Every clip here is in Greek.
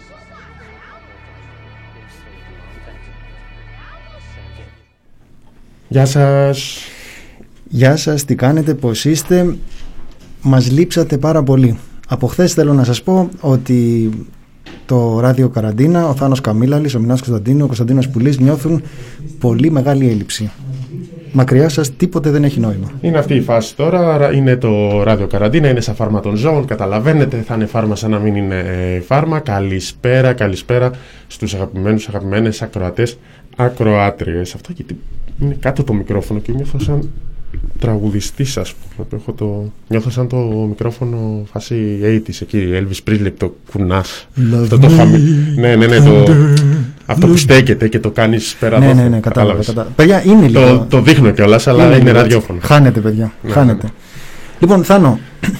Γεια σας. Γεια σας, τι κάνετε, πώς είστε? Μας λείψατε πάρα πολύ. Από χθες θέλω να σας πω ότι το ράδιο Καραντίνα, ο Θάνος Καμίλαλης, ο Μινάς Κωνσταντίνου, ο Κωνσταντίνος Πουλής νιώθουν πολύ μεγάλη έλλειψη. Μακριά σας τίποτε δεν έχει νόημα. Είναι αυτή η φάση τώρα, είναι το ράδιο Καραντίνα, είναι σαν φάρμα των ζώων, καταλαβαίνετε, θα είναι φάρμα σαν να μην είναι φάρμα. Καλησπέρα στους αγαπημένες ακροατές, ακροάτριες. Αυτό γιατί είναι κάτω το μικρόφωνο και νιώθω σαν τραγουδιστής, ας πούμε. Νιώθω σαν το μικρόφωνο φάση 80's εκεί, Elvis Presley, το κουνάς. Αυτό το ναι, αυτό που στέκεται και το κάνεις πέρα εδώ. Ναι, κατάλαβα. Παιδιά, είναι λίγο. Το δείχνω κιόλας, αλλά είναι ραδιόφωνο. Χάνεται, παιδιά. Χάνεται. Λοιπόν, Θάνο,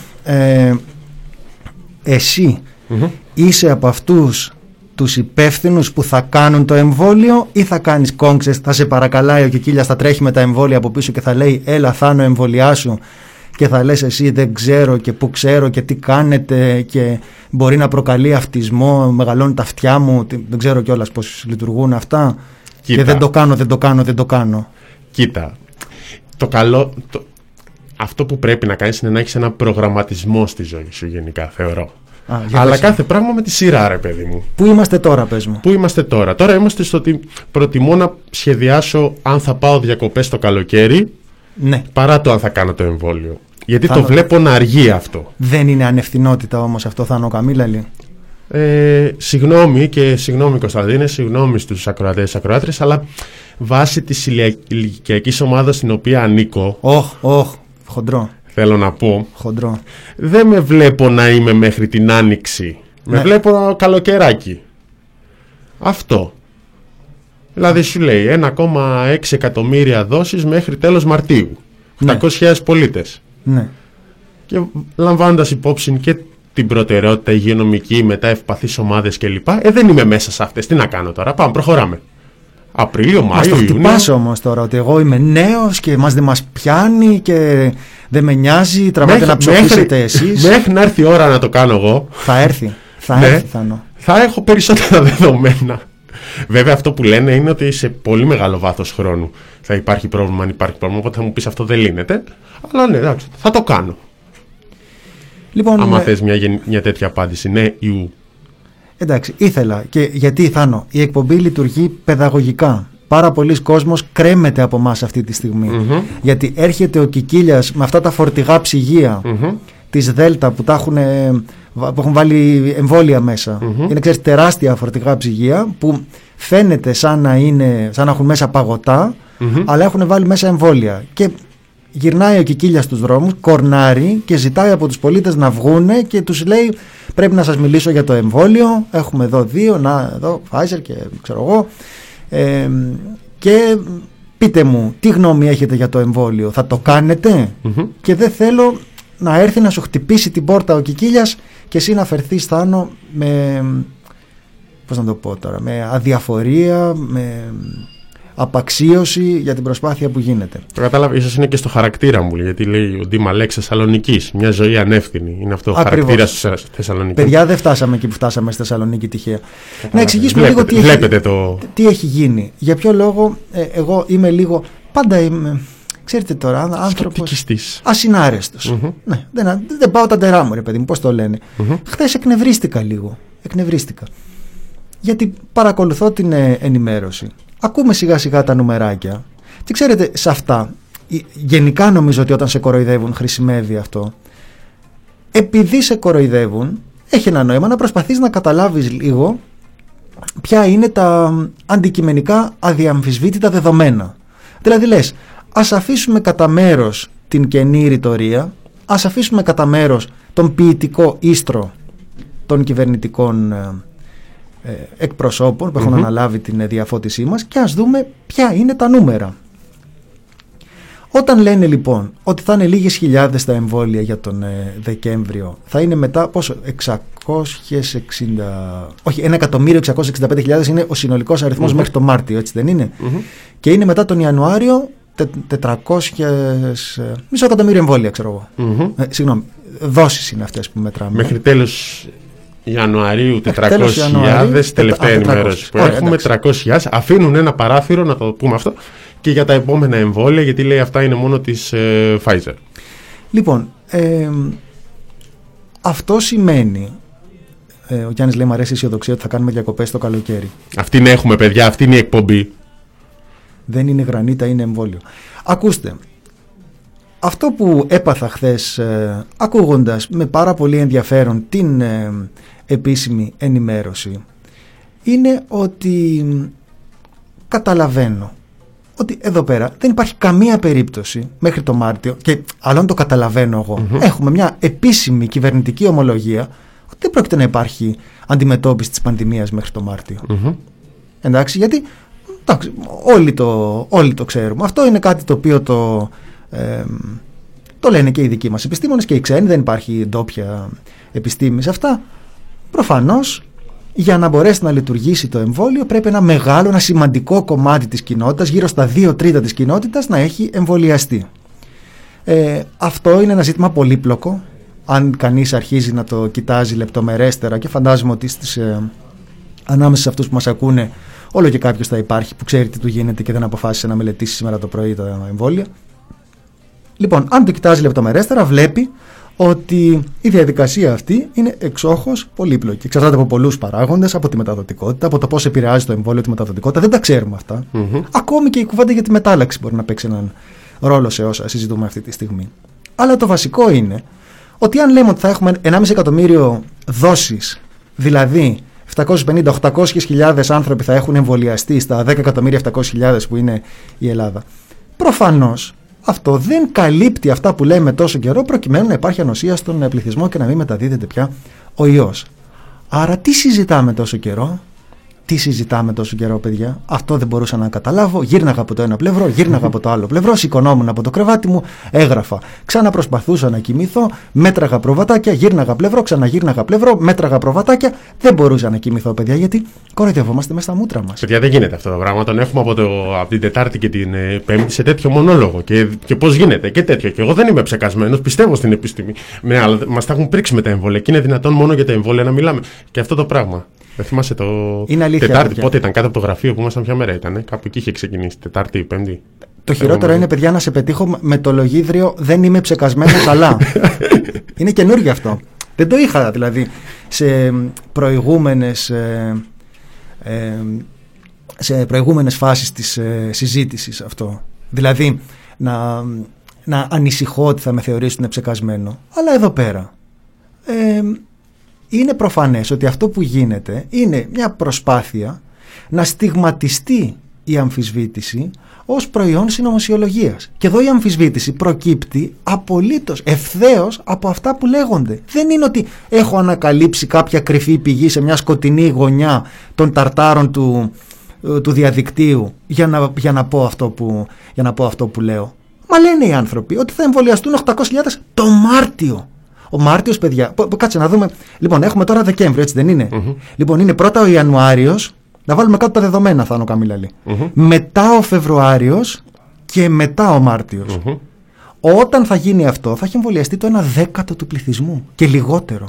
εσύ είσαι από αυτούς τους υπεύθυνους που θα κάνουν το εμβόλιο ή θα κάνεις κόγξες, θα σε παρακαλάει ο Κικίλιας, θα τρέχει με τα εμβόλια από πίσω και θα λέει έλα Θάνο εμβολιάσου και θα λες εσύ δεν ξέρω και πού ξέρω και τι κάνετε και μπορεί να προκαλεί αυτισμό, μεγαλώνει τα αυτιά μου, δεν ξέρω κιόλας πώς λειτουργούν αυτά. Κοίτα. Και δεν το κάνω. Κοίτα, το καλό, αυτό που πρέπει να κάνεις είναι να έχεις ένα προγραμματισμό στη ζωή σου γενικά, θεωρώ. Αλλά κάθε πράγμα με τη σειρά, ρε παιδί μου. Πού είμαστε τώρα, πες μου? Πού είμαστε τώρα? Τώρα είμαστε στο ότι προτιμώ να σχεδιάσω αν θα πάω διακοπές το καλοκαίρι, ναι, παρά το αν θα κάνω το εμβόλιο. Γιατί το βλέπω να αργεί αυτό. Δεν είναι ανευθυνότητα όμως αυτό, Θάνο Καμίλαλη? Συγγνώμη Κωνσταντίνε, συγγνώμη στους ακροατές, ακροάτρες, αλλά βάσει της ηλικιακής ομάδας στην οποία ανήκω, χοντρό. Θέλω να πω, χοντρό. Δεν με βλέπω να είμαι μέχρι την Άνοιξη. Με βλέπω καλοκαιράκι. Αυτό. Δηλαδή σου λέει 1,6 εκατομμύρια δόσεις μέχρι τέλος Μαρτίου. 800.000 πολίτες. Ναι. Και λαμβάνοντας υπόψη και την προτεραιότητα υγειονομική, μετά ευπαθείς ομάδες κλπ. Δεν είμαι μέσα σε αυτές. Τι να κάνω τώρα? Πάμε, προχωράμε. Απρίλιο, Μάιο, Ιούνιο. Μας το χτυπάς όμως τώρα ότι εγώ είμαι νέος και δεν μας πιάνει και δεν με νοιάζει, τραβάτε να ψοφήσετε εσείς. Μέχρι να έρθει η ώρα να το κάνω εγώ. Θα έρθει, Θάνο. Θα έχω περισσότερα δεδομένα. Βέβαια αυτό που λένε είναι ότι σε πολύ μεγάλο βάθος χρόνου θα υπάρχει πρόβλημα, αν υπάρχει πρόβλημα, οπότε θα μου πεις αυτό δεν λύνεται. Αλλά ναι, εντάξει, θα το κάνω. Λοιπόν, άμα θες μια τέτοια απάντηση, ναι ή ου. Εντάξει, ήθελα. Και γιατί, Θάνο, η εκπομπή λειτουργεί παιδαγωγικά. Πάρα πολλοί κόσμος κρέμεται από εμάς αυτή τη στιγμή. Γιατί έρχεται ο Κικίλιας με αυτά τα φορτηγά ψυγεία της Δέλτα που έχουν βάλει εμβόλια μέσα. Είναι, ξέρεις, τεράστια φορτηγά ψυγεία που φαίνεται σαν να έχουν μέσα παγωτά, αλλά έχουν βάλει μέσα εμβόλια. Και γυρνάει ο Κικίλιας στους δρόμους, κορνάρει και ζητάει από τους πολίτες να βγούνε και τους λέει πρέπει να σας μιλήσω για το εμβόλιο, έχουμε εδώ 2, εδώ Pfizer και ξέρω εγώ, και πείτε μου τι γνώμη έχετε για το εμβόλιο, θα το κάνετε? Και δεν θέλω να έρθει να σου χτυπήσει την πόρτα ο Κικίλιας και εσύ να φερθείς, Θάνο, με, πώς να το πω τώρα, με αδιαφορία, με απαξίωση για την προσπάθεια που γίνεται. Το κατάλαβα, ίσως είναι και στο χαρακτήρα μου, γιατί λέει ο Ντίμα Λέξ Θεσσαλονικής, μια ζωή ανεύθυνη. Είναι αυτό ο χαρακτήρας της Θεσσαλονικής. Παιδιά, δεν φτάσαμε εκεί που φτάσαμε στη Θεσσαλονίκη τυχαία. Να εξηγήσουμε λίγο τι έχει γίνει. Για ποιο λόγο εγώ είμαι λίγο, πάντα είμαι, ξέρετε τώρα, άνθρωπος ασυνάρεστος. Ναι, δεν πάω τα τερά μου, ρε παιδί μου, πώς το λένε. Χθες εκνευρίστηκα λίγο. Γιατί παρακολουθώ την ενημέρωση. Ακούμε σιγά σιγά τα νουμεράκια. Και ξέρετε, σε αυτά, γενικά νομίζω ότι όταν σε κοροϊδεύουν χρησιμεύει αυτό. Επειδή σε κοροϊδεύουν, έχει ένα νόημα να προσπαθείς να καταλάβεις λίγο ποια είναι τα αντικειμενικά αδιαμφισβήτητα δεδομένα. Δηλαδή λες, ας αφήσουμε κατά μέρος την κενή ρητορία, ας αφήσουμε κατά μέρος τον ποιητικό ίστρο των κυβερνητικών εκπροσώπων που έχουν αναλάβει την διαφώτισή μας και ας δούμε ποια είναι τα νούμερα. Όταν λένε λοιπόν ότι θα είναι λίγες χιλιάδες τα εμβόλια για τον Δεκέμβριο, θα είναι μετά πόσο? 1.665.000 είναι ο συνολικός αριθμός μέχρι το Μάρτιο, έτσι δεν είναι? Και είναι μετά τον Ιανουάριο 400.000 εμβόλια, ξέρω εγώ. Συγγνώμη, δόσεις είναι αυτές που μετράμε. Μέχρι τέλος Ιανουαρίου 400.000, τελευταία ενημέρωση που έχουμε, 300.000. Αφήνουν ένα παράθυρο, να το πούμε αυτό, και για τα επόμενα εμβόλια, γιατί λέει αυτά είναι μόνο της Pfizer. Λοιπόν, αυτό σημαίνει, ο Γιάννης λέει, μου αρέσει η αισιοδοξία ότι θα κάνουμε διακοπές το καλοκαίρι. Αυτήν έχουμε, παιδιά, αυτή είναι η εκπομπή. Δεν είναι γρανίτα, είναι εμβόλιο. Ακούστε, αυτό που έπαθα χθες ακούγοντας με πάρα πολύ ενδιαφέρον την επίσημη ενημέρωση είναι ότι καταλαβαίνω ότι εδώ πέρα δεν υπάρχει καμία περίπτωση μέχρι το Μάρτιο, και άλλον το καταλαβαίνω εγώ, έχουμε μια επίσημη κυβερνητική ομολογία ότι δεν πρόκειται να υπάρχει αντιμετώπιση της πανδημίας μέχρι το Μάρτιο. Εντάξει, γιατί όλοι το ξέρουμε. Αυτό είναι κάτι το οποίο το λένε και οι δικοί μας επιστήμονες και οι ξένοι, δεν υπάρχει ντόπια επιστήμη σε αυτά. Προφανώς, για να μπορέσει να λειτουργήσει το εμβόλιο πρέπει ένα σημαντικό κομμάτι της κοινότητας, γύρω στα 2/3 της κοινότητας, να έχει εμβολιαστεί. Αυτό είναι ένα ζήτημα πολύπλοκο. Αν κανείς αρχίζει να το κοιτάζει λεπτομερέστερα, και φαντάζομαι ότι ανάμεσα σε αυτούς που μας ακούνε όλο και κάποιος θα υπάρχει που ξέρει τι του γίνεται και δεν αποφάσισε να μελετήσει σήμερα το πρωί τα εμβόλια. Λοιπόν, αν το κοιτάζει λεπτομερέστερα, βλέπει ότι η διαδικασία αυτή είναι εξόχως πολύπλοκη. Εξαρτάται από πολλούς παράγοντες, από τη μεταδοτικότητα, από το πώς επηρεάζει το εμβόλιο τη μεταδοτικότητα. Δεν τα ξέρουμε αυτά. Ακόμη και η κουβέντα για τη μετάλλαξη μπορεί να παίξει έναν ρόλο σε όσα συζητούμε αυτή τη στιγμή. Αλλά το βασικό είναι ότι αν λέμε ότι θα έχουμε 1,5 εκατομμύριο δόσεις, δηλαδή 750-800.000 άνθρωποι θα έχουν εμβολιαστεί στα 10.700.000 που είναι η Ελλάδα, προφανώς αυτό δεν καλύπτει αυτά που λέμε τόσο καιρό, προκειμένου να υπάρχει ανοσία στον πληθυσμό και να μην μεταδίδεται πια ο ιός. Άρα τι συζητάμε τόσο καιρό, παιδιά? Αυτό δεν μπορούσα να καταλάβω. Γύρναγα από το ένα πλευρό, γύρναγα από το άλλο πλευρό, σηκωνόμουν από το κρεβάτι μου, έγραφα. Ξαναπροσπαθούσα να κοιμηθώ, μέτραγα προβατάκια, γύρναγα πλευρό, ξαναγύρναγα πλευρό, μέτραγα προβατάκια. Δεν μπορούσα να κοιμηθώ, παιδιά, γιατί κοροϊδευόμαστε μέσα στα μούτρα μας. Παιδιά, δεν γίνεται αυτό το πράγμα. Τον έχουμε από την Τετάρτη και την Πέμπτη σε τέτοιο μονόλογο. Και πώς γίνεται και τέτοιο. Και εγώ δεν είμαι ψεκασμένος, πιστεύω στην επιστήμη. Αλλά μας τα έχουν πρίξει με τα εμβόλια και είναι δυνατόν μόνο για τα εμβόλια να μιλάμε. Και αυτό το πράγμα. Δεν θυμάσαι το. Είναι αλήθεια. Τετάρτη, πότε ήταν κάτω από το γραφείο που ήμασταν, ποια μέρα ήταν? Κάπου εκεί είχε ξεκινήσει. Τετάρτη ή Πέμπτη. Το χειρότερο είναι, παιδιά, να σε πετύχω με το λογίδριο δεν είμαι ψεκασμένο καλά. Είναι καινούργιο αυτό. Δεν το είχα δηλαδή σε προηγούμενες φάσεις της συζήτησης αυτό. Δηλαδή να ανησυχώ ότι θα με θεωρήσουν ψεκασμένο. Αλλά εδώ πέρα είναι προφανές ότι αυτό που γίνεται είναι μια προσπάθεια να στιγματιστεί η αμφισβήτηση ως προϊόν συνωμοσιολογίας. Και εδώ η αμφισβήτηση προκύπτει απολύτως ευθέως από αυτά που λέγονται. Δεν είναι ότι έχω ανακαλύψει κάποια κρυφή πηγή σε μια σκοτεινή γωνιά των ταρτάρων του διαδικτύου για να πω αυτό που λέω. Μα λένε οι άνθρωποι ότι θα εμβολιαστούν 800.000 το Μάρτιο. Ο Μάρτιος, παιδιά, κάτσε να δούμε. Λοιπόν, έχουμε τώρα Δεκέμβριο, έτσι δεν είναι? Λοιπόν, είναι πρώτα ο Ιανουάριος. Να βάλουμε κάτω τα δεδομένα, Θάνο Καμιλαλή. Μετά ο Φεβρουάριος και μετά ο Μάρτιος. Όταν θα γίνει αυτό, θα έχει εμβολιαστεί το 1/10 του πληθυσμού και λιγότερο.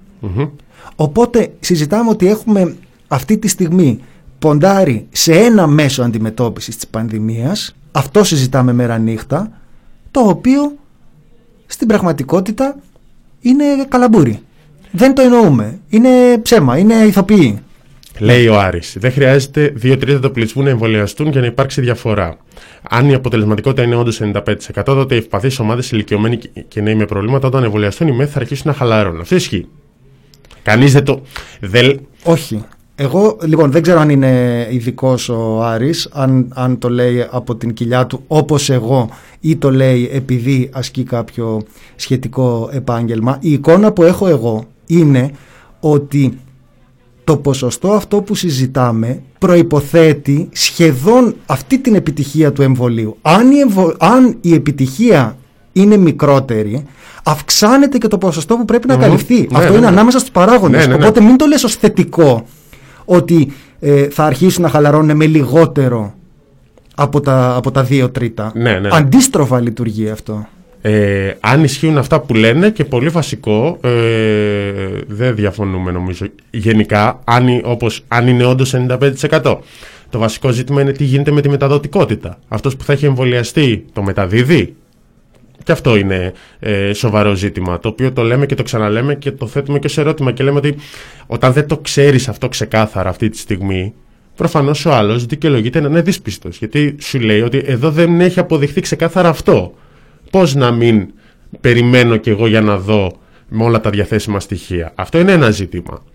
Οπότε συζητάμε ότι έχουμε αυτή τη στιγμή ποντάρει σε ένα μέσο αντιμετώπισης της πανδημίας. Αυτό συζητάμε μέρα νύχτα, το οποίο στην πραγματικότητα είναι καλαμπούρι. Δεν το εννοούμε. Είναι ψέμα, είναι ηθοποιοί. Λέει ο Άρης, δεν χρειάζεται 2/3 του πληθυσμού να εμβολιαστούν για να υπάρξει διαφορά. Αν η αποτελεσματικότητα είναι όντως 95%, τότε οι ευπαθείς ομάδες, ηλικιωμένοι και νέοι με προβλήματα, όταν εμβολιαστούν, οι μέθη θα αρχίσουν να χαλαρώνουν. Αυτό ισχύει. Κανείς δεν το. Όχι. Εγώ λοιπόν δεν ξέρω αν είναι ειδικός ο Άρης, αν το λέει από την κοιλιά του όπως εγώ ή το λέει επειδή ασκεί κάποιο σχετικό επάγγελμα. Η εικόνα που έχω εγώ είναι ότι το ποσοστό αυτό που συζητάμε προϋποθέτει σχεδόν αυτή την επιτυχία του εμβολίου. Αν η επιτυχία είναι μικρότερη, αυξάνεται και το ποσοστό που πρέπει να καλυφθεί. Αυτό είναι ανάμεσα στους παράγοντες. Οπότε μην το λες ως θετικό ότι θα αρχίσουν να χαλαρώνουν με λιγότερο από τα 2/3. Αντίστροφα λειτουργεί αυτό. Αν ισχύουν αυτά που λένε, και πολύ βασικό, δεν διαφωνούμε νομίζω γενικά, αν είναι όντως 95%. Το βασικό ζήτημα είναι τι γίνεται με τη μεταδοτικότητα. Αυτός που θα έχει εμβολιαστεί το μεταδίδει. Και αυτό είναι σοβαρό ζήτημα, το οποίο το λέμε και το ξαναλέμε και το θέτουμε και σε ερώτημα και λέμε ότι όταν δεν το ξέρεις αυτό ξεκάθαρα αυτή τη στιγμή, προφανώς ο άλλος δικαιολογείται να είναι δύσπιστος, γιατί σου λέει ότι εδώ δεν έχει αποδειχθεί ξεκάθαρα αυτό. Πώς να μην περιμένω κι εγώ για να δω με όλα τα διαθέσιμα στοιχεία? Αυτό είναι ένα ζήτημα.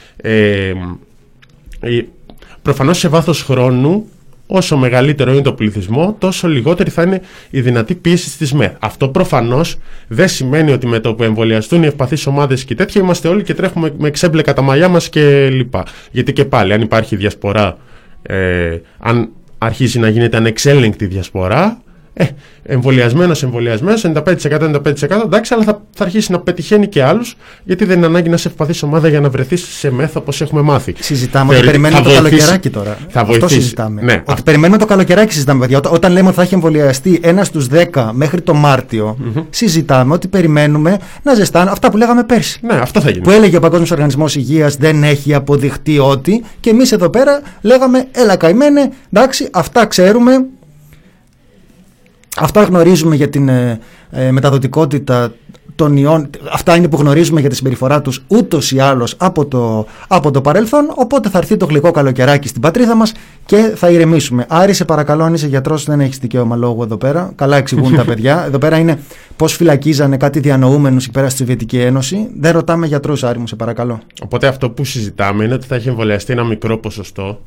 Προφανώς σε βάθος χρόνου, όσο μεγαλύτερο είναι το πληθυσμό, τόσο λιγότερη θα είναι η δυνατή πίεση στις ΜΕΘ. Αυτό προφανώς δεν σημαίνει ότι με το που εμβολιαστούν οι ευπαθείς ομάδες και τέτοια είμαστε όλοι και τρέχουμε με ξέμπλεκα τα μαλλιά μας και λοιπά. Γιατί και πάλι, αν υπάρχει διασπορά, αν αρχίσει να γίνεται ανεξέλεγκτη διασπορά, εμβολιασμένος, 95% εντάξει, αλλά θα αρχίσει να πετυχαίνει και άλλους, γιατί δεν είναι ανάγκη να σε ευπαθείς ομάδα για να βρεθείς σε ΜΕΘ όπως έχουμε μάθει. Συζητάμε ότι περιμένουμε το καλοκαιράκι τώρα. Αυτό συζητάμε. Ναι, ότι περιμένουμε το καλοκαιράκι, συζητάμε, παιδιά. Όταν λέμε ότι θα έχει εμβολιαστεί 1 στους 10 μέχρι το Μάρτιο, συζητάμε ότι περιμένουμε να ζεστάνε αυτά που λέγαμε πέρσι. Ναι, αυτό θα γίνει. Που έλεγε ο Παγκόσμιος Οργανισμός Υγείας, δεν έχει αποδειχτεί ότι, και εμείς εδώ πέρα λέγαμε, έλα καημένε, εντάξει, αυτά ξέρουμε. Αυτά γνωρίζουμε για την μεταδοτικότητα των ιών, αυτά είναι που γνωρίζουμε για τη συμπεριφορά τους ούτως ή άλλως από το παρελθόν, οπότε θα έρθει το γλυκό καλοκαιράκι στην πατρίδα μας και θα ηρεμήσουμε. Άρη, σε παρακαλώ, αν είσαι γιατρός δεν έχεις δικαίωμα λόγου εδώ πέρα, καλά εξηγούν τα παιδιά, εδώ πέρα είναι πώς φυλακίζανε κάτι διανοούμενους εκεί πέρα στη Σοβιετική Ένωση, δεν ρωτάμε γιατρούς, Άρη μου, σε παρακαλώ. Οπότε αυτό που συζητάμε είναι ότι θα έχει εμβολιαστεί ένα μικρό ποσοστό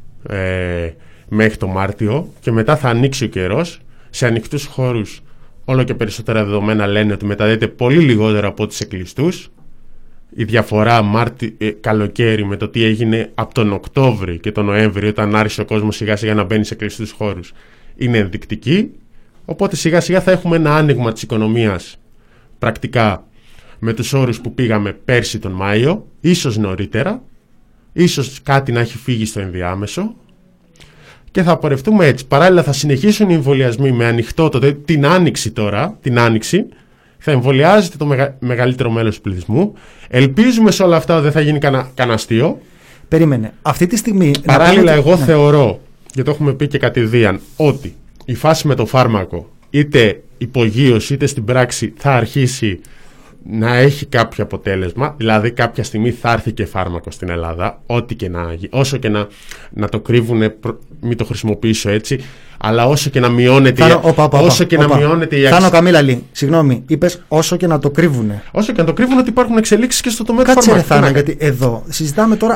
μέχρι το Μάρτιο και μετά θα ανοίξει ο καιρός. Σε ανοιχτούς χώρους όλο και περισσότερα δεδομένα λένε ότι μεταδίδεται πολύ λιγότερο από ό,τι σε κλειστούς. Η διαφορά καλοκαίρι με το τι έγινε από τον Οκτώβρη και τον Νοέμβρη, όταν άρχισε ο κόσμος σιγά σιγά να μπαίνει σε κλειστούς χώρους, είναι ενδεικτική. Οπότε σιγά σιγά θα έχουμε ένα άνοιγμα της οικονομίας πρακτικά με τους όρους που πήγαμε πέρσι τον Μάιο, ίσως νωρίτερα, ίσως κάτι να έχει φύγει στο ενδιάμεσο. Και θα πορευτούμε έτσι. Παράλληλα θα συνεχίσουν οι εμβολιασμοί με ανοιχτό την άνοιξη τώρα, θα εμβολιάζεται το μεγαλύτερο μέλος του πληθυσμού. Ελπίζουμε σε όλα αυτά ότι δεν θα γίνει κανένα αστείο. Περίμενε. Αυτή τη στιγμή... Παράλληλα εγώ θεωρώ, και το έχουμε πει και κατηδίαν, ότι η φάση με το φάρμακο, είτε υπογείως είτε στην πράξη, θα αρχίσει να έχει κάποιο αποτέλεσμα, δηλαδή κάποια στιγμή θα έρθει και φάρμακο στην Ελλάδα, ό,τι και να, όσο και να το κρύβουνε, μην το χρησιμοποιήσω έτσι, αλλά όσο και να μειώνεται η αξία. Θάνο Καμίλαλη, συγγνώμη, είπες όσο και να το κρύβουνε. Όσο και να το κρύβουνε ότι υπάρχουν εξελίξεις και στο τομέα του φαρμάκου. Κάτσε ρε Θάνο, γιατί εδώ συζητάμε τώρα,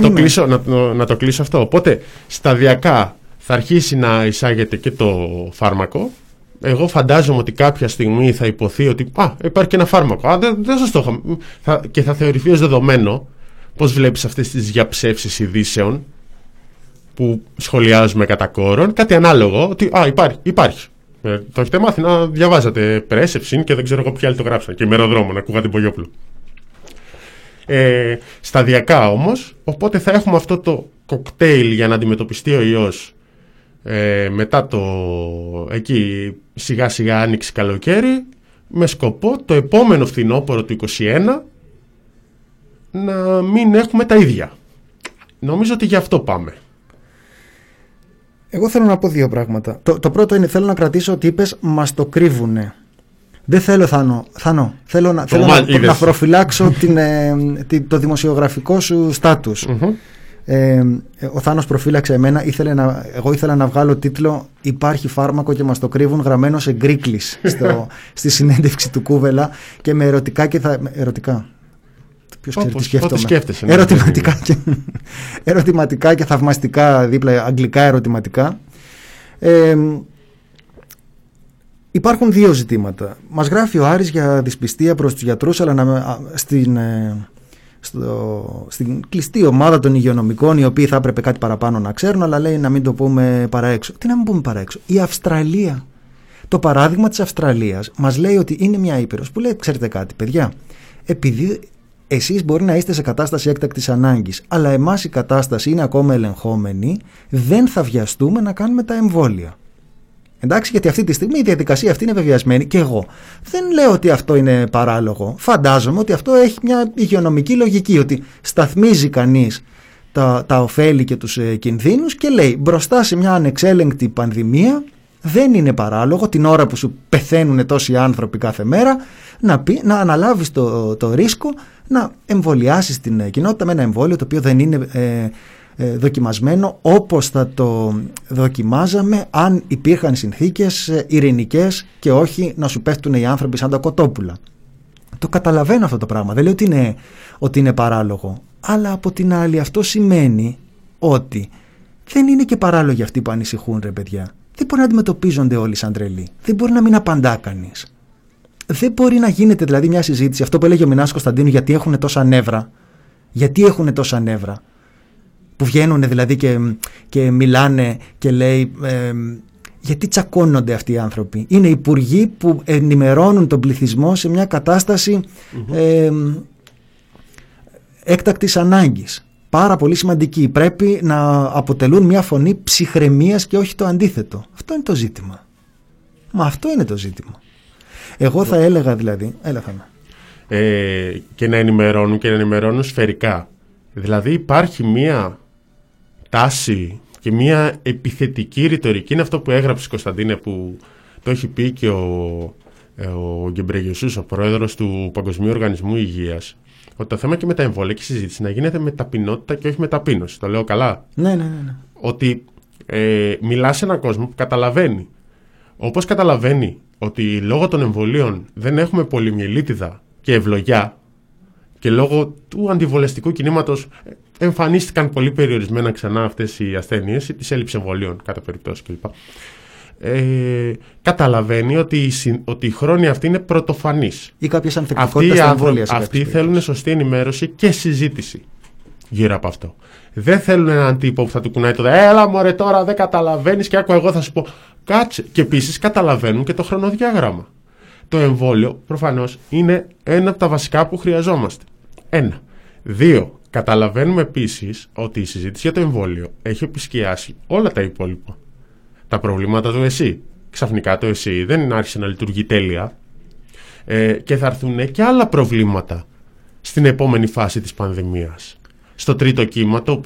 να το κλείσω αυτό. Οπότε σταδιακά θα αρχίσει να εισάγεται και το φάρμακο. Εγώ φαντάζομαι ότι κάποια στιγμή θα υποθεί ότι υπάρχει και ένα φάρμακο. Δεν σας το είχα. Και θα θεωρηθεί ως δεδομένο. Πώς βλέπεις αυτές τις διαψεύσεις ειδήσεων που σχολιάζουμε κατά κόρον? Κάτι ανάλογο, ότι υπάρχει. Το έχετε μάθει να διαβάζετε πρέσευσιν και δεν ξέρω εγώ ποιοι άλλοι το γράψαν. Και ημεροδρόμο να ακούγατε Μπογιόπουλο. Σταδιακά όμως, οπότε θα έχουμε αυτό το κοκτέιλ για να αντιμετωπιστεί ο ιός. Μετά εκεί σιγά σιγά άνοιξη καλοκαίρι, με σκοπό το επόμενο φθινόπωρο του 2021 να μην έχουμε τα ίδια. Νομίζω ότι γι' αυτό πάμε. Εγώ θέλω να πω δύο πράγματα. Το πρώτο είναι, θέλω να κρατήσω ότι είπες μας το κρύβουνε. Δεν θέλω, Θάνο, θέλω να προφυλάξω το δημοσιογραφικό σου στάτους. Ο Θάνος προφύλαξε εμένα, εγώ ήθελα να βγάλω τίτλο «Υπάρχει φάρμακο και μας το κρύβουν», γραμμένο σε γκρίκλις στη συνέντευξη του Κούβελα και με ερωτικά. Ποιος ξέρει τι σκέφτομαι. Ερωτηματικά και θαυμαστικά δίπλα, αγγλικά ερωτηματικά. Υπάρχουν δύο ζητήματα. Μας γράφει ο Άρης για δυσπιστία προς τους γιατρούς, αλλά στην κλειστή ομάδα των υγειονομικών, οι οποίοι θα έπρεπε κάτι παραπάνω να ξέρουν, αλλά λέει να μην το πούμε παραέξω. Τι να μην πούμε παραέξω? Η Αυστραλία. Το παράδειγμα της Αυστραλίας μας λέει ότι είναι μια ήπειρος που λέει, ξέρετε κάτι παιδιά, επειδή εσείς μπορεί να είστε σε κατάσταση έκτακτης ανάγκης, αλλά εμάς η κατάσταση είναι ακόμα ελεγχόμενη, δεν θα βιαστούμε να κάνουμε τα εμβόλια. Εντάξει, γιατί αυτή τη στιγμή η διαδικασία αυτή είναι βεβαιασμένη και εγώ δεν λέω ότι αυτό είναι παράλογο. Φαντάζομαι ότι αυτό έχει μια υγειονομική λογική, ότι σταθμίζει κανείς τα ωφέλη και τους κινδύνους και λέει μπροστά σε μια ανεξέλεγκτη πανδημία δεν είναι παράλογο την ώρα που σου πεθαίνουν τόσοι άνθρωποι κάθε μέρα να αναλάβεις το ρίσκο να εμβολιάσεις την κοινότητα με ένα εμβόλιο το οποίο δεν είναι δοκιμασμένο όπως θα το δοκιμάζαμε αν υπήρχαν συνθήκες ειρηνικές και όχι να σου πέφτουν οι άνθρωποι σαν τα κοτόπουλα. Το καταλαβαίνω αυτό το πράγμα, δεν λέω ότι είναι παράλογο, αλλά από την άλλη αυτό σημαίνει ότι δεν είναι και παράλογοι αυτοί που ανησυχούν, ρε παιδιά. Δεν μπορεί να αντιμετωπίζονται όλοι σαν τρελοί, δεν μπορεί να μην απαντά κανείς. Δεν μπορεί να γίνεται δηλαδή μια συζήτηση, αυτό που έλεγε ο Μινάς Κωνσταντίνου, γιατί έχουν τόσα νεύρα, που βγαίνουν δηλαδή και μιλάνε και λέει γιατί τσακώνονται αυτοί οι άνθρωποι. Είναι υπουργοί που ενημερώνουν τον πληθυσμό σε μια κατάσταση έκτακτης ανάγκης. Πάρα πολύ σημαντική. Πρέπει να αποτελούν μια φωνή ψυχραιμίας και όχι το αντίθετο. Αυτό είναι το ζήτημα. Αυτό είναι το ζήτημα. Εγώ θα έλεγα δηλαδή... και να ενημερώνουν σφαιρικά. Δηλαδή υπάρχει μια τάση και μια επιθετική ρητορική. Είναι αυτό που έγραψε Κωνσταντίνε, που το έχει πει και ο Γκεμπρεγιεσούς, ο πρόεδρος του Παγκοσμίου Οργανισμού Υγείας, ότι το θέμα και με τα εμβόλια και η συζήτηση να γίνεται με ταπεινότητα και όχι με ταπείνωση. Το λέω καλά? Ναι. Ότι μιλά σε έναν κόσμο που καταλαβαίνει. Όπως καταλαβαίνει ότι λόγω των εμβολίων δεν έχουμε πολυμιελίτιδα και ευλογιά και λόγω του αντιβολευτικού κινήματος εμφανίστηκαν πολύ περιορισμένα ξανά αυτές οι ασθένειες ή της έλλειψης εμβολίων κατά περιπτώσει κλπ. Καταλαβαίνει ότι η χρόνια αυτή είναι πρωτοφανής. Ή κάποιες ανθεκτικότητες στα εμβόλια. Αυτοί θέλουν σωστή ενημέρωση και συζήτηση γύρω από αυτό. Δεν θέλουν έναν τύπο που θα του κουνάει το έλα μωρέ τώρα δεν καταλαβαίνεις και άκου εγώ θα σου πω κάτσε. Και επίσης καταλαβαίνουν και το χρονοδιάγραμμα. Το εμβόλιο προφανώς είναι ένα από τα βασικά που χρειαζόμαστε. 1. 2. Καταλαβαίνουμε επίσης ότι η συζήτηση για το εμβόλιο έχει επισκιάσει όλα τα υπόλοιπα. Τα προβλήματα του ΕΣΥ. Ξαφνικά το ΕΣΥ δεν άρχισε να λειτουργεί τέλεια και θα έρθουν και άλλα προβλήματα στην επόμενη φάση της πανδημίας. Στο τρίτο κύμα, το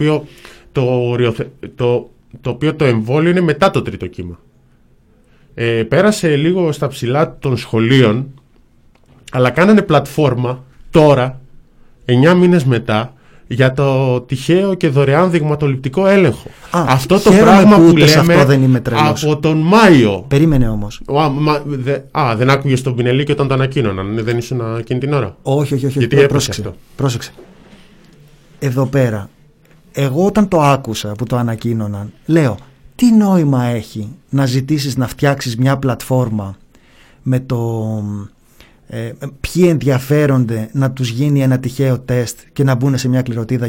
οποίο το εμβόλιο είναι μετά το τρίτο κύμα. Πέρασε λίγο στα ψηλά των σχολείων, αλλά κάνανε πλατφόρμα τώρα, 9 μήνες μετά, για το τυχαίο και δωρεάν δειγματοληπτικό έλεγχο. Αυτό το πράγμα που λέμε από τον Μάιο. Περίμενε όμως. Δεν άκουγες τον Πινελή και όταν το ανακοίνωναν? Δεν ήσουν εκείνη την ώρα? Όχι. Γιατί Πρόσεξε. Εδώ πέρα, εγώ όταν το άκουσα που το ανακοίνωναν, λέω, τι νόημα έχει να ζητήσεις να φτιάξεις μια πλατφόρμα με το ποιοι ενδιαφέρονται να τους γίνει ένα τυχαίο τεστ και να μπουν σε μια κληροτίδα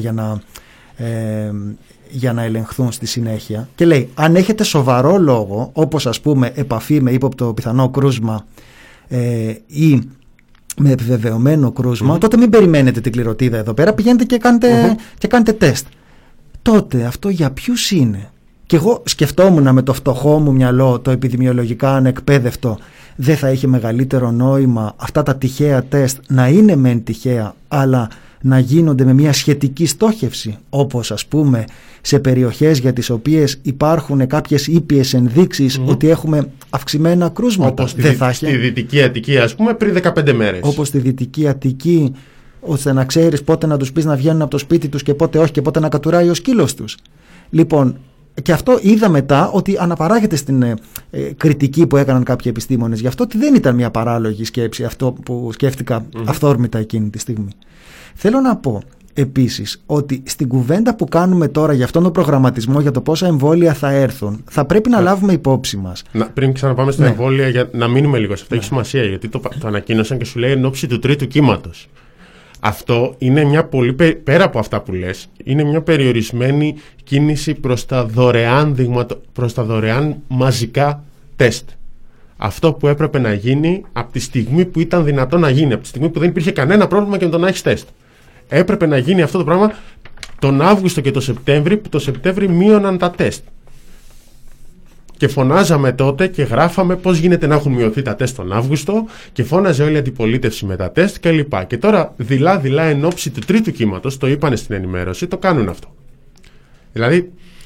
για να ελεγχθούν στη συνέχεια. Και λέει, αν έχετε σοβαρό λόγο, όπως ας πούμε επαφή με ύποπτο πιθανό κρούσμα ή με επιβεβαιωμένο κρούσμα, τότε μην περιμένετε την κληροτίδα εδώ πέρα, πηγαίνετε και κάνετε τεστ. Τότε αυτό για ποιους είναι? Και εγώ σκεφτόμουν με το φτωχό μου μυαλό, το επιδημιολογικά ανεκπαίδευτο, δεν θα είχε μεγαλύτερο νόημα αυτά τα τυχαία τεστ να είναι μεν τυχαία, αλλά να γίνονται με μια σχετική στόχευση, όπως ας πούμε σε περιοχές για τις οποίες υπάρχουν κάποιες ήπιες ενδείξεις ότι έχουμε αυξημένα κρούσματα. Όπως στη Δυτική Αττική, ας πούμε, πριν 15 μέρες. Όπως στη Δυτική Αττική, ώστε να ξέρεις πότε να τους πεις να βγαίνουν από το σπίτι τους και πότε όχι και πότε να κατουράει ο σκύλος τους. Λοιπόν, και αυτό είδα μετά ότι αναπαράγεται στην κριτική που έκαναν κάποιοι επιστήμονες γι' αυτό, ότι δεν ήταν μια παράλογη σκέψη αυτό που σκέφτηκα αυθόρμητα εκείνη τη στιγμή. Θέλω να πω επίσης ότι στην κουβέντα που κάνουμε τώρα για αυτόν τον προγραμματισμό για το πόσα εμβόλια θα έρθουν, θα πρέπει να λάβουμε υπόψη μας. Πριν ξαναπάμε στα εμβόλια, για να μείνουμε λίγο σε αυτό, έχει σημασία, γιατί το ανακοίνωσαν και σου λέει εν ώψη του τρίτου κύματος. Αυτό είναι μια πολύ, πέρα από αυτά που λες, είναι μια περιορισμένη κίνηση προς τα δωρεάν μαζικά τεστ. Αυτό που έπρεπε να γίνει από τη στιγμή που ήταν δυνατό να γίνει, από τη στιγμή που δεν υπήρχε κανένα πρόβλημα και με το να έχεις τεστ. Έπρεπε να γίνει αυτό το πράγμα τον Αύγουστο και τον Σεπτέμβρη, που το Σεπτέμβρη μείωναν τα τεστ. Και φωνάζαμε τότε και γράφαμε πώς γίνεται να έχουν μειωθεί τα τεστ τον Αύγουστο και φώναζε όλη η αντιπολίτευση με τα τεστ κλπ. Και τώρα δειλά εν ώψη του τρίτου κύματος, το είπανε στην ενημέρωση, το κάνουν αυτό. Δηλαδή,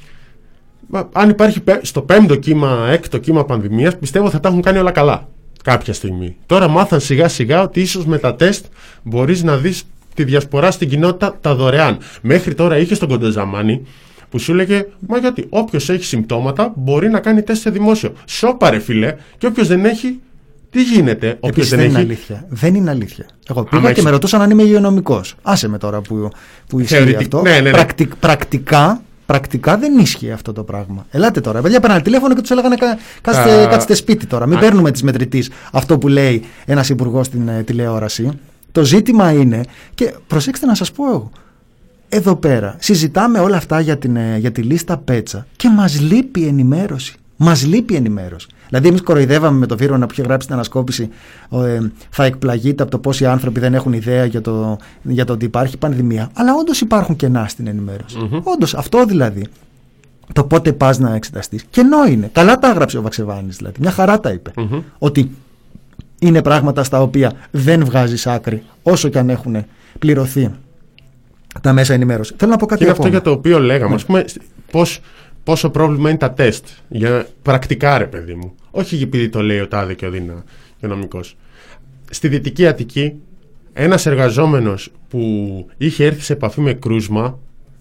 αν υπάρχει στο πέμπτο κύμα, έκτο κύμα πανδημίας, πιστεύω θα τα έχουν κάνει όλα καλά κάποια στιγμή. Τώρα μάθαν σιγά σιγά ότι ίσως με τα τεστ μπορείς να δεις τη διασπορά στην κοινότητα τα δωρεάν. Μέχρι τώρα είχε τον Κοντοζαμάνι που σου έλεγε, μα γιατί όποιος έχει συμπτώματα μπορεί να κάνει τεστ σε δημόσιο. Σώπα φίλε, και όποιος δεν έχει, τι γίνεται? Επίσης δεν είναι αλήθεια. Δεν είναι αλήθεια. Εγώ πήγα και με ρωτούσαν αν είμαι υγειονομικός. Άσε με τώρα που ισχύει αυτό. Ναι. Πρακτικά δεν ίσχυε αυτό το πράγμα. Ελάτε τώρα. Παιδιά, παίρνανε τηλέφωνο και τους έλεγαν κάτσετε σπίτι τώρα. Μην παίρνουμε τις μετρητής αυτό που λέει ένας υπουργός στην τηλεόραση. Το ζήτημα είναι, και προσέξτε να σας πω εγώ, εδώ πέρα συζητάμε όλα αυτά για τη λίστα Πέτσα και μας λείπει ενημέρωση. Δηλαδή, εμείς κοροϊδεύαμε με το Βύρωνα που είχε γράψει την ανασκόπηση, θα εκπλαγείτε από το πόσοι άνθρωποι δεν έχουν ιδέα για το ότι υπάρχει πανδημία. Αλλά όντως υπάρχουν κενά στην ενημέρωση. Όντως, αυτό δηλαδή. Το πότε πας να εξεταστείς. Κενό είναι. Καλά τα έγραψε ο Βαξεβάνης, δηλαδή. Μια χαρά τα είπε. Ότι είναι πράγματα στα οποία δεν βγάζεις άκρη, όσο και αν έχουν πληρωθεί τα μέσα ενημέρωση. Θέλω να πω κάτι είναι ακόμα. Αυτό για το οποίο λέγαμε. Ας πούμε, πόσο πρόβλημα είναι τα τεστ. Για πρακτικά, ρε παιδί μου. Όχι επειδή το λέει ο τάδε και ο δίνα υγειονομικός. Στη Δυτική Αττική, ένας εργαζόμενος που είχε έρθει σε επαφή με κρούσμα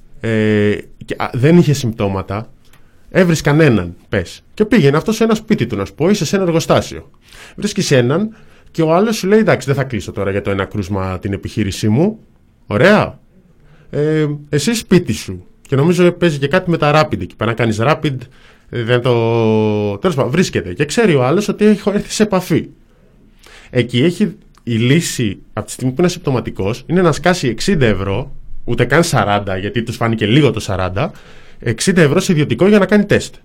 και δεν είχε συμπτώματα, έβρισκαν έναν, πες. Και πήγαινε αυτό σε ένα σπίτι του, να σου πω, είσαι σε ένα εργοστάσιο. Βρίσκεις έναν και ο άλλος σου λέει: εντάξει, δεν θα κλείσω τώρα για το ένα κρούσμα την επιχείρησή μου. Ωραία. Εσύ σπίτι σου. Και νομίζω παίζει και κάτι με τα rapid. Εκεί πέρα να κάνεις rapid, τέλος πάντων, βρίσκεται. Και ξέρει ο άλλος ότι έχω έρθει σε επαφή. Εκεί έχει η λύση, από τη στιγμή που είναι συμπτωματικός, είναι να σκάσει 60 ευρώ, ούτε καν 40, γιατί τους φάνηκε λίγο το 40, 60 ευρώ σε ιδιωτικό για να κάνει τεστ.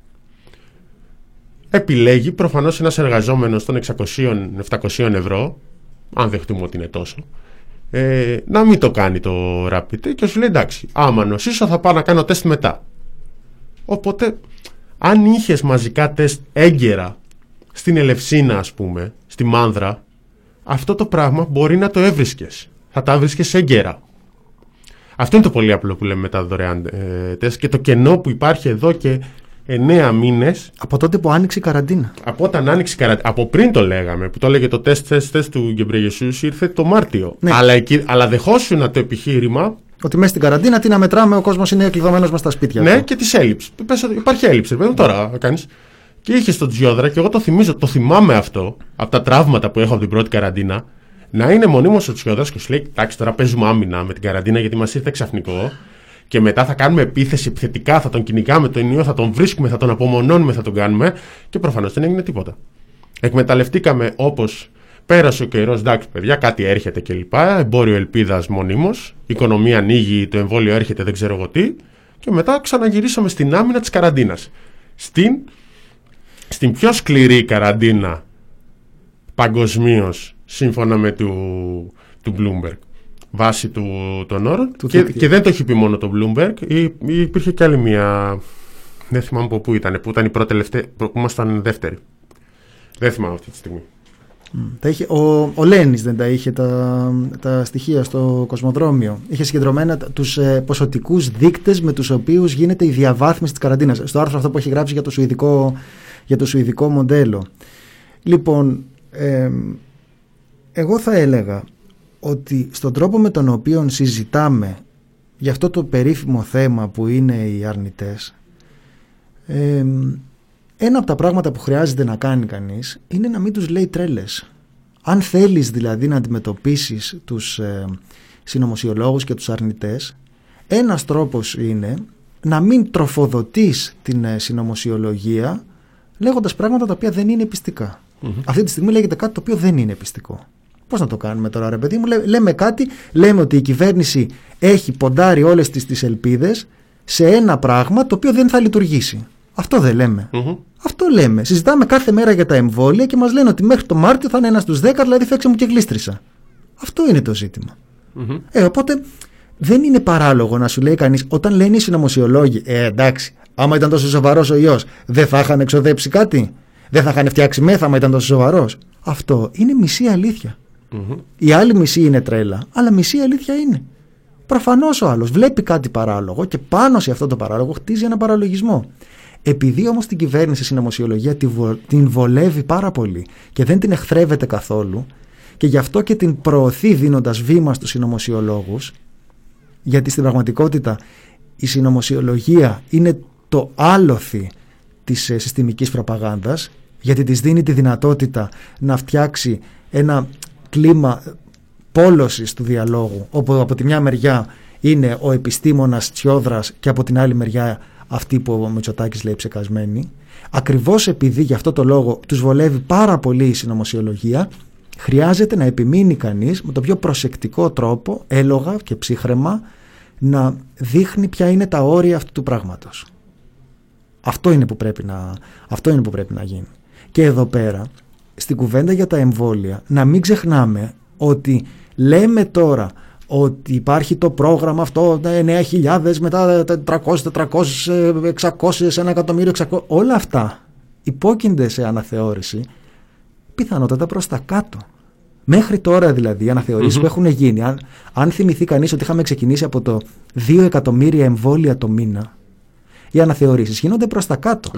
Επιλέγει προφανώς ένας εργαζόμενος των 600-700 ευρώ, αν δεχτούμε ότι είναι τόσο, να μην το κάνει το rapid και σου λέει εντάξει, άμα νοσήσω θα πάω να κάνω τεστ μετά. Οπότε, αν είχες μαζικά τεστ έγκαιρα στην Ελευσίνα, ας πούμε, στη Μάνδρα, αυτό το πράγμα μπορεί να το έβρισκες. Θα τα βρίσκες έγκαιρα. Αυτό είναι το πολύ απλό που λέμε με τα δωρεάν τεστ και το κενό που υπάρχει εδώ και 9 μήνες. Από τότε που άνοιξε η καραντίνα. Από όταν άνοιξε η καραντίνα. Από πριν το λέγαμε, που το έλεγε το τεστ του Γκεμπρεγεσούς, ήρθε το Μάρτιο. Ναι. Αλλά δεχόσουνα το επιχείρημα. Ότι μέσα στην καραντίνα τι να μετράμε, ο κόσμος είναι κλειδωμένος μέσα στα σπίτια. Ναι, και τη έλλειψη. Υπάρχει έλλειψη. Τώρα κάνεις. Και είχε τον Τζιόδρα, και εγώ το θυμάμαι αυτό, από τα τραύματα που έχω από την πρώτη καραντίνα, να είναι μονίμως ο Τζιόδρας και σου λέει: εντάξει, τώρα παίζουμε άμυνα με την καραντίνα γιατί μας ήρθε ξαφνικό. Και μετά θα κάνουμε επίθεση επιθετικά, θα τον κυνηγάμε τον ιό, θα τον βρίσκουμε, θα τον απομονώνουμε, θα τον κάνουμε. Και προφανώς δεν έγινε τίποτα. Εκμεταλλευτήκαμε όπως πέρασε ο καιρός, εντάξει παιδιά, κάτι έρχεται κλπ. Εμπόριο ελπίδας μονίμως, η οικονομία ανοίγει, το εμβόλιο έρχεται, δεν ξέρω εγώ τι. Και μετά ξαναγυρίσαμε στην άμυνα της καραντίνας. Στην πιο σκληρή καραντίνα παγκοσμίως, σύμφωνα με του Bloomberg. Βάση των όρων και δεν το έχει πει μόνο το Bloomberg, υπήρχε κι άλλη μια, δεν θυμάμαι από πού ήταν, που ήταν η πρώτη τελευταία, που ήμασταν δεύτερη, δεν θυμάμαι αυτή τη στιγμή. Ο Λένις δεν τα είχε τα στοιχεία στο Κοσμοδρόμιο, είχε συγκεντρωμένα τους ποσοτικούς δείκτες με τους οποίους γίνεται η διαβάθμιση της καραντίνας, στο άρθρο αυτό που έχει γράψει για το σουηδικό μοντέλο. Λοιπόν, εγώ θα έλεγα ότι στον τρόπο με τον οποίο συζητάμε για αυτό το περίφημο θέμα που είναι οι αρνητές, ένα από τα πράγματα που χρειάζεται να κάνει κανείς είναι να μην τους λέει τρέλες. Αν θέλεις δηλαδή να αντιμετωπίσεις τους συνωμοσιολόγους και τους αρνητές, ένας τρόπος είναι να μην τροφοδοτείς την συνωμοσιολογία λέγοντας πράγματα τα οποία δεν είναι πιστικά. Αυτή τη στιγμή λέγεται κάτι το οποίο δεν είναι πιστικό. Πώς να το κάνουμε τώρα, ρε παιδί μου? Λέμε κάτι, λέμε ότι η κυβέρνηση έχει ποντάρει όλες τις ελπίδες σε ένα πράγμα το οποίο δεν θα λειτουργήσει. Αυτό δεν λέμε. Αυτό λέμε. Συζητάμε κάθε μέρα για τα εμβόλια και μας λένε ότι μέχρι το Μάρτιο θα είναι 1 στους 10, δηλαδή φέξε μου και γλίστρισα. Αυτό είναι το ζήτημα. Οπότε δεν είναι παράλογο να σου λέει κανείς, όταν λένε οι συνωμοσιολόγοι, εντάξει, Άμα ήταν τόσο σοβαρός ο ιός, δεν θα είχαν εξοδέψει κάτι? Δεν θα είχαν φτιάξει μέθα άμα ήταν τόσο σοβαρός? Αυτό είναι μισή αλήθεια. Η άλλη μισή είναι τρέλα, αλλά μισή αλήθεια είναι. Προφανώς ο άλλος βλέπει κάτι παράλογο και πάνω σε αυτό το παράλογο χτίζει ένα παραλογισμό. Επειδή όμως την κυβέρνηση η συνωμοσιολογία την βολεύει πάρα πολύ και δεν την εχθρεύεται καθόλου, και γι' αυτό και την προωθεί δίνοντας βήμα στους συνωμοσιολόγους, γιατί στην πραγματικότητα η συνωμοσιολογία είναι το άλοθη της συστημικής προπαγάνδας, γιατί της δίνει τη δυνατότητα να φτιάξει ένα κλίμα πόλωσης του διαλόγου, όπου από τη μια μεριά είναι ο επιστήμονας Τσιόδρας και από την άλλη μεριά αυτή που ο Μητσοτάκης λέει ψεκασμένη. Ακριβώς επειδή γι' αυτό το λόγο τους βολεύει πάρα πολύ η συνωμοσιολογία, χρειάζεται να επιμείνει κανείς με το πιο προσεκτικό τρόπο, έλογα και ψύχραιμα, να δείχνει ποια είναι τα όρια αυτού του πράγματος. Αυτό είναι που πρέπει να γίνει. Και εδώ πέρα, στην κουβέντα για τα εμβόλια, να μην ξεχνάμε ότι λέμε τώρα ότι υπάρχει το πρόγραμμα αυτό, 9.000, μετά 400, 600, 1 εκατομμύριο, 600, όλα αυτά υπόκεινται σε αναθεώρηση πιθανότατα προς τα κάτω. Μέχρι τώρα δηλαδή οι αναθεωρήσεις που έχουν γίνει, αν θυμηθεί κανείς ότι είχαμε ξεκινήσει από το 2 εκατομμύρια εμβόλια το μήνα, οι αναθεωρήσεις γίνονται προς τα κάτω.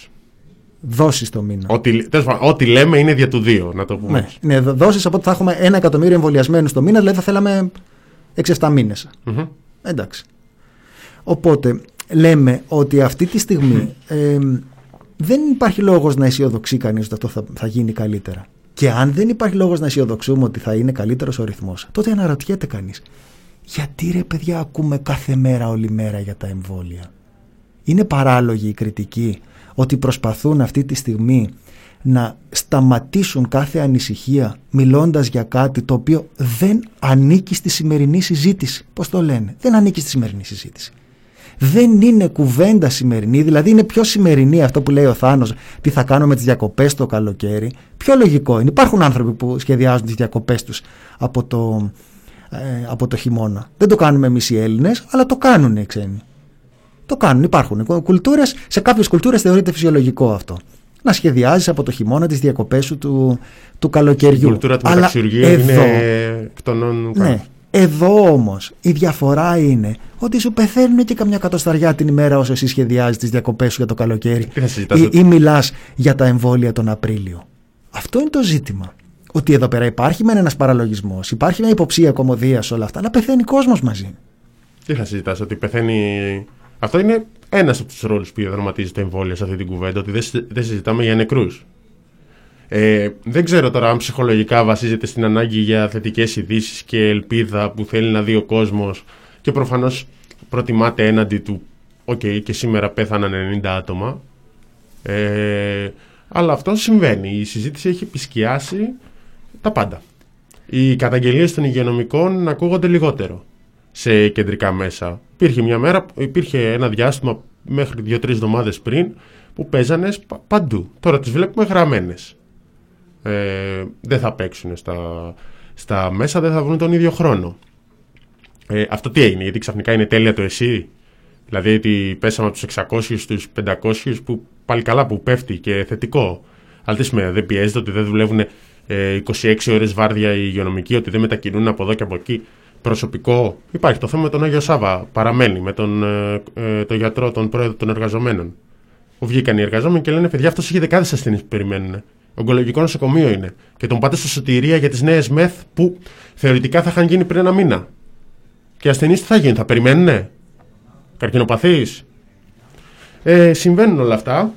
Δόσεις το μήνα. Ό,τι λέμε είναι δια του 2, να το πούμε. Ναι, δόσεις, από ότι θα έχουμε 1 εκατομμύριο εμβολιασμένους το μήνα, δηλαδή θα θέλαμε 6-7 μήνες. Εντάξει. Οπότε λέμε ότι αυτή τη στιγμή δεν υπάρχει λόγος να αισιοδοξεί κανείς ότι αυτό θα γίνει καλύτερα. Και αν δεν υπάρχει λόγος να αισιοδοξούμε ότι θα είναι καλύτερος ο ρυθμός, τότε αναρωτιέται κανείς, γιατί ρε παιδιά ακούμε κάθε μέρα όλη μέρα για τα εμβόλια? Είναι παράλογη η κριτική ότι προσπαθούν αυτή τη στιγμή να σταματήσουν κάθε ανησυχία μιλώντας για κάτι το οποίο δεν ανήκει στη σημερινή συζήτηση? Πώς το λένε? Δεν ανήκει στη σημερινή συζήτηση. Δεν είναι κουβέντα σημερινή, δηλαδή είναι πιο σημερινή αυτό που λέει ο Θάνος, τι θα κάνουμε με τις διακοπές το καλοκαίρι. Πιο λογικό είναι. Υπάρχουν άνθρωποι που σχεδιάζουν τις διακοπές τους από το χειμώνα. Δεν το κάνουμε εμείς οι Έλληνες, αλλά το κάνουν οι ξένοι. Το κάνουν, υπάρχουν κουλτούρες, σε κάποιες κουλτούρες θεωρείται φυσιολογικό αυτό. Να σχεδιάζεις από το χειμώνα τις διακοπές σου του καλοκαιριού. Η κουλτούρα του μεταξυργείου είναι εκ των όνων. Ναι. Εδώ όμως η διαφορά είναι ότι σου πεθαίνουν και καμιά κατοσταριά την ημέρα όσο εσύ σχεδιάζεις τις διακοπές σου για το καλοκαίρι ή μιλάς για τα εμβόλια τον Απρίλιο. Αυτό είναι το ζήτημα. Ότι εδώ πέρα υπάρχει μεν ένας παραλογισμός, υπάρχει μια υποψία κωμωδίας σε όλα αυτά, αλλά πεθαίνει κόσμος μαζί. Τι θα συζητάς, ότι πεθαίνει? Αυτό είναι ένας από τους ρόλους που διαδραματίζει το εμβόλιο σε αυτή την κουβέντα, ότι δεν συζητάμε για νεκρούς. Δεν ξέρω τώρα αν ψυχολογικά βασίζεται στην ανάγκη για θετικές ειδήσεις και ελπίδα που θέλει να δει ο κόσμος, και προφανώς προτιμάται έναντι του και σήμερα πέθαναν 90 άτομα, αλλά αυτό συμβαίνει. Η συζήτηση έχει επισκιάσει τα πάντα. Οι καταγγελίες των υγειονομικών ακούγονται λιγότερο σε κεντρικά μέσα. Υπήρχε ένα διάστημα μέχρι 2-3 εβδομάδες πριν που παίζανε παντού. Τώρα τις βλέπουμε γραμμένες. Δεν θα παίξουν στα μέσα, δεν θα βρουν τον ίδιο χρόνο. Αυτό τι έγινε? Γιατί ξαφνικά είναι τέλεια το ΕΣΥ? Δηλαδή ότι πέσαμε από τους 600 στους 500, που πάλι καλά που πέφτει και θετικό. Αλλά τι σημαίνει? Δεν πιέζεται ότι δεν δουλεύουν 26 ώρες βάρδια οι υγειονομικοί, ότι δεν μετακινούν από εδώ και από εκεί προσωπικό? Υπάρχει το θέμα με τον Άγιο Σάβα, παραμένει με τον γιατρό, τον πρόεδρο των εργαζομένων. Που βγήκαν οι εργαζόμενοι και λένε: παιδιά, αυτός είχε δεκάδες ασθενείς που περιμένουν. Ογκολογικό νοσοκομείο είναι. Και τον πάτε στο Σωτηρία για τις νέες ΜΕΘ που θεωρητικά θα είχαν γίνει πριν 1 μήνα. Και οι ασθενείς τι θα γίνουν? Θα περιμένουνε? Καρκινοπαθείς? Συμβαίνουν όλα αυτά.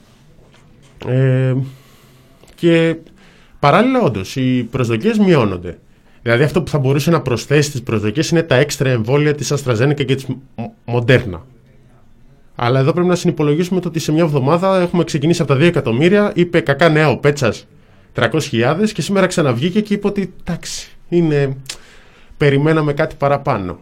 Και παράλληλα, όντως, οι προσδοκίες μειώνονται. Δηλαδή, αυτό που θα μπορούσε να προσθέσει στις προσδοκίες είναι τα έξτρα εμβόλια της AstraZeneca και της Moderna. Αλλά εδώ πρέπει να συνυπολογίσουμε το ότι σε μια εβδομάδα έχουμε ξεκινήσει από τα 2 εκατομμύρια. Είπε κακά νέα ο Πέτσας 300.000 και σήμερα ξαναβγήκε και είπε ότι εντάξει, περιμέναμε κάτι παραπάνω.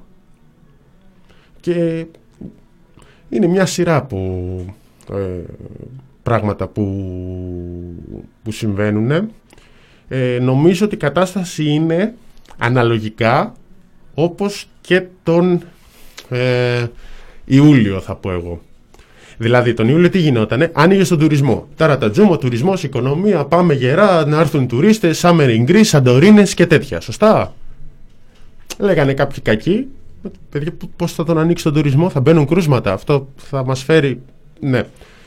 Και είναι μια σειρά από πράγματα που συμβαίνουν. Νομίζω ότι η κατάσταση είναι αναλογικά όπως και τον Ιούλιο, θα πω εγώ. Δηλαδή τον Ιούλιο τι γινότανε, άνοιγε στον τουρισμό. Ταρατατζούμ, ο τουρισμός, οικονομία, πάμε γερά, να έρθουν τουρίστες, summer in Greece, Σαντορίνες και τέτοια. Σωστά. Λέγανε κάποιοι κακοί, παιδιά, πώς θα τον ανοίξει τον τουρισμό, θα μπαίνουν κρούσματα, αυτό θα μας φέρει. Ναι.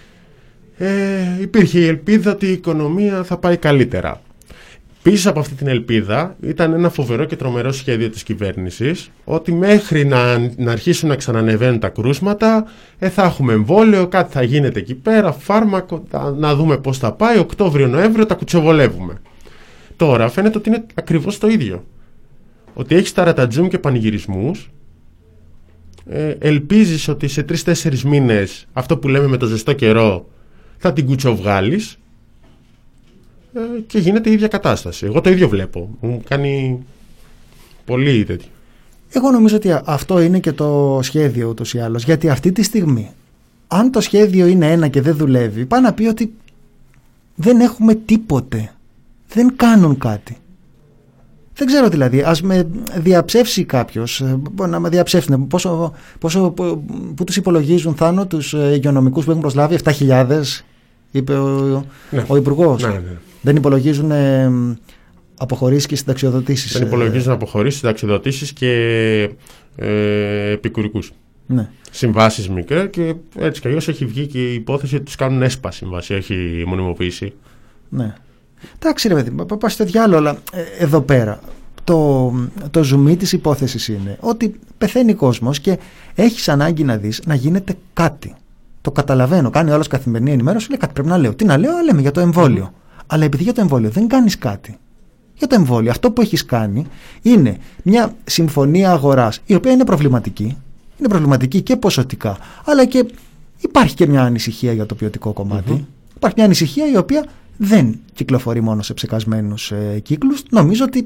Υπήρχε η ελπίδα ότι η οικονομία θα πάει καλύτερα. Πίσω από αυτή την ελπίδα ήταν ένα φοβερό και τρομερό σχέδιο της κυβέρνησης ότι μέχρι να αρχίσουν να ξανανεβαίνουν τα κρούσματα θα έχουμε εμβόλιο, κάτι θα γίνεται εκεί πέρα, φάρμακο, να δούμε πώς θα πάει, Οκτώβριο-Νοέμβριο τα κουτσοβολεύουμε. Τώρα φαίνεται ότι είναι ακριβώς το ίδιο. Ότι έχεις ταρατατζούμ και πανηγυρισμούς, ελπίζεις ότι σε 3-4 μήνες αυτό που λέμε με το ζεστό καιρό θα την κουτσοβγάλεις και γίνεται η ίδια κατάσταση. Εγώ το ίδιο βλέπω. Μου κάνει πολύ τέτοιο. Εγώ νομίζω ότι αυτό είναι και το σχέδιο ούτως ή άλλως. Γιατί αυτή τη στιγμή, αν το σχέδιο είναι ένα και δεν δουλεύει, πάει να πει ότι δεν έχουμε τίποτε. Δεν κάνουν κάτι. Δεν ξέρω δηλαδή, ας με διαψεύσει κάποιος, να με διαψεύσει πού τους υπολογίζουν, Θάνο, τους υγειονομικούς που έχουν προσλάβει, 7.000, είπε ο Υπουργός. Ναι. Δεν υπολογίζουν αποχωρήσεις και συνταξιοδοτήσεις. Δεν υπολογίζουν αποχωρήσεις, συνταξιοδοτήσεις και επικουρικούς. Ναι. Συμβάσεις μικρές και έτσι κι αλλιώς έχει βγει και η υπόθεση ότι τους κάνουν έσπα συμβάση, έχει μονιμοποίηση. Ναι. Εντάξει ρε παιδί, πάει στο διάλογο, αλλά εδώ πέρα το ζουμί της υπόθεσης είναι ότι πεθαίνει κόσμος και έχεις ανάγκη να δεις να γίνεται κάτι. Το καταλαβαίνω, κάνει όλος καθημερινή ενημέρωση, λέει κάτι πρέπει να λέω. Τι να λέω, λέμε για το εμβόλιο. Αλλά επειδή για το εμβόλιο δεν κάνεις κάτι. Για το εμβόλιο αυτό που έχεις κάνει είναι μια συμφωνία αγοράς η οποία είναι προβληματική. Είναι προβληματική και ποσοτικά, αλλά και υπάρχει και μια ανησυχία για το ποιοτικό κομμάτι. Υπάρχει μια ανησυχία η οποία δεν κυκλοφορεί μόνο σε ψεκασμένους κύκλους. Νομίζω ότι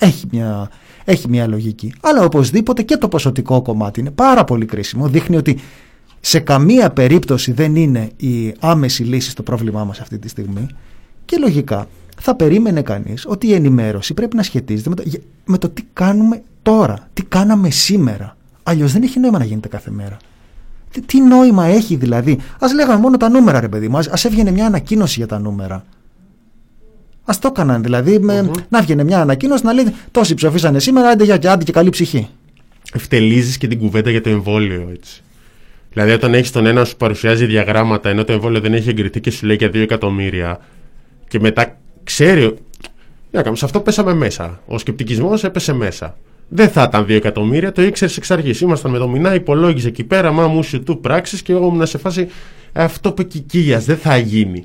έχει μια λογική. Αλλά οπωσδήποτε και το ποσοτικό κομμάτι είναι πάρα πολύ κρίσιμο. Δείχνει ότι σε καμία περίπτωση δεν είναι η άμεση λύση στο πρόβλημά μας αυτή τη στιγμή. Και λογικά θα περίμενε κανείς ότι η ενημέρωση πρέπει να σχετίζεται με το τι κάνουμε τώρα, τι κάναμε σήμερα. Αλλιώς δεν έχει νόημα να γίνεται κάθε μέρα. Τι νόημα έχει δηλαδή? Ας λέγαμε μόνο τα νούμερα, ρε παιδί μου, ας έβγαινε μια ανακοίνωση για τα νούμερα. Ας το έκαναν δηλαδή, να βγαινε μια ανακοίνωση να λέει τόσοι ψοφίσανε σήμερα, άντε και καλή ψυχή. Ευτελίζεις και την κουβέντα για το εμβόλιο έτσι. Δηλαδή, όταν έχεις τον ένα σου παρουσιάζει διαγράμματα ενώ το εμβόλιο δεν έχει εγκριθεί και σου λέει για 2 εκατομμύρια και μετά ξέρει. Σε αυτό πέσαμε μέσα. Ο σκεπτικισμός έπεσε μέσα. Δεν θα ήταν 2 εκατομμύρια, το ήξερες εξ αρχής. Ήμασταν με το μηνά, υπολόγιζε εκεί πέρα, μα μου σου του πράξεις και εγώ ήμουν σε φάση αυτό που κικίλιας δεν θα γίνει.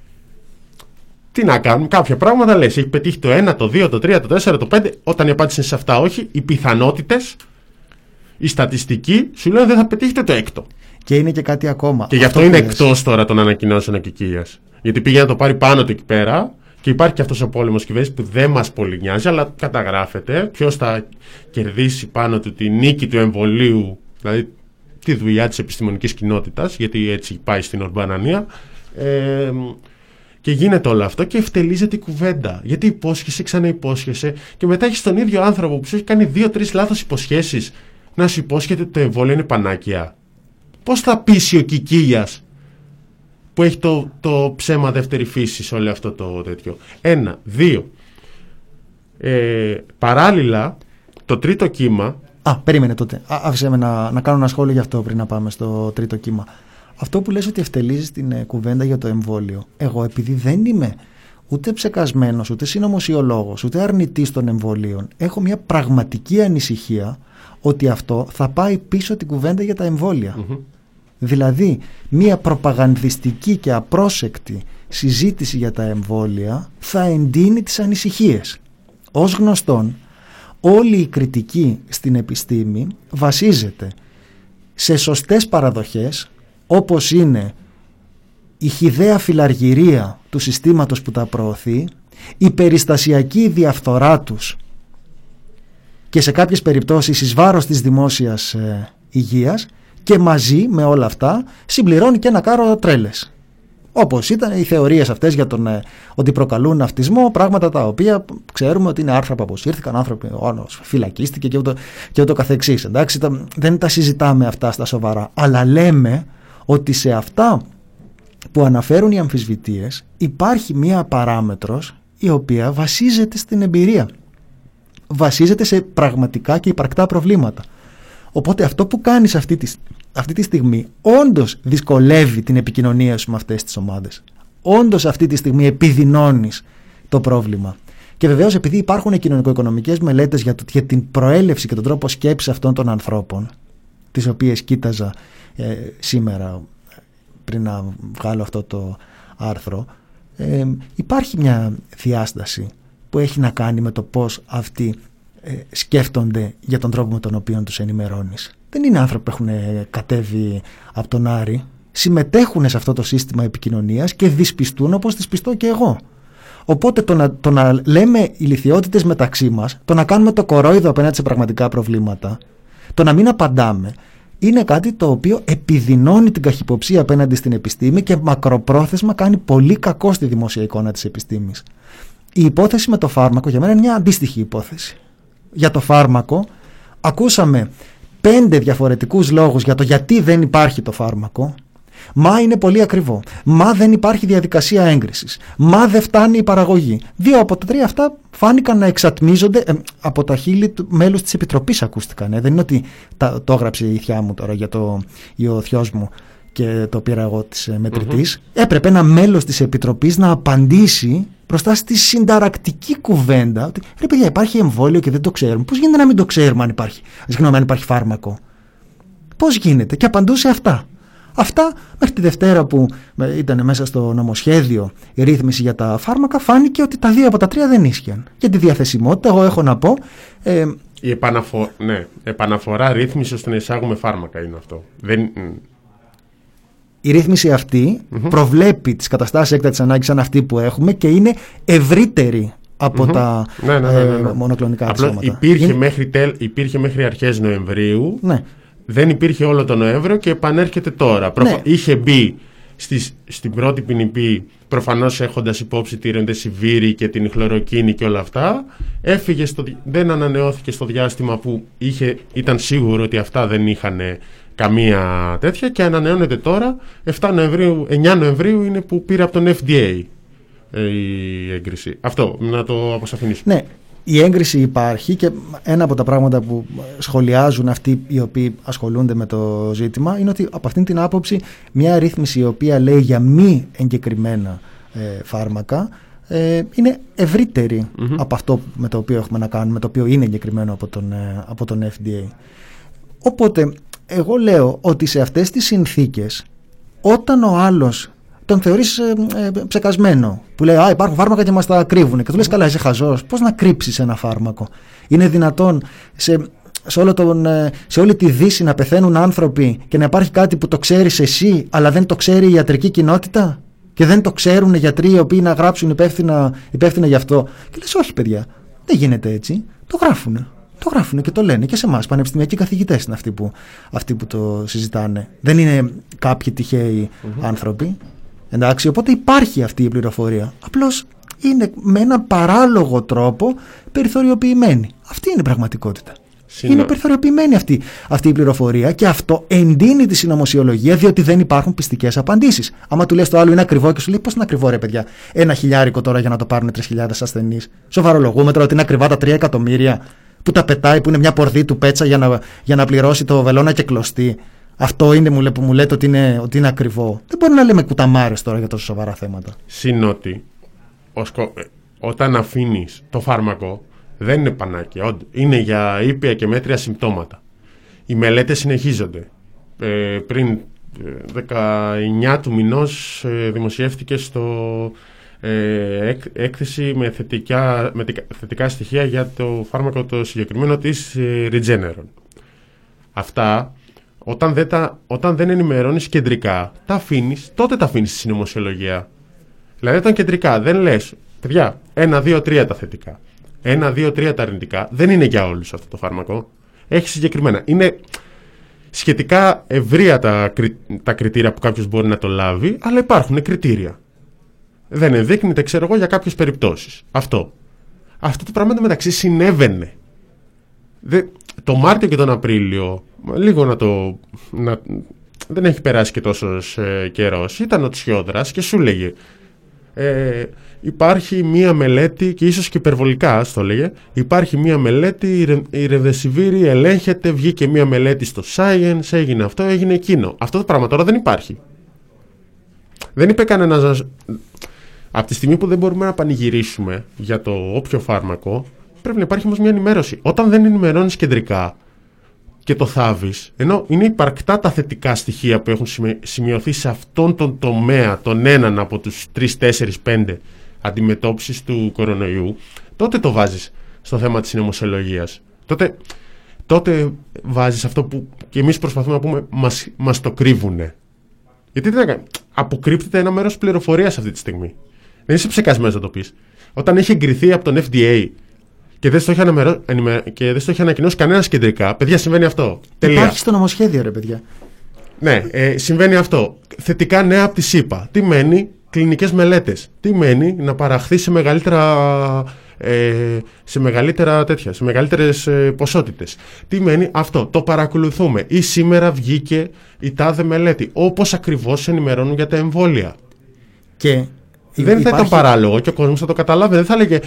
Τι να κάνουμε, κάποια πράγματα λες. Έχει πετύχει το 1, το 2, το 3, το 4, το 5. Όταν η απάντηση είναι σε αυτά όχι, οι πιθανότητες, η στατιστική σου λένε δεν θα πετύχετε το 6. Και είναι και κάτι ακόμα. Και γι' αυτό είναι εκτός τώρα των ανακοινώσεων ο Κικίλιας. Γιατί πήγε να το πάρει πάνω του εκεί πέρα. Και υπάρχει και αυτός ο πόλεμος κυβέρνησης που δεν μας πολύ νοιάζει, αλλά καταγράφεται ποιος θα κερδίσει πάνω του τη νίκη του εμβολίου, δηλαδή τη δουλειά της επιστημονικής κοινότητας, γιατί έτσι πάει στην ορμπανανία. Και γίνεται όλο αυτό και ευτελίζεται η κουβέντα. Γιατί υπόσχεσαι, ξαναυπόσχεσαι, και μετά έχεις τον ίδιο άνθρωπο που σου έχει κάνει 2-3 λάθος υποσχέσεις να σου υπόσχεται ότι το εμβόλιο είναι πανάκια. Πώς θα πείσει ο Κικίλιας που έχει το ψέμα δεύτερη φύση σε όλο αυτό το τέτοιο? 1, 2. Παράλληλα, το τρίτο κύμα. Περίμενε τότε. Άφησε με να κάνω ένα σχόλιο γι' αυτό πριν να πάμε στο τρίτο κύμα. Αυτό που λες ότι ευτελίζεις την κουβέντα για το εμβόλιο. Εγώ, επειδή δεν είμαι ούτε ψεκασμένος, ούτε συνωμοσιολόγος, ούτε αρνητής των εμβολίων, έχω μια πραγματική ανησυχία ότι αυτό θα πάει πίσω την κουβέντα για τα εμβόλια. Δηλαδή, μια προπαγανδιστική και απρόσεκτη συζήτηση για τα εμβόλια θα εντείνει τις ανησυχίες. Ως γνωστόν, όλη η κριτική στην επιστήμη βασίζεται σε σωστές παραδοχές, όπως είναι η χυδαία φιλαργυρία του συστήματος που τα προωθεί, η περιστασιακή διαφθορά τους και σε κάποιες περιπτώσεις εις βάρος της δημόσιας υγείας, και μαζί με όλα αυτά συμπληρώνει και ένα κάρο τρέλες. Όπως ήταν οι θεωρίες αυτές για ότι προκαλούν ναυτισμό, πράγματα τα οποία ξέρουμε ότι είναι άρθρα που αποσύρθηκαν, άνθρωποι φυλακίστηκε και ούτω καθεξής. Εντάξει, δεν τα συζητάμε αυτά στα σοβαρά, αλλά λέμε ότι σε αυτά που αναφέρουν οι αμφισβητείες υπάρχει μία παράμετρος η οποία βασίζεται στην εμπειρία. Βασίζεται σε πραγματικά και υπαρκτά προβλήματα. Οπότε αυτό που κάνεις αυτή τη στιγμή όντως δυσκολεύει την επικοινωνία σου με αυτές τις ομάδες. Όντως αυτή τη στιγμή επιδεινώνεις το πρόβλημα. Και βεβαίως επειδή υπάρχουν κοινωνικο-οικονομικές μελέτες για την προέλευση και τον τρόπο σκέψης αυτών των ανθρώπων, τις οποίες κοίταζα σήμερα πριν να βγάλω αυτό το άρθρο, υπάρχει μια διάσταση που έχει να κάνει με το πώς αυτοί σκέφτονται για τον τρόπο με τον οποίο τους ενημερώνεις. Δεν είναι άνθρωποι που έχουν κατέβει από τον Άρη, συμμετέχουν σε αυτό το σύστημα επικοινωνίας και δυσπιστούν όπως δυσπιστώ και εγώ. Οπότε το να λέμε ηλιθιότητες μεταξύ μας, το να κάνουμε το κορόιδο απέναντι σε πραγματικά προβλήματα, το να μην απαντάμε, είναι κάτι το οποίο επιδεινώνει την καχυποψία απέναντι στην επιστήμη και μακροπρόθεσμα κάνει πολύ κακό στη δημόσια εικόνα της επιστήμης. Η υπόθεση με το φάρμακο για μένα είναι μια αντίστοιχη υπόθεση. Για το φάρμακο ακούσαμε 5 διαφορετικούς λόγους για το γιατί δεν υπάρχει το φάρμακο. Μα είναι πολύ ακριβό. Μα δεν υπάρχει διαδικασία έγκρισης. Μα δεν φτάνει η παραγωγή. 2 από τα 3 αυτά φάνηκαν να εξατμίζονται από τα χείλη του μέλους της Επιτροπής ακούστηκαν. Δεν είναι ότι το έγραψε η θιά μου τώρα ή ο θειός μου και το πήρα εγώ της μετρητής. Έπρεπε ένα μέλος της Επιτροπής να απαντήσει μπροστά στη συνταρακτική κουβέντα ότι ρε παιδιά, υπάρχει εμβόλιο και δεν το ξέρουμε. Πώς γίνεται να μην το ξέρουμε αν υπάρχει φάρμακο? Πώς γίνεται? Και απαντούσε αυτά. Αυτά μέχρι τη Δευτέρα που ήταν μέσα στο νομοσχέδιο η ρύθμιση για τα φάρμακα, φάνηκε ότι τα 2 από τα 3 δεν ίσχυαν. Για τη διαθεσιμότητα, εγώ έχω να πω. Η επαναφορά ρύθμιση ώστε να εισάγουμε φάρμακα είναι αυτό. Η ρύθμιση αυτή προβλέπει τις καταστάσεις έκτακτης ανάγκης σαν αυτή που έχουμε και είναι ευρύτερη από τα μονοκλονικά αξιώματα. Υπήρχε μέχρι αρχές Νοεμβρίου. Ναι. Δεν υπήρχε όλο τον Νοέμβριο και επανέρχεται τώρα. Ναι. Είχε μπει στην πρώτη ποινική, προφανώς έχοντας υπόψη τη ρεμδεσιβίρη και την χλωροκίνη και όλα αυτά. Δεν ανανεώθηκε στο διάστημα που ήταν σίγουρο ότι αυτά δεν είχαν καμία τέτοια και ανανεώνεται τώρα. 9 Νοεμβρίου είναι που πήρε από τον FDA η έγκριση. Αυτό, να το αποσαφηνίσουμε. Ναι. Η έγκριση υπάρχει και ένα από τα πράγματα που σχολιάζουν αυτοί οι οποίοι ασχολούνται με το ζήτημα είναι ότι από αυτήν την άποψη μια ρύθμιση η οποία λέει για μη εγκεκριμένα φάρμακα είναι ευρύτερη από αυτό με το οποίο έχουμε να κάνουμε, το οποίο είναι εγκεκριμένο από τον FDA. Οπότε εγώ λέω ότι σε αυτές τις συνθήκες όταν ο άλλος τον θεωρείς ψεκασμένο, που λέει υπάρχουν φάρμακα και μας τα κρύβουν και του λες καλά είσαι χαζός, πώς να κρύψεις ένα φάρμακο? Είναι δυνατόν σε όλη τη Δύση να πεθαίνουν άνθρωποι και να υπάρχει κάτι που το ξέρεις εσύ αλλά δεν το ξέρει η ιατρική κοινότητα και δεν το ξέρουν οι γιατροί οι οποίοι να γράψουν υπεύθυνα γι' αυτό? Και λες όχι παιδιά, δεν γίνεται έτσι, το γράφουν και το λένε και σε εμάς πανεπιστημιακοί καθηγητές είναι αυτοί που το συζητάνε, δεν είναι κάποιοι τυχαίοι άνθρωποι. Εντάξει, οπότε υπάρχει αυτή η πληροφορία. Απλώς είναι με έναν παράλογο τρόπο περιθωριοποιημένη. Αυτή είναι η πραγματικότητα. Είναι περιθωριοποιημένη αυτή η πληροφορία και αυτό εντείνει τη συνωμοσιολογία διότι δεν υπάρχουν πιστικές απαντήσεις. Άμα του λες το άλλο είναι ακριβό και σου λέει πώς είναι ακριβό ρε παιδιά, 1.000 τώρα για να το πάρουν 3.000 ασθενείς. Σοβαρολογούμε τώρα ότι είναι ακριβά τα 3 εκατομμύρια που τα πετάει, που είναι μια πορδί του πέτσα για να πληρώσει το βελόνα και κλωστή. Αυτό είναι που μου λέτε ότι είναι ακριβό. Δεν μπορεί να λέμε κουταμάρες τώρα για τόσο σοβαρά θέματα. Συνότι όταν αφήνεις το φάρμακο δεν είναι πανάκια. Είναι για ήπια και μέτρια συμπτώματα. Οι μελέτες συνεχίζονται. Πριν 19 του μηνός δημοσιεύτηκε έκθεση με θετικά στοιχεία για το φάρμακο το συγκεκριμένο της Regeneron. Αυτά όταν δεν ενημερώνεις κεντρικά, τότε τα αφήνεις στη συνωμοσιολογία. Δηλαδή όταν κεντρικά δεν λες, παιδιά, 1, 2, 3 τα θετικά, 1, 2, 3 τα αρνητικά, δεν είναι για όλους αυτό το φάρμακο. Έχει συγκεκριμένα. Είναι σχετικά ευρεία τα κριτήρια που κάποιος μπορεί να το λάβει, αλλά υπάρχουν κριτήρια. Δεν ενδείκνυται, ξέρω εγώ, για κάποιες περιπτώσεις. Αυτό το πράγμα μεταξύ συνέβαινε. Το Μάρτιο και τον Απρίλιο, λίγο δεν έχει περάσει και τόσος καιρός. Ήταν ο Τσιόδρας και σου λέγε υπάρχει μία μελέτη, και ίσως και υπερβολικά το λέγε, υπάρχει μία μελέτη, η Remdesivir ελέγχεται, βγήκε μία μελέτη στο Science, έγινε αυτό, έγινε εκείνο. Αυτό το πράγμα τώρα δεν υπάρχει. Δεν είπε κανένας. Από τη στιγμή που δεν μπορούμε να πανηγυρίσουμε για το όποιο φάρμακο, πρέπει να υπάρχει όμως μια ενημέρωση. Όταν δεν ενημερώνεις κεντρικά και το θάβεις, ενώ είναι υπαρκτά τα θετικά στοιχεία που έχουν σημειωθεί σε αυτόν τον τομέα, τον έναν από τους 3, 4, 5 αντιμετώπισης του κορονοϊού, τότε το βάζεις στο θέμα της συνωμοσιολογίας. Τότε βάζεις αυτό που και εμείς προσπαθούμε να πούμε, μας το κρύβουνε. Γιατί αποκρύπτεται ένα μέρος πληροφορίας αυτή τη στιγμή. Δεν είσαι ψεκασμένος να το πεις. Όταν έχει εγκριθεί από τον FDA και δεν στο έχει ανακοινώσει κανένας κεντρικά, παιδιά, συμβαίνει αυτό. Υπάρχει στο νομοσχέδιο, ρε παιδιά. Ναι, συμβαίνει αυτό. Θετικά νέα από τη ΣΥΠΑ. Τι μένει? Κλινικές μελέτες. Τι μένει? Να παραχθεί σε μεγαλύτερες ποσότητες. Τι μένει? Αυτό. Το παρακολουθούμε. Ή σήμερα βγήκε η τάδε μελέτη. Όπως ακριβώς ενημερώνουν για τα εμβόλια. Και δεν θα ήταν παράλογο και ο κόσμος θα το καταλάβει. Δεν θα έλεγε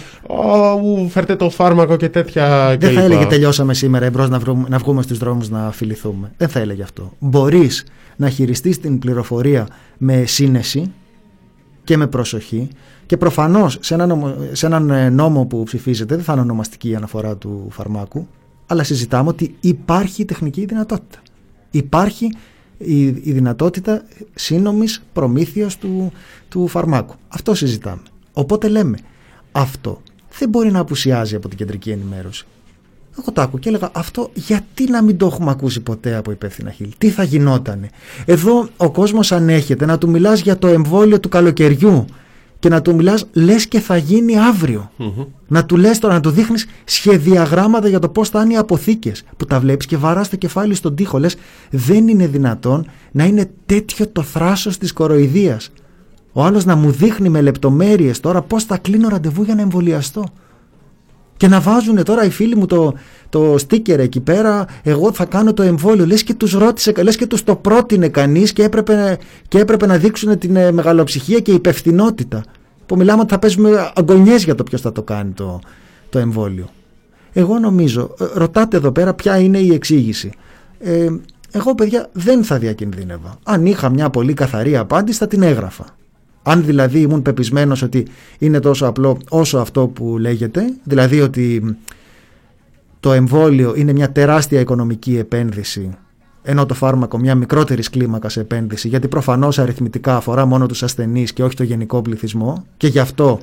φέρτε το φάρμακο και τέτοια. Δεν θα έλεγε τελειώσαμε σήμερα, εμπρός να βγούμε στους δρόμους να φιληθούμε. Δεν θα έλεγε αυτό. Μπορείς να χειριστείς την πληροφορία με σύνεση και με προσοχή, και προφανώς σε έναν νόμο που ψηφίζεται δεν θα είναι ονομαστική η αναφορά του φαρμάκου, αλλά συζητάμε ότι υπάρχει τεχνική δυνατότητα. Υπάρχει η δυνατότητα σύνομης προμήθειας του φαρμάκου. Αυτό συζητάμε. Οπότε λέμε, αυτό δεν μπορεί να απουσιάζει από την κεντρική ενημέρωση. Εγώ το άκου και έλεγα, αυτό γιατί να μην το έχουμε ακούσει ποτέ από υπεύθυνα χείλη? Τι θα γινότανε? Εδώ ο κόσμος ανέχεται να του μιλάς για το εμβόλιο του καλοκαιριού και να του μιλάς λες και θα γίνει αύριο. Να του λες τώρα, να του δείχνεις σχεδιαγράμματα για το πώς θα είναι οι αποθήκες, που τα βλέπεις και βαράς το κεφάλι στον τοίχο. Λες, δεν είναι δυνατόν να είναι τέτοιο το θράσος της κοροϊδίας. Ο άλλος να μου δείχνει με λεπτομέρειες τώρα πώς θα κλείνω ραντεβού για να εμβολιαστώ. Και να βάζουν τώρα οι φίλοι μου το στίκερ εκεί πέρα, εγώ θα κάνω το εμβόλιο. Λες και τους ρώτησε, λες και τους το πρότεινε κανείς και έπρεπε να δείξουν την μεγαλοψυχία και υπευθυνότητα. Που μιλάμε ότι θα παίζουμε αγωνιές για το ποιος θα το κάνει το εμβόλιο. Εγώ νομίζω, ρωτάτε εδώ πέρα ποια είναι η εξήγηση. Εγώ, παιδιά, δεν θα διακινδύνευα. Αν είχα μια πολύ καθαρή απάντηση θα την έγραφα. Αν δηλαδή ήμουν πεπισμένος ότι είναι τόσο απλό όσο αυτό που λέγεται, δηλαδή ότι το εμβόλιο είναι μια τεράστια οικονομική επένδυση, ενώ το φάρμακο μια μικρότερης κλίμακας επένδυση, γιατί προφανώς αριθμητικά αφορά μόνο τους ασθενείς και όχι το γενικό πληθυσμό, και γι' αυτό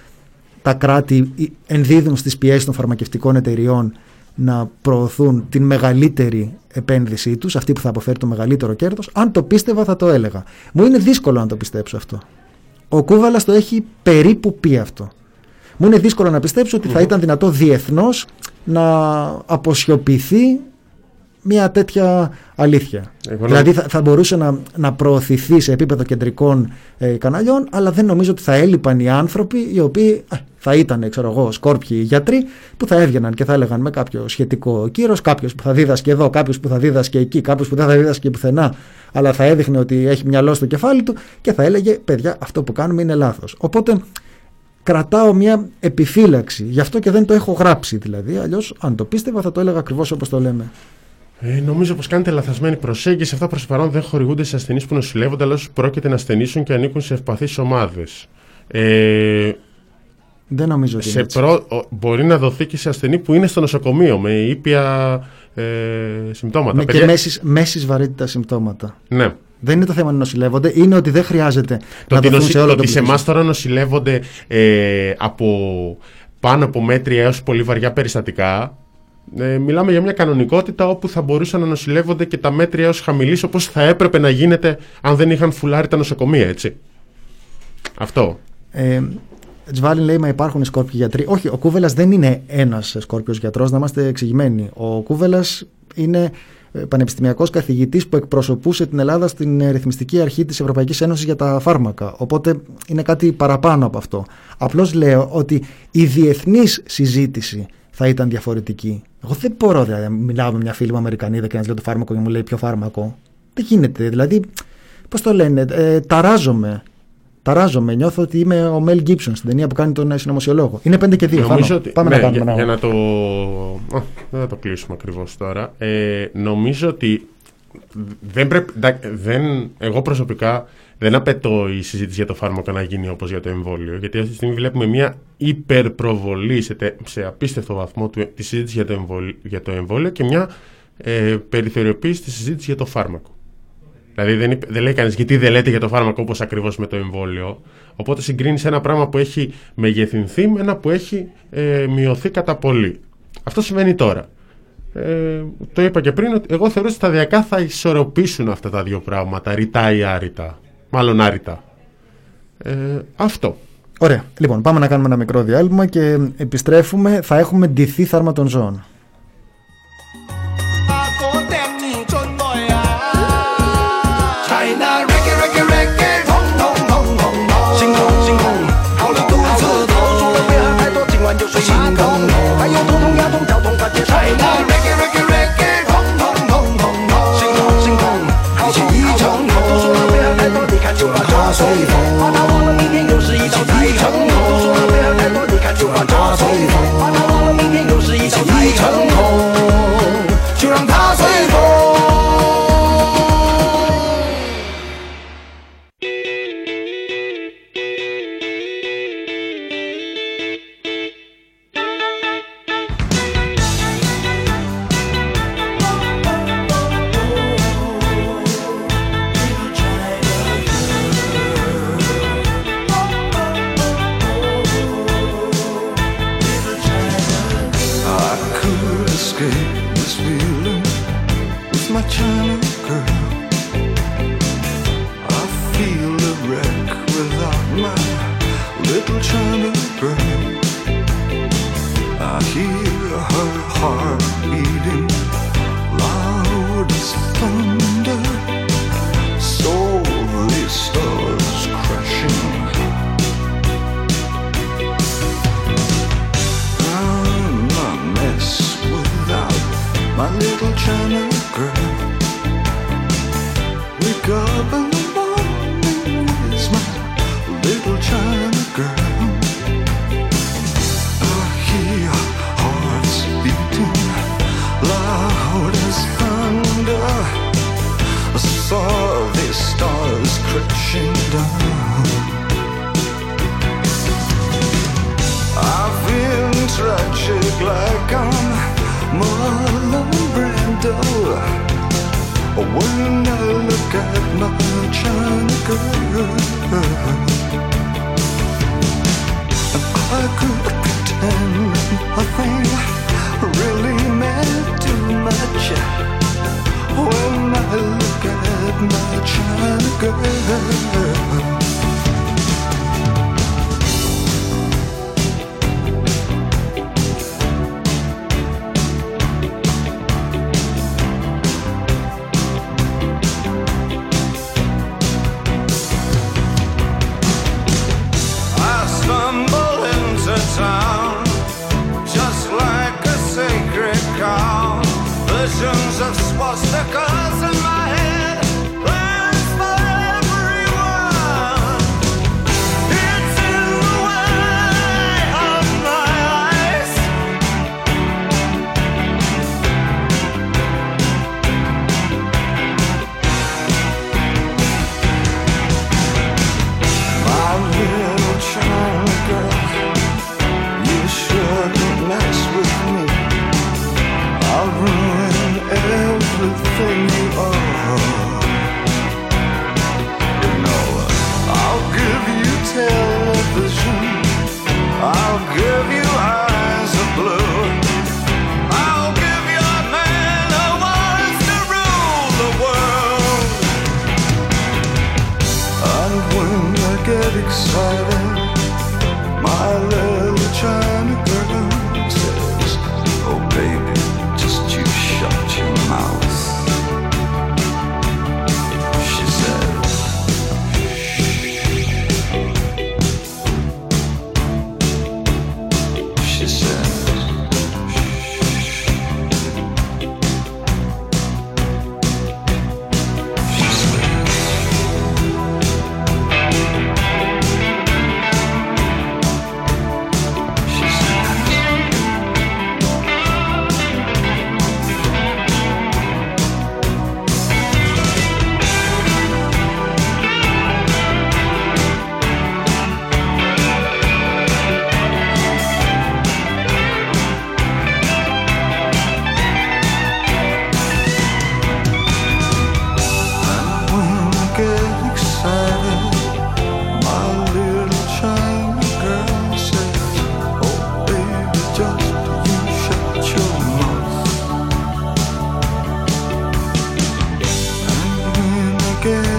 τα κράτη ενδίδουν στις πιέσεις των φαρμακευτικών εταιριών να προωθούν την μεγαλύτερη επένδυσή τους, αυτή που θα αποφέρει το μεγαλύτερο κέρδος. Αν το πίστευα θα το έλεγα. Μου είναι δύσκολο να το πιστέψω αυτό. Ο Κούβαλας το έχει περίπου πει αυτό. Μου είναι δύσκολο να πιστέψω ότι θα ήταν δυνατό διεθνώς να αποσιωπηθεί μια τέτοια αλήθεια. Δηλαδή θα μπορούσε να προωθηθεί σε επίπεδο κεντρικών καναλιών, αλλά δεν νομίζω ότι θα έλειπαν οι άνθρωποι οι οποίοι θα ήταν, σκόρπιοι γιατροί, που θα έβγαιναν και θα έλεγαν με κάποιο σχετικό κύρος, κάποιος που θα δίδασκε εδώ, κάποιος που θα δίδασκε εκεί, κάποιος που δεν θα δίδασκε πουθενά, αλλά θα έδειχνε ότι έχει μυαλό στο κεφάλι του και θα έλεγε, παιδιά, αυτό που κάνουμε είναι λάθος. Οπότε κρατάω μια επιφύλαξη, γι' αυτό και δεν το έχω γράψει δηλαδή, αλλιώς αν το πίστευα θα το έλεγα ακριβώς όπως το λέμε. Νομίζω πως κάνετε λαθασμένη προσέγγιση. Αυτά προς το παρόν δεν χορηγούνται σε ασθενείς που νοσηλεύονται, αλλά όσους πρόκειται να ασθενήσουν και ανήκουν σε ευπαθείς ομάδες. Δεν νομίζω ότι μπορεί να δοθεί και σε ασθενή που είναι στο νοσοκομείο με ήπια συμπτώματα. Και μέσης βαρύτητας συμπτώματα. Ναι. Δεν είναι το θέμα να νοσηλεύονται, είναι ότι δεν χρειάζεται να δοθούν σε όλο το ότι σε εμάς τώρα νοσηλεύονται από πάνω από μέτρια έως πολύ βαριά περιστατικά. Μιλάμε για μια κανονικότητα όπου θα μπορούσαν να νοσηλεύονται και τα μέτρια έως χαμηλής, όπως θα έπρεπε να γίνεται αν δεν είχαν φουλάρει τα νοσοκομεία, έτσι. Αυτό. Τσβάλιν λέει, μα υπάρχουν σκόρπιοι γιατροί. Όχι, ο Κούβελας δεν είναι ένας σκόρπιος γιατρός, να είμαστε εξηγημένοι. Ο Κούβελας είναι πανεπιστημιακός καθηγητής που εκπροσωπούσε την Ελλάδα στην ρυθμιστική αρχή της Ευρωπαϊκής Ένωσης για τα φάρμακα. Οπότε είναι κάτι παραπάνω από αυτό. Απλώς λέω ότι η διεθνής συζήτηση θα ήταν διαφορετική. Εγώ δεν μπορώ, δηλαδή, μιλάω με μια φίλη μου Αμερικανίδα και να της λέω το φάρμακο και μου λέει ποιο φάρμακο. Δεν γίνεται. Δηλαδή, πώς το λένε, ταράζομαι. Νιώθω ότι είμαι ο Μέλ Γκίψον στην ταινία που κάνει τον συνωμοσιολόγο. Είναι 5-2. Νομίζω ότι, πάμε ναι, να κάνουμε για να το. Δεν θα το κλείσουμε ακριβώς τώρα. Νομίζω ότι εγώ προσωπικά δεν απαιτώ η συζήτηση για το φάρμακο να γίνει όπως για το εμβόλιο. Γιατί αυτή τη στιγμή βλέπουμε μια υπερπροβολή σε απίστευτο βαθμό τη συζήτηση για το εμβόλιο και μια περιθωριοποίηση τη συζήτηση για το φάρμακο. Δηλαδή δεν λέει κανείς γιατί δεν λέτε για το φάρμακο όπως ακριβώς με το εμβόλιο. Οπότε συγκρίνεις ένα πράγμα που έχει μεγεθυνθεί με ένα που έχει μειωθεί κατά πολύ. Αυτό συμβαίνει τώρα. Το είπα και πριν ότι εγώ θεωρώ ότι σταδιακά θα ισορροπήσουν αυτά τα δύο πράγματα, ρητά ή άρρητα. Μάλλον άρρητα. Αυτό. Ωραία. Λοιπόν, πάμε να κάνουμε ένα μικρό διάλειμμα και επιστρέφουμε. Θα έχουμε ντυθεί θάρμα των ζώων.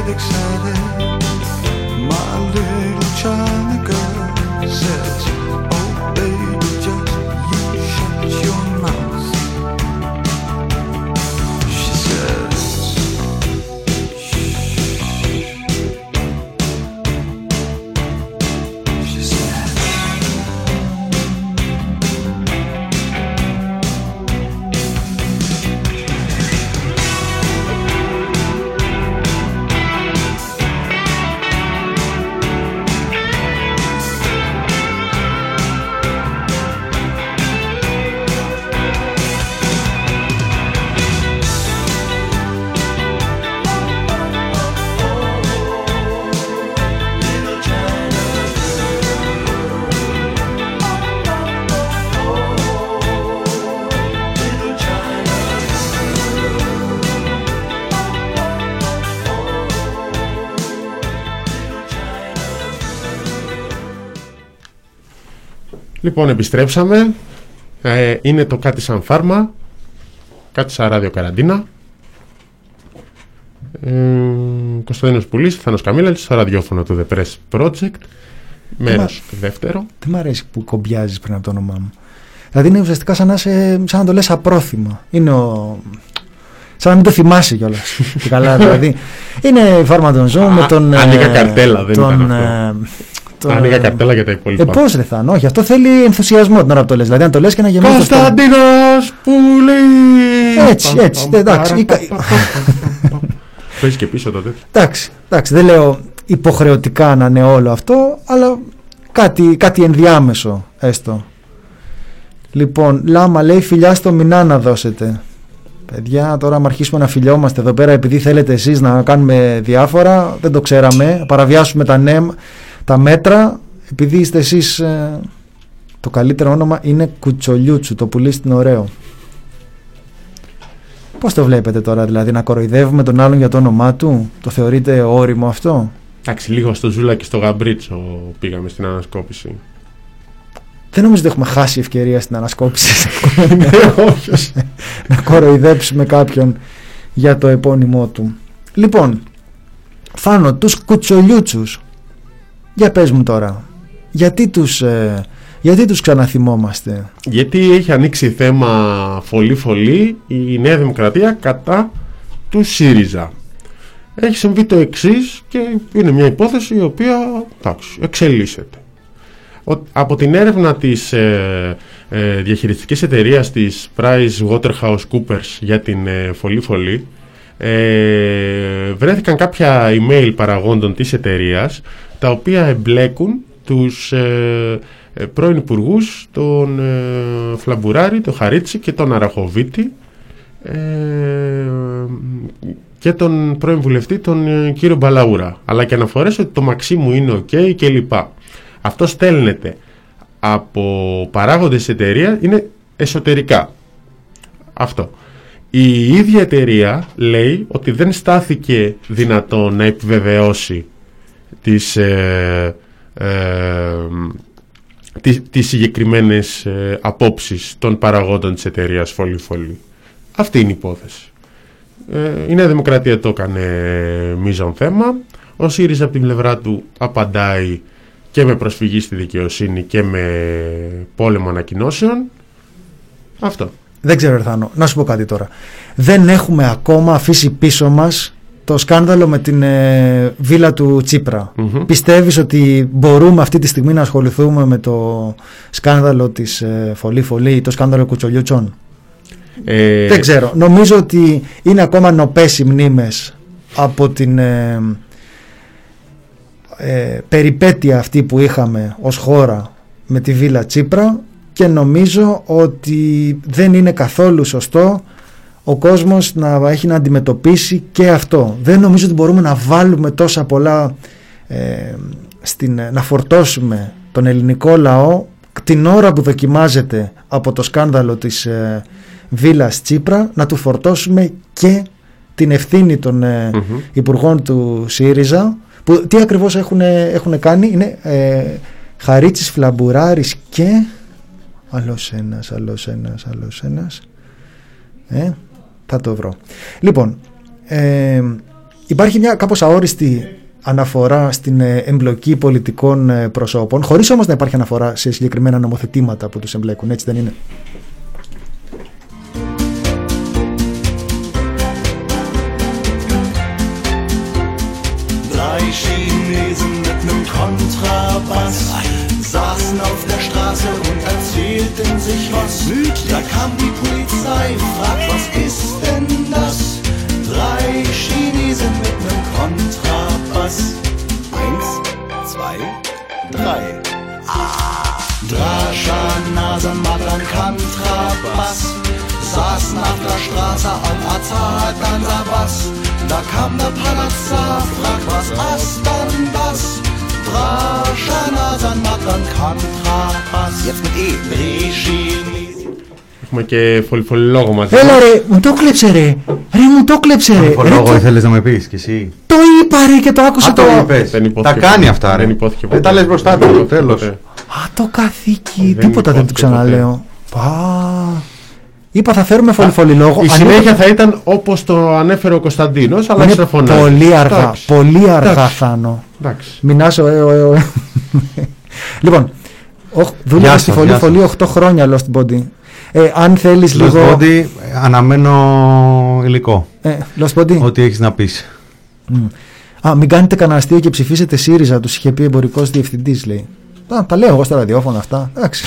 get excited. My little China girl says, oh baby, just you shut your mouth. She says, shh. She says, Λοιπόν, επιστρέψαμε. Είναι το Κάτι Σαν Φάρμα, κάτι σαν ράδιο καραντίνα. Κωνσταντίνος Πουλής, Θάνος Καμίλαλης, στο ραδιόφωνο του The Press Project. Μέρος δεύτερο. Τι μ' αρέσει που κομπιάζεις πριν από το όνομά μου. Δηλαδή είναι ουσιαστικά σαν να το λες απρόθυμα. Είναι σαν να μην το θυμάσαι κιόλας. Καλά, δηλαδή. Είναι η Φάρμα των Ζώων με τον. Άνοιγα καρτέλα, δεν ήταν αυτό. Άνοιγα καρτέλα για τα υπόλοιπα. Πώς ρε Θάνο, όχι, αυτό θέλει ενθουσιασμό την ώρα που το λες. Δηλαδή, αν το λες και να γεμίσει. Κωνσταντίνος Πουλής! Έτσι, εντάξει. Πες και πίσω το τέτοιο. Εντάξει, δεν λέω υποχρεωτικά να είναι όλο αυτό, αλλά κάτι ενδιάμεσο έστω. Λοιπόν, Λάμα λέει φιλιά στο Μινά να δώσετε. Παιδιά, τώρα άμα αρχίσουμε να φιλιόμαστε εδώ πέρα επειδή θέλετε εσείς να κάνουμε διάφορα, δεν το ξέραμε, παραβιάσουμε τα μέτρα, επειδή είστε εσείς, το καλύτερο όνομα είναι Κουτσολιούτσου, το πουλί στην ωραίο. Πώς το βλέπετε τώρα, δηλαδή, να κοροϊδεύουμε τον άλλον για το όνομά του? Το θεωρείτε όριμο αυτό? Εντάξει, λίγο στο Ζούλα και στο Γαμπρίτσο πήγαμε στην ανασκόπηση. Δεν νομίζω ότι έχουμε χάσει ευκαιρία στην ανασκόπηση να κοροϊδέψουμε κάποιον για το επώνυμό του. Λοιπόν, Θάνο, τους Κουτσολιούτσους, για πες μου τώρα, γιατί τους ξαναθυμόμαστε? Γιατί έχει ανοίξει θέμα φωλή η Νέα Δημοκρατία κατά του ΣΥΡΙΖΑ. Έχει συμβεί το εξής και είναι μια υπόθεση η οποία εξελίσσεται. Από την έρευνα της διαχειριστικής εταιρείας της PricewaterhouseCoopers για την φωλή βρέθηκαν κάποια email παραγόντων της εταιρείας τα οποία εμπλέκουν τους πρώην υπουργούς, τον Φλαμπουράρη, τον Χαρίτσι και τον Αραχοβίτη και τον πρώην βουλευτή, τον κύριο Μπαλαούρα, αλλά και αναφορές ότι το Μαξίμου είναι ok και λοιπά. Αυτό στέλνεται από παράγοντες της εταιρείας, είναι εσωτερικά αυτό. Η ίδια εταιρεία λέει ότι δεν στάθηκε δυνατό να επιβεβαιώσει τις συγκεκριμένες απόψεις των παραγόντων της εταιρείας φωλή. Αυτή είναι η υπόθεση. Η Νέα Δημοκρατία το έκανε μείζον θέμα. Ο ΣΥΡΙΖΑ από την πλευρά του απαντάει και με προσφυγή στη δικαιοσύνη και με πόλεμο ανακοινώσεων. Αυτό. Δεν ξέρω, Ερθάνο, να σου πω κάτι τώρα. Δεν έχουμε ακόμα αφήσει πίσω μας το σκάνδαλο με την βίλα του Τσίπρα. Πιστεύεις ότι μπορούμε αυτή τη στιγμή να ασχοληθούμε με το σκάνδαλο της φωλή, το σκάνδαλο Κουτσολιούτσων? Δεν ξέρω. Νομίζω ότι είναι ακόμα νοπές οι μνήμες από την περιπέτεια αυτή που είχαμε ως χώρα με τη βίλα Τσίπρα, και νομίζω ότι δεν είναι καθόλου σωστό ο κόσμος να έχει να αντιμετωπίσει και αυτό. Δεν νομίζω ότι μπορούμε να βάλουμε τόσα πολλά να φορτώσουμε τον ελληνικό λαό την ώρα που δοκιμάζεται από το σκάνδαλο της βίλας Τσίπρα, να του φορτώσουμε και την ευθύνη των υπουργών του ΣΥΡΙΖΑ, που τι ακριβώς έχουν κάνει? Είναι Χαρίτσης, Φλαμπουράρης και άλλος ένας, θα το βρω. Λοιπόν, Υπάρχει μια κάπως αόριστη αναφορά στην εμπλοκή πολιτικών προσώπων, χωρίς όμως να υπάρχει αναφορά σε συγκεκριμένα νομοθετήματα που τους εμπλέκουν, έτσι δεν είναι? Chinesen mit nem Kontrabass saßen auf der Straße und erzählten sich was. Da kam die Polizei, fragt, was ist denn das? 3 Chinesen mit nem Kontrabass. 1, 2, 3. Drascha, Nase, Madran, Kontrabass saßen auf der Straße und erzählten sich was. Da kam der Palazar, fragt, was ist denn das? Drascha, Nase, Madran, Kontrabass. Jetzt mit E. Έχουμε και φωλιφωλιλόγο μαζί. Έλα ρε, μου το κλέψε ρε. Ρε, μου το κλέψε ρε. Φωλιφωλilόγο ήθελες να με πεις κι εσύ? Το είπα ρε και το άκουσα το. Τα κάνει αυτά ρε. Δεν τα λες μπροστά του, τέλος. Α, το καθήκη. Τίποτα δεν του ξαναλέω. Είπα θα φέρουμε φωλιφωλιλόγο. Η συνέχεια θα ήταν όπως το ανέφερε ο Κωνσταντίνος, αλλά είναι σε φωνάζει. πολύ αργά, πολύ αργά Θάνο. Μινάσω, Λοιπόν, δούλευα στη Φωλή 8 χρόνια Lost Body. Αν θέλεις λίγο... Lost Body, αναμένω υλικό. Lost Body. Ό,τι έχεις να πεις. Μην κάνετε κανένα αστείο και ψηφίσετε ΣΥΡΙΖΑ, τους είχε πει εμπορικός διευθυντής, λέει. Τα λέω εγώ στα ραδιόφωνα αυτά. Εντάξει.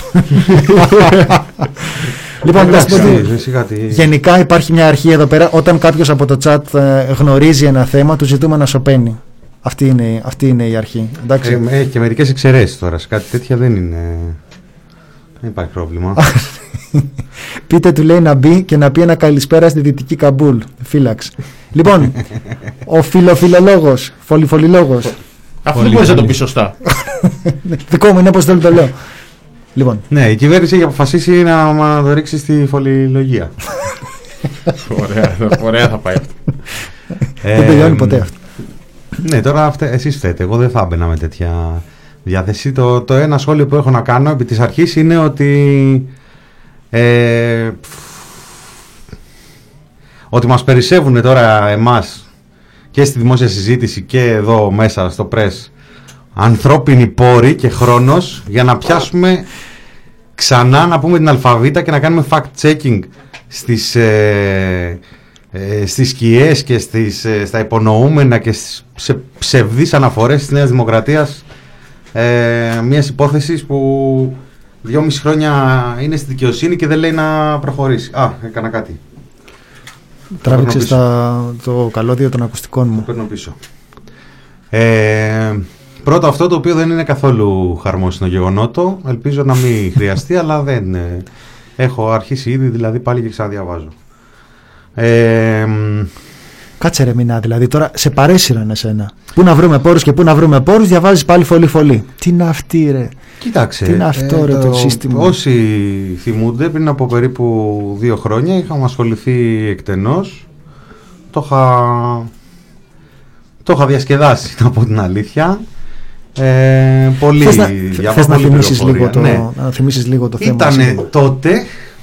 Λοιπόν, γενικά υπάρχει μια αρχή εδώ πέρα. Όταν κάποιος από το chat γνωρίζει ένα θέμα, του ζητούμε να σωπαίνει. Αυτή είναι η αρχή. Έχει και μερικές εξαιρέσεις τώρα. Σε κάτι τέτοια δεν είναι. Δεν υπάρχει πρόβλημα. Πείτε του, λέει, να μπει και να πει ένα καλησπέρα στη Δυτική Καμπούλ. Φύλαξ. Λοιπόν, ο φιλοφιλολόγος, φωλιφωλιλόγος. Αυτό δεν μπορείς να το πει σωστά. Δικό μου είναι όπως το λέω. Λοιπόν. Ναι, η κυβέρνηση έχει αποφασίσει να το ρίξει στη φωλιλογία. Ωραία θα πάει αυτό. Δεν τελειώνει ποτέ αυτό. Ναι, τώρα εσείς φταίτε. Εγώ δεν θα έμπαινα με τέτοια διάθεση. Το ένα σχόλιο που έχω να κάνω επί της αρχής είναι ότι ότι μας περισσεύουν τώρα εμάς και στη δημόσια συζήτηση και εδώ μέσα στο press ανθρώπινοι πόροι και χρόνος για να πιάσουμε ξανά, να πούμε την αλφαβήτα και να κάνουμε fact-checking στις σκιές και στα υπονοούμενα και σε ψευδείς αναφορές της Νέας Δημοκρατίας μιας υπόθεσης που 2,5 χρόνια είναι στη δικαιοσύνη και δεν λέει να προχωρήσει. Έκανα κάτι. Τράβηξες το καλώδιο των ακουστικών μου. Το παίρνω πίσω. Πρώτο, αυτό το οποίο δεν είναι καθόλου χαρμόσυνο γεγονότο. Ελπίζω να μην χρειαστεί, αλλά δεν έχω αρχίσει ήδη, δηλαδή πάλι και ξαναδιαβάζω. Κάτσε ρε Μινά, δηλαδή τώρα σε παρέσυραν εσένα. Πού να βρούμε πόρους και πού να βρούμε πόρους, διαβάζεις πάλι φωλή. Τι είναι αυτή ρε. Κοίταξε. Τι είναι αυτό ρε το σύστημα. Όσοι θυμούνται, πριν από περίπου 2 χρόνια είχαμε ασχοληθεί εκτενώς. Το είχα διασκεδάσει, να πω την αλήθεια. Πολύ θες να θυμίσεις λίγο να θυμίσεις λίγο το θέμα. Ήτανε τότε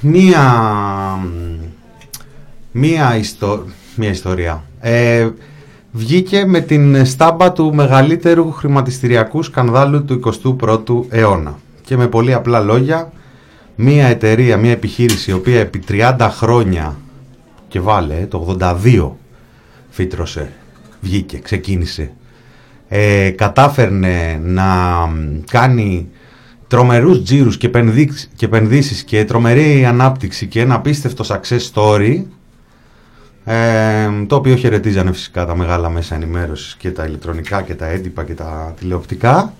μία ιστορία. Βγήκε με την στάμπα του μεγαλύτερου χρηματιστηριακού σκανδάλου του 21ου αιώνα. Και με πολύ απλά λόγια, μία εταιρεία, μία επιχείρηση, η οποία επί 30 χρόνια, και βάλε, το 82 φύτρωσε, βγήκε, ξεκίνησε, κατάφερνε να κάνει τρομερούς τζίρους και επενδύσεις και τρομερή ανάπτυξη και ένα απίστευτο success story, το οποίο χαιρετίζανε φυσικά τα μεγάλα μέσα ενημέρωσης και τα ηλεκτρονικά και τα έντυπα και τα τηλεοπτικά.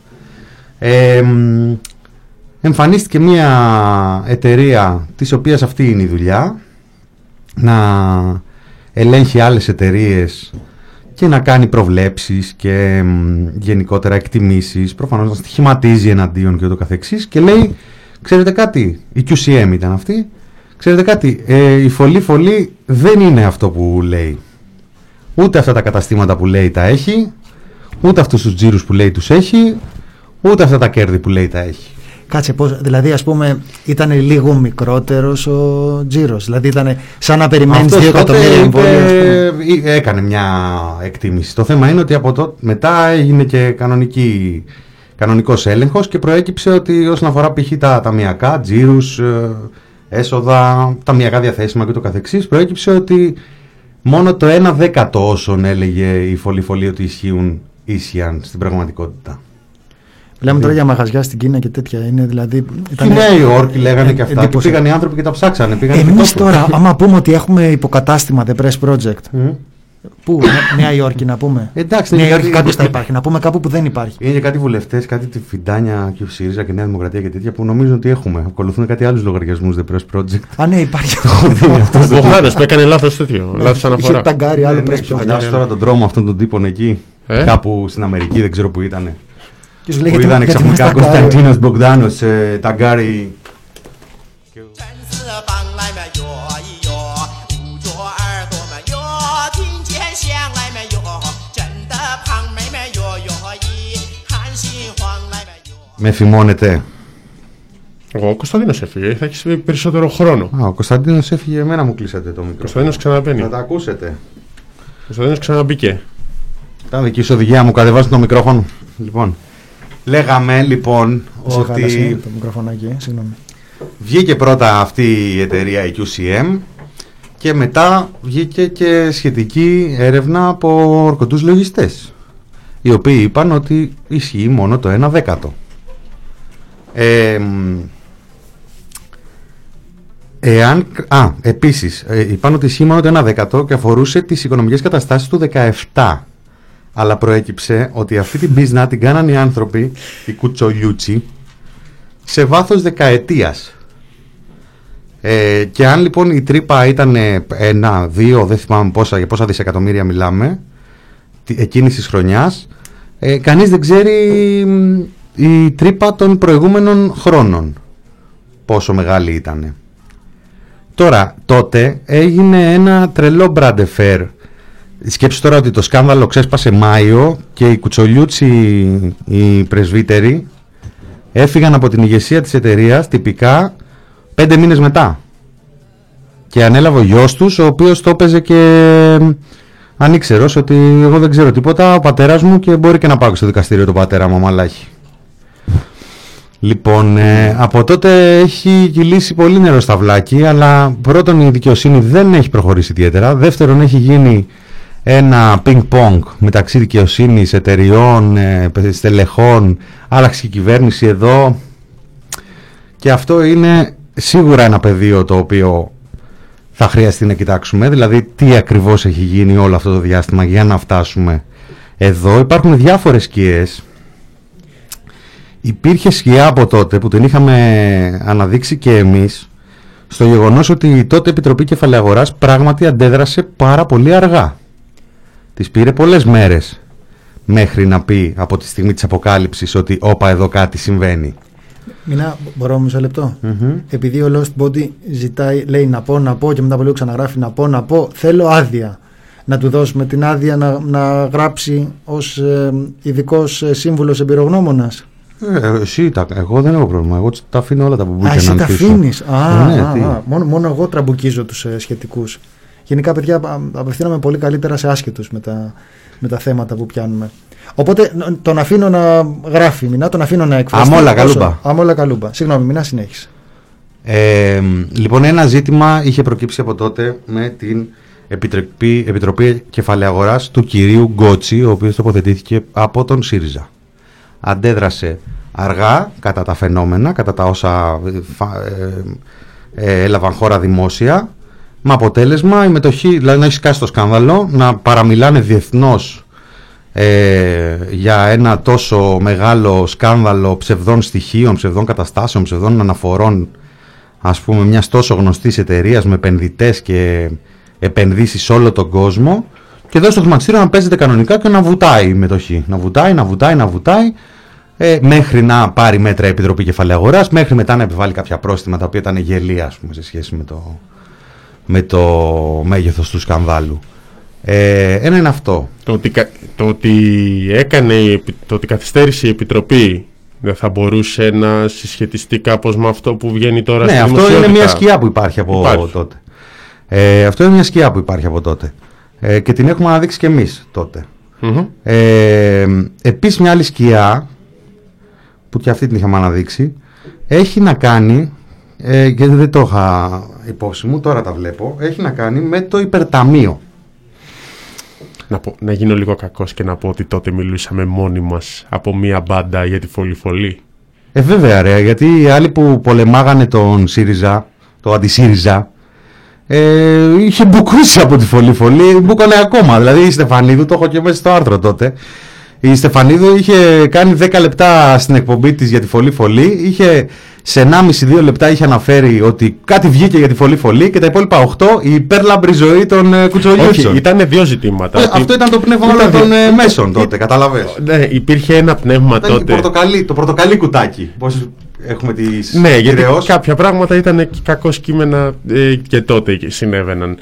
Εμφανίστηκε μια εταιρεία της οποίας αυτή είναι η δουλειά, να ελέγχει άλλες εταιρείες και να κάνει προβλέψεις και γενικότερα εκτιμήσεις, προφανώς να στοιχηματίζει εναντίον και ούτω καθεξής, και λέει, ξέρετε κάτι, η QCM ήταν αυτή, ξέρετε κάτι, η φωλή δεν είναι αυτό που λέει. Ούτε αυτά τα καταστήματα που λέει τα έχει, ούτε αυτούς τους τζίρους που λέει τους έχει, ούτε αυτά τα κέρδη που λέει τα έχει. Κάτσε, δηλαδή ας πούμε ήταν λίγο μικρότερος ο τζίρος, δηλαδή ήταν σαν να περιμένεις 2 εκατομμύρια εμβόλια. Έκανε μια εκτίμηση. Το θέμα είναι ότι από τότε μετά έγινε και κανονικός έλεγχος και προέκυψε ότι όσον αφορά π.χ. τα ταμιακά, τζίρους, έσοδα, ταμιακά διαθέσιμα και το καθεξής, προέκυψε ότι μόνο το 1/10 όσων έλεγε η Φολή ότι ίσιαν στην πραγματικότητα. Μιλάμε τώρα για μαγαζιά στην Κίνα και τέτοια. Είναι δηλαδή. Στη Νέα Υόρκη λέγανε και αυτά. Και πήγαν οι άνθρωποι και τα ψάξανε. Εμείς τώρα, άμα πούμε ότι έχουμε υποκατάστημα The Press Project. Πού, Νέα Υόρκη να πούμε. Εντάξει, Νέα Υόρκη κάποιος θα υπάρχει. Να πούμε κάπου που δεν υπάρχει. Είναι κάτι βουλευτές, κάτι τη Φιντάνια και ο ΣΥΡΙΖΑ και η Νέα Δημοκρατία και τέτοια που νομίζουν ότι έχουμε. Ακολουθούν κάτι άλλους λογαριασμούς The Press Project. Α, ναι, υπάρχει. Ο Μπογδάνος που έκανε λάθος τέτοιο. Λάθος αναφορά. Είχε ταγκάρει άλλο Press Project. Φαντάζομαι τώρα τον δρόμο αυτών των τύπων εκεί. Κάπου στην Αμερική, δεν ξέρω που ήταν. Που είδανε ξαφνικά Κωνσταντίνος Μπογδάνος ταγκάρει. Με φημώνετε. Ο Κωνσταντίνος έφυγε, θα έχεις περισσότερο χρόνο. Ο Κωνσταντίνος έφυγε, εμένα μου κλείσατε το μικρό. Κωνσταντίνος ξαναμπαίνει. Θα τα ακούσετε. Κωνσταντίνος ξαναμπήκε. Ήταν δική σου οδηγία, μου κατεβάζουν το μικρόφωνο. Λοιπόν, λέγαμε λοιπόν ότι το μικροφωνάκι, συγγνώμη. Βγήκε πρώτα αυτή η εταιρεία, η QCM, και μετά βγήκε και σχετική έρευνα από ορκωτούς λογιστές, οι οποίοι είπαν ότι ισχύει μόνο το 1/10. Επίσης είπαν ότι ισχύει μόνο το 1/10 και αφορούσε τις οικονομικές καταστάσεις του 17. Αλλά προέκυψε ότι αυτή την business την κάνανε οι άνθρωποι, οι κουτσολιούτσι, σε βάθος δεκαετίας. Και αν λοιπόν η τρύπα ήταν 1-2, δεν θυμάμαι για πόσα δισεκατομμύρια μιλάμε, εκείνης της χρονιάς, κανείς δεν ξέρει η τρύπα των προηγούμενων χρόνων πόσο μεγάλη ήταν. Τώρα, τότε έγινε ένα τρελό brand affair. Σκέψου τώρα ότι το σκάνδαλο ξέσπασε Μάιο και οι κουτσολιούτσι, οι πρεσβύτεροι, έφυγαν από την ηγεσία της εταιρείας τυπικά 5 μήνες μετά. Και ανέλαβε ο γιος τους, ο οποίος το έπαιζε και ανήξερος ότι εγώ δεν ξέρω τίποτα, ο πατέρας μου, και μπορεί και να πάω στο δικαστήριο το πατέρα μου, μαλάχη. Λοιπόν, από τότε έχει κυλήσει πολύ νερό στα βλάκι, αλλά πρώτον η δικαιοσύνη δεν έχει προχωρήσει ιδιαίτερα. Δεύτερον, έχει γίνει ένα πινκ-πονγκ μεταξύ δικαιοσύνης, εταιριών, στελεχών, άλλαξε η κυβέρνηση εδώ. Και αυτό είναι σίγουρα ένα πεδίο το οποίο θα χρειαστεί να κοιτάξουμε, δηλαδή τι ακριβώς έχει γίνει όλο αυτό το διάστημα για να φτάσουμε εδώ. Υπάρχουν διάφορες σκιές. Υπήρχε σκιά από τότε που την είχαμε αναδείξει και εμείς, στο γεγονός ότι η τότε Επιτροπή Κεφαλαίου Αγοράς πράγματι αντέδρασε πάρα πολύ αργά. Της πήρε πολλές μέρες μέχρι να πει από τη στιγμή της αποκάλυψης ότι όπα εδώ κάτι συμβαίνει. Μινά, μπορώ μισό λεπτό. Επειδή ο Lost Body ζητάει, λέει να πω και μετά από λίγο ξαναγράφει να πω, θέλω άδεια. Να του δώσουμε την άδεια να γράψει ως ειδικός σύμβουλος εμπειρογνώμονας. Εγώ δεν έχω πρόβλημα. Εγώ τα αφήνω όλα τα μπουμπούκια. Εσύ τα αφήνεις. Μόνο εγώ τραμπουκίζω τους σχετικούς. Γενικά, παιδιά, απευθύνομαι πολύ καλύτερα σε άσχετους με τα θέματα που πιάνουμε. Οπότε τον αφήνω να γράφει, Μινά, τον αφήνω να εκφραστεί. Αμόλα καλούμπα. Συγγνώμη, Μινά, συνέχισε. Λοιπόν, ένα ζήτημα είχε προκύψει από τότε με την Επιτροπή Κεφαλαίου Αγοράς του κυρίου Γκότσι, ο οποίος τοποθετήθηκε από τον ΣΥΡΙΖΑ. Αντέδρασε αργά κατά τα φαινόμενα, κατά τα όσα έλαβαν χώρα δημόσια, με αποτέλεσμα η μετοχή, δηλαδή να έχει σκάσει το σκάνδαλο, να παραμιλάνε διεθνώς για ένα τόσο μεγάλο σκάνδαλο ψευδών στοιχείων, ψευδών καταστάσεων, ψευδών αναφορών, ας πούμε, μιας τόσο γνωστής εταιρείας με επενδυτές και επενδύσεις σε όλο τον κόσμο, και εδώ στο χρηματιστήριο να παίζεται κανονικά και να βουτάει η μετοχή. Να βουτάει μέχρι να πάρει μέτρα η Επιτροπή Κεφαλαίου Αγοράς, μέχρι μετά να επιβάλλει κάποια πρόστιμα τα οποία ήταν γελία, ας πούμε, σε σχέση με το μέγεθος του σκανδάλου. Ένα είναι αυτό. Το ότι καθυστέρησε η Επιτροπή Δεν θα μπορούσε να συσχετιστεί κάπως με αυτό που βγαίνει τώρα στη αυτό δημοσιότητα? είναι μια σκιά που υπάρχει από τότε. Αυτό είναι μια σκιά που υπάρχει από τότε. Και την έχουμε αναδείξει και εμείς τότε. Επίσης μια άλλη σκιά, που και αυτή την είχαμε αναδείξει, έχει να κάνει, γιατί δεν το είχα υπόψη μου, τώρα τα βλέπω, έχει να κάνει με το υπερταμείο. Να γίνω λίγο κακός και να πω ότι τότε μιλούσαμε μόνοι μας από μία μπάντα για τη φωλή-φωλή. Βέβαια ρε, γιατί οι άλλοι που πολεμάγανε τον ΣΥΡΙΖΑ, το αντισύριζα, είχε μπουκούσει από τη φωλή-φωλή, μπούκανε ακόμα. Δηλαδή η Στεφανίδου, το έχω και μέσα στο άρθρο τότε, η Στεφανίδου είχε κάνει 10 λεπτά στην εκπομπή της για τη φωλή-φωλή, είχε σε 1,5-2 λεπτά είχε αναφέρει ότι κάτι βγήκε για τη φωλή-φωλή και τα υπόλοιπα 8 η υπέρλαμπρη ζωή των Κουτσογίτσων. Όχι, ήταν δύο ζητήματα. Αυτό ήταν το πνεύμα όλων των μέσων τότε, καταλαβες. Ναι, υπήρχε ένα πνεύμα ήταν τότε. Το πορτοκαλί κουτάκι. Πώς έχουμε τις ναι, γιατί γυρεώς. κάποια πράγματα ήταν κακώς κείμενα και τότε συνέβαιναν.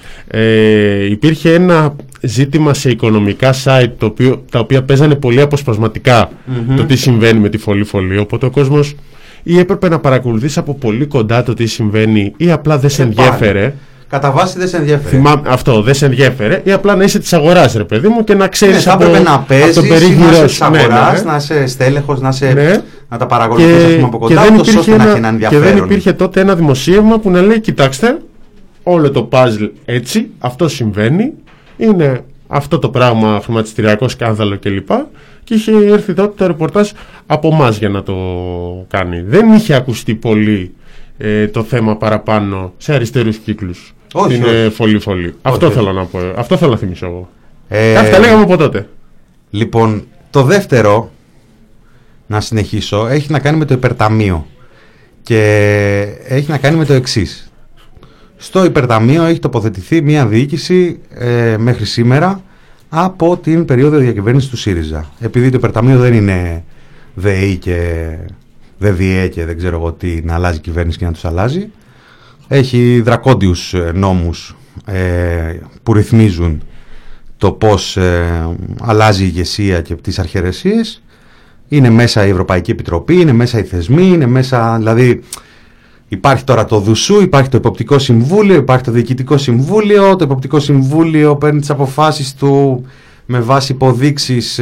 Υπήρχε ένα ζήτημα σε οικονομικά site τα οποία παίζανε πολύ αποσπασματικά το τι συμβαίνει με τη φωλή-φωλή, οπότε ο κόσμος ή έπρεπε να παρακολουθήσει από πολύ κοντά το τι συμβαίνει ή απλά δεν σε ενδιέφερε. Κατά βάση δεν σε ενδιέφερε. Θυμάμαι αυτό, δεν σε ενδιέφερε ή απλά να είσαι της αγοράς, ρε παιδί μου, και να ξέρεις θα έπρεπε να παίζεις, το περίγυρος. Να είσαι της αγοράς, να είσαι στέλεχος, να τα παρακολουθείς από κοντά, ώστε να έχει ένα ενδιαφέρον. Και δεν υπήρχε τότε ένα δημοσίευμα που να λέει, κοιτάξτε, όλο το puzzle έτσι, αυτό συμβαίνει, είναι αυτό το πράγμα, χρηματιστηριακό σκάνδαλο κλπ. Και είχε έρθει τότε το ρεπορτάζ από εμάς για να το κάνει. Δεν είχε ακουστεί πολύ το θέμα παραπάνω σε αριστερούς κύκλους. Όχι. Φωλή-φωλή. Αυτό θέλω να πω. Αυτό θέλω να θυμίσω εγώ. Αυτά λέγαμε από τότε. Λοιπόν, το δεύτερο, να συνεχίσω, έχει να κάνει με το υπερταμείο. Και έχει να κάνει με το εξής. Στο υπερταμείο έχει τοποθετηθεί μια διοίκηση μέχρι σήμερα από την περίοδο διακυβέρνησης του ΣΥΡΙΖΑ. Επειδή το υπερταμείο δεν είναι ΔΕΗ και ΔΔΕ και δεν ξέρω εγώ τι, να αλλάζει κυβέρνηση και να τους αλλάζει. Έχει δρακόντιους νόμους που ρυθμίζουν το πώς αλλάζει η ηγεσία και τις αρχαιρεσίες. Είναι μέσα η Ευρωπαϊκή Επιτροπή, είναι μέσα οι θεσμοί, είναι μέσα, δηλαδή υπάρχει τώρα το ΔΟΥΣΟΥ, υπάρχει το Εποπτικό Συμβούλιο, υπάρχει το Διοικητικό Συμβούλιο. Το Εποπτικό Συμβούλιο παίρνει τις αποφάσεις του με βάση υποδείξεις,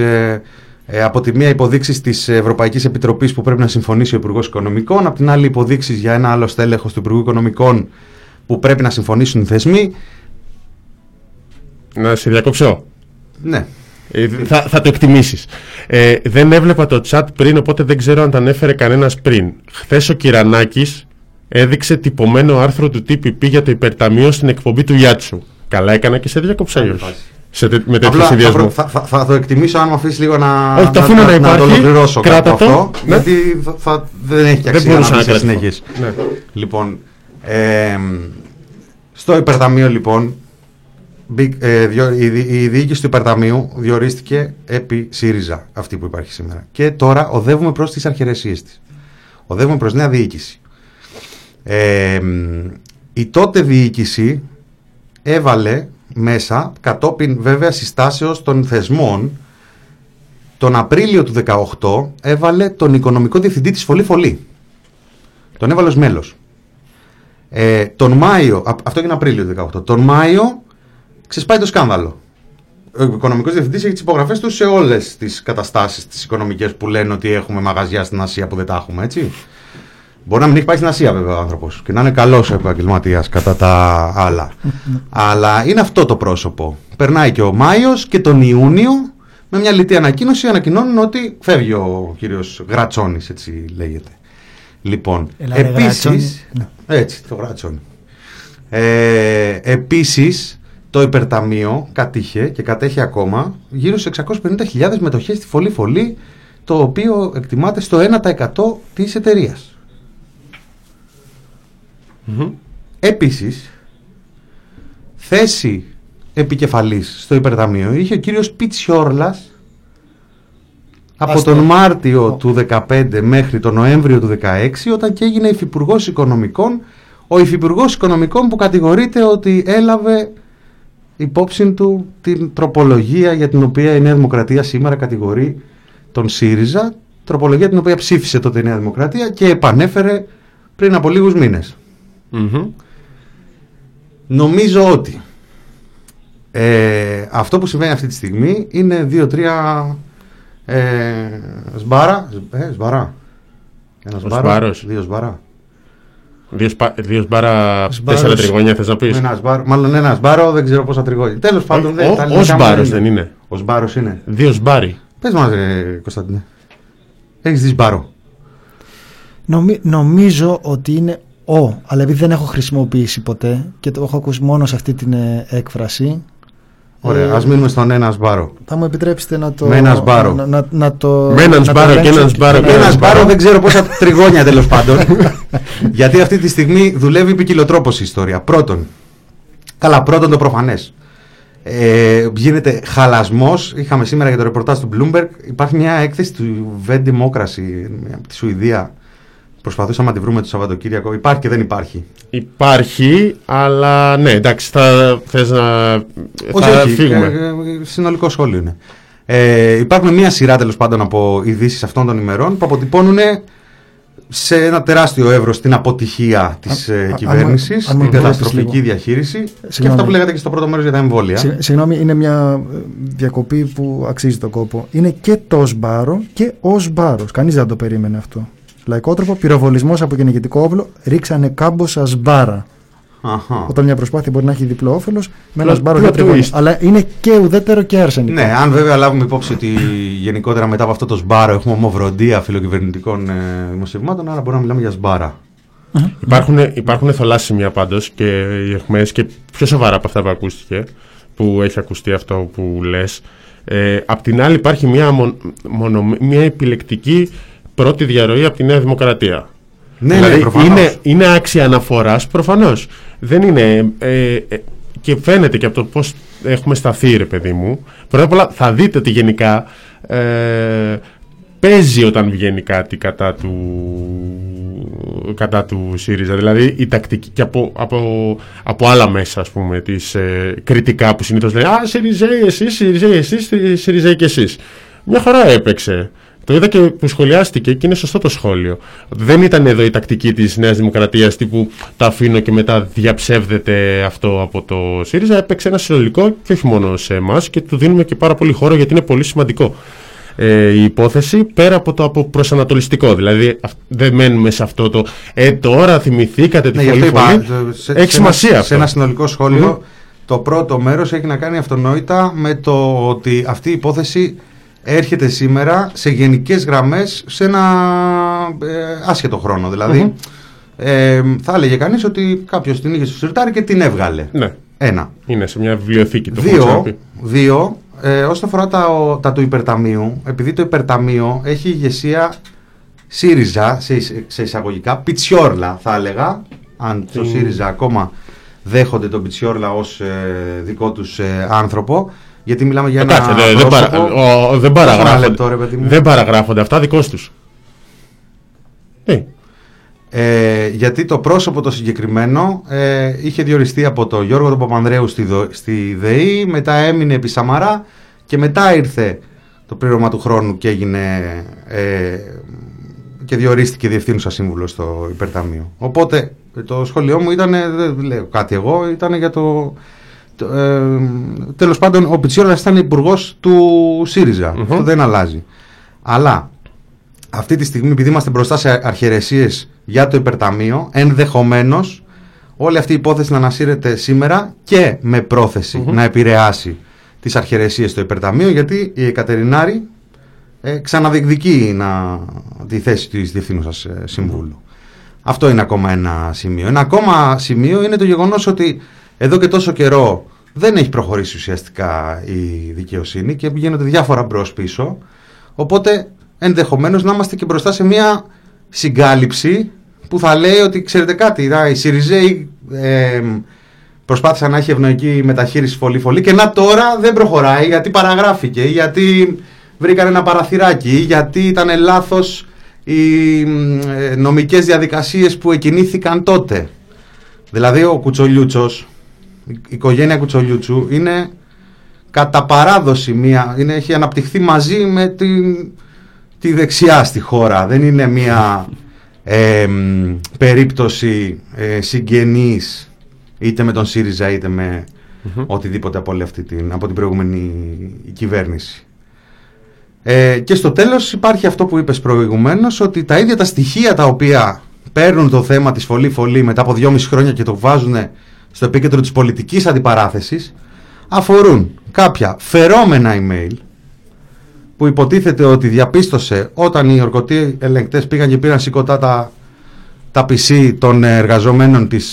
από τη μία υποδείξεις της Ευρωπαϊκής Επιτροπής που πρέπει να συμφωνήσει ο Υπουργός Οικονομικών, από την άλλη υποδείξεις για ένα άλλο στέλεχος του Υπουργού Οικονομικών που πρέπει να συμφωνήσουν οι θεσμοί. Να σε διακόψω. Ναι. Θα το εκτιμήσεις. Δεν έβλεπα το chat πριν, οπότε δεν ξέρω αν τα ανέφερε κανένας πριν. Χθες ο Κυρανάκης έδειξε τυπωμένο άρθρο του TPP για το υπερταμείο στην εκπομπή του Γιάτσου. Καλά έκανα και σε διακόψα. Με τέτοιο συνδυασμό. Θα το εκτιμήσω αν μου αφήσει λίγο να το ολοκληρώσω κράτα αυτό. Ναι. Γιατί δεν έχει και αξία να μην συνεχίσει. Ναι. Λοιπόν, στο υπερταμείο λοιπόν η διοίκηση του υπερταμείου διορίστηκε επί ΣΥΡΙΖΑ, αυτή που υπάρχει σήμερα. Και τώρα οδεύουμε προς τις αρχαιρεσίες της. Οδεύουμε προς νέα διοίκηση. Η τότε διοίκηση έβαλε μέσα, κατόπιν βέβαια συστάσεως των θεσμών, τον Απρίλιο του 2018 έβαλε τον οικονομικό διευθυντή της Φωλή-Φωλή. Τον έβαλε ως μέλος. Τον Μάιο, αυτό είναι Απρίλιο του 2018, τον Μάιο ξεσπάει το σκάνδαλο. Ο οικονομικός διευθυντής έχει τις υπογραφές του σε όλες τις καταστάσεις τις οικονομικές που λένε ότι έχουμε μαγαζιά στην Ασία που δεν τα έχουμε, έτσι. Μπορεί να μην έχει πάει στην Ασία βέβαια ο άνθρωπος και να είναι καλός επαγγελματίας κατά τα άλλα. Αλλά είναι αυτό το πρόσωπο. Περνάει και ο Μάιος και τον Ιούνιο με μια λιτή ανακοίνωση ανακοινώνουν ότι φεύγει ο κύριος Γρατσόνης, έτσι λέγεται. Λοιπόν, επίσης, έτσι το Γρατσόνη. Επίσης, το υπερταμείο κατήχε και κατέχει ακόμα γύρω σε 650.000 μετοχές στη Φωλή-Φωλή, το οποίο εκτιμάται στο 1% της εταιρείας. Επίσης, θέση επικεφαλής στο υπερταμείο είχε ο κύριος Πιτσιόρλας από τον Μάρτιο του 2015 μέχρι τον Νοέμβριο του 2016, όταν και έγινε υφυπουργός οικονομικών, ο υφυπουργός οικονομικών που κατηγορείται ότι έλαβε υπόψη του την τροπολογία για την οποία η Νέα Δημοκρατία σήμερα κατηγορεί τον ΣΥΡΙΖΑ, τροπολογία την οποία ψήφισε τότε η Νέα Δημοκρατία και επανέφερε πριν από λίγους μήνες. Νομίζω ότι αυτό που συμβαίνει αυτή τη στιγμή είναι 2-3 σμπάρα. Ένα σμπάρο, 2 σμπάρα. 2 σμπάρα, 4 τριγώνια θες να πεις? Μάλλον ένα σμπάρο, δεν ξέρω πόσα τριγώνια. Τέλος πάντων, ο σμπάρος δεν είναι. Ο σμπάρος είναι. 2 σμπάρι. Πες μας, Κωνσταντίνε. Έχεις δει σμπάρο? Νομίζω ότι είναι αλλά επειδή δεν έχω χρησιμοποιήσει ποτέ και το έχω ακούσει μόνο σε αυτή την έκφραση. Ωραία, ας μείνουμε στον ένα σμπάρο. Θα μου επιτρέψετε να το. Με ένα σμπάρο. Με έναν σμπάρο και έναν σμπάρο. Με ένα σμπάρο δεν ξέρω πόσα τριγώνια τέλος πάντων. Γιατί αυτή τη στιγμή δουλεύει ποικιλοτρόπως η ιστορία. Πρώτον το προφανές. Γίνεται χαλασμός. Είχαμε σήμερα για το ρεπορτάζ του Bloomberg. Υπάρχει μια έκθεση του V Democracy από τη Σουηδία. Προσπαθούσαμε να τη βρούμε το Σαββατοκύριακο. Υπάρχει και δεν υπάρχει. Υπάρχει, αλλά ναι, εντάξει, θες να φύγουμε. Συνολικό σχόλιο είναι. Υπάρχουν μια σειρά τέλος πάντων από ειδήσεις αυτών των ημερών που αποτυπώνουν σε ένα τεράστιο εύρος την αποτυχία της κυβέρνησης, την καταστροφική διαχείριση και αυτά που λέγατε και στο πρώτο μέρος για τα εμβόλια. Συγγνώμη, είναι μια διακοπή που αξίζει τον κόπο. Είναι και το σμπάρο και ο σμπάρος. Κανείς δεν το περίμενε αυτό. Λαϊκότροπο, πυροβολισμός από κυνηγητικό όπλο, ρίξανε κάμποσα σμπάρα. Όταν μια προσπάθεια μπορεί να έχει διπλό όφελος, με ένα σμπάρο για τριγώνια. Αλλά είναι και ουδέτερο και αρσενικό. Ναι, αν βέβαια λάβουμε υπόψη ότι γενικότερα μετά από αυτό το σμπάρο έχουμε ομοβροντία φιλοκυβερνητικών δημοσιευμάτων, άρα μπορούμε να μιλάμε για σμπάρα. Υπάρχουν θολά σημεία πάντως και οι αιχμές και πιο σοβαρά από αυτά που ακούστηκε, που έχει ακουστεί αυτό που λες. Απ' την άλλη υπάρχει μια επιλεκτική πρώτη διαρροή από τη Νέα Δημοκρατία. Ναι, δηλαδή ναι, είναι άξια αναφοράς προφανώς. Δεν είναι. Και φαίνεται και από το πώς έχουμε σταθεί, ρε παιδί μου. Πρώτα απ' όλα θα δείτε ότι γενικά παίζει όταν βγαίνει κάτι κατά του ΣΥΡΙΖΑ. Δηλαδή η τακτική και από άλλα μέσα, ας πούμε, κριτικά που συνήθως λένε ΣΥΡΙΖΑΙ εσείς, ΣΥΡΙΖΑΙ και εσείς. Μια χαρά έπαιξε. Το είδα και που σχολιάστηκε και είναι σωστό το σχόλιο. Δεν ήταν εδώ η τακτική της Νέας Δημοκρατίας τύπου τα αφήνω και μετά διαψεύδεται αυτό από το ΣΥΡΙΖΑ. Έπαιξε ένα συνολικό και όχι μόνο σε εμάς και του δίνουμε και πάρα πολύ χώρο γιατί είναι πολύ σημαντικό η υπόθεση πέρα από το προσανατολιστικό. Δηλαδή δεν μένουμε σε αυτό το τώρα θυμηθήκατε τη φωλή. Έχει σημασία αυτό. Σε ένα συνολικό σχόλιο το πρώτο μέρος έχει να κάνει αυτονόητα με το ότι αυτή η υπόθεση έρχεται σήμερα σε γενικές γραμμές σε ένα άσχετο χρόνο. Δηλαδή θα έλεγε κανείς ότι κάποιος την είχε στο σιρτάρι και την έβγαλε. Ναι. Ένα. Είναι σε μια βιβλιοθήκη το Δύο, όσον αφορά τα του υπερταμείου, επειδή το υπερταμείο έχει ηγεσία ΣΥΡΙΖΑ, σε εισαγωγικά, πιτσιόρλα θα έλεγα, αν το ΣΥΡΙΖΑ ακόμα δέχονται τον πιτσιόρλα ως δικό τους άνθρωπο. Γιατί μιλάμε για ένα δεν παραγράφονται αυτά δικός τους. Γιατί το πρόσωπο το συγκεκριμένο είχε διοριστεί από τον Γιώργο τον Παπανδρέου στη ΔΕΗ, μετά έμεινε επί Σαμαρά και μετά ήρθε το πλήρωμα του χρόνου και έγινε και διορίστηκε διευθύνουσα σύμβουλο στο υπερταμείο. Οπότε το σχόλιο μου ήταν, δεν λέω κάτι εγώ, ήταν για το... τέλος πάντων ο Πιτσιόρας ήταν υπουργός του ΣΥΡΙΖΑ. Αυτό δεν αλλάζει. Αλλά αυτή τη στιγμή, επειδή είμαστε μπροστά σε αρχιερεσίες για το υπερταμείο, ενδεχομένως όλη αυτή η υπόθεση να ανασύρεται σήμερα και με πρόθεση να επηρεάσει τις αρχιερεσίες στο υπερταμείο, γιατί η Εκατερινάρη ξαναδιεκδικεί τη θέση της διευθύνουσας συμβούλου. Αυτό είναι ακόμα ένα σημείο. Ένα ακόμα σημείο είναι το γεγονός ότι εδώ και τόσο καιρό δεν έχει προχωρήσει ουσιαστικά η δικαιοσύνη και γίνονται διάφορα μπρος πίσω, οπότε ενδεχομένως να είμαστε και μπροστά σε μια συγκάλυψη που θα λέει ότι ξέρετε κάτι, οι ΣΥΡΙΖΑΙ προσπάθησαν να έχει ευνοϊκή μεταχείριση φωλή και να τώρα δεν προχωράει γιατί παραγράφηκε, γιατί βρήκαν ένα παραθυράκι, γιατί ήταν λάθος οι νομικές διαδικασίες που εκκινήθηκαν τότε. Δηλαδή ο Κουτσολιούτσος, η οικογένεια Κουτσολιούτσου είναι κατά παράδοση έχει αναπτυχθεί μαζί με τη δεξιά στη χώρα. Δεν είναι μια περίπτωση συγγενής είτε με τον ΣΥΡΙΖΑ είτε με οτιδήποτε από την προηγούμενη κυβέρνηση. Και στο τέλος υπάρχει αυτό που είπες προηγουμένως, ότι τα ίδια τα στοιχεία τα οποία παίρνουν το θέμα της φωλή μετά από 2,5 χρόνια και το βάζουν στο επίκεντρο της πολιτικής αντιπαράθεσης, αφορούν κάποια φερόμενα email που υποτίθεται ότι διαπίστωσε όταν οι ορκωτοί ελεγκτές πήγαν και πήραν σηκωτά τα PC των εργαζομένων της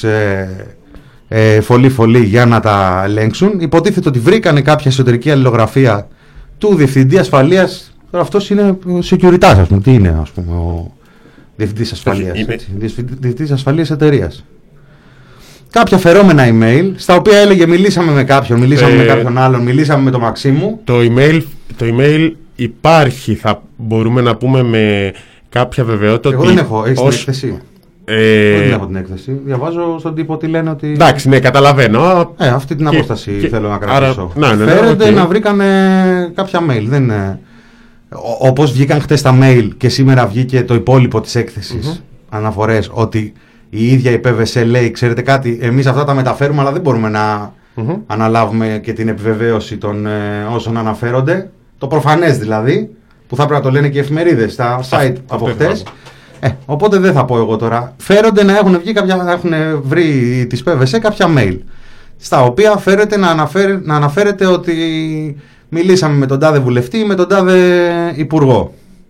φωλή για να τα ελέγξουν. Υποτίθεται ότι βρήκανε κάποια εσωτερική αλληλογραφία του Διευθυντή Ασφαλείας. Τώρα αυτός είναι ο security, ας πούμε. Τι είναι, ας πούμε, ο Διευθυντής Ασφαλείας? Διευθυντής Ασφαλείας εταιρείας. Κάποια φερόμενα email, στα οποία έλεγε μιλήσαμε με κάποιον, μιλήσαμε με κάποιον άλλον, μιλήσαμε με τον Μαξίμου. Το email υπάρχει, θα μπορούμε να πούμε με κάποια βεβαιότητα. Εγώ δεν έχω, έχεις την έκθεση? Δεν έχω την έκθεση. Διαβάζω στον τύπο ότι λένε ότι. Εντάξει, ναι, καταλαβαίνω. Αυτή την απόσταση θέλω να κρατήσω. Φέρονται να βρήκανε κάποια mail. Δεν... Όπως βγήκαν χτες τα mail και σήμερα βγήκε το υπόλοιπο της έκθεσης, αναφορές ότι η ίδια η PVC λέει, ξέρετε κάτι, εμείς αυτά τα μεταφέρουμε, αλλά δεν μπορούμε να αναλάβουμε και την επιβεβαίωση των όσων αναφέρονται. Το προφανές δηλαδή, που θα πρέπει να το λένε και οι εφημερίδες στα site από χτες. Οπότε δεν θα πω εγώ τώρα. Φέρονται να έχουν βγει να έχουν βρει τις PVC κάποια mail, στα οποία φέρεται να αναφέρεται ότι μιλήσαμε με τον τάδε βουλευτή ή με τον τάδε υπουργό.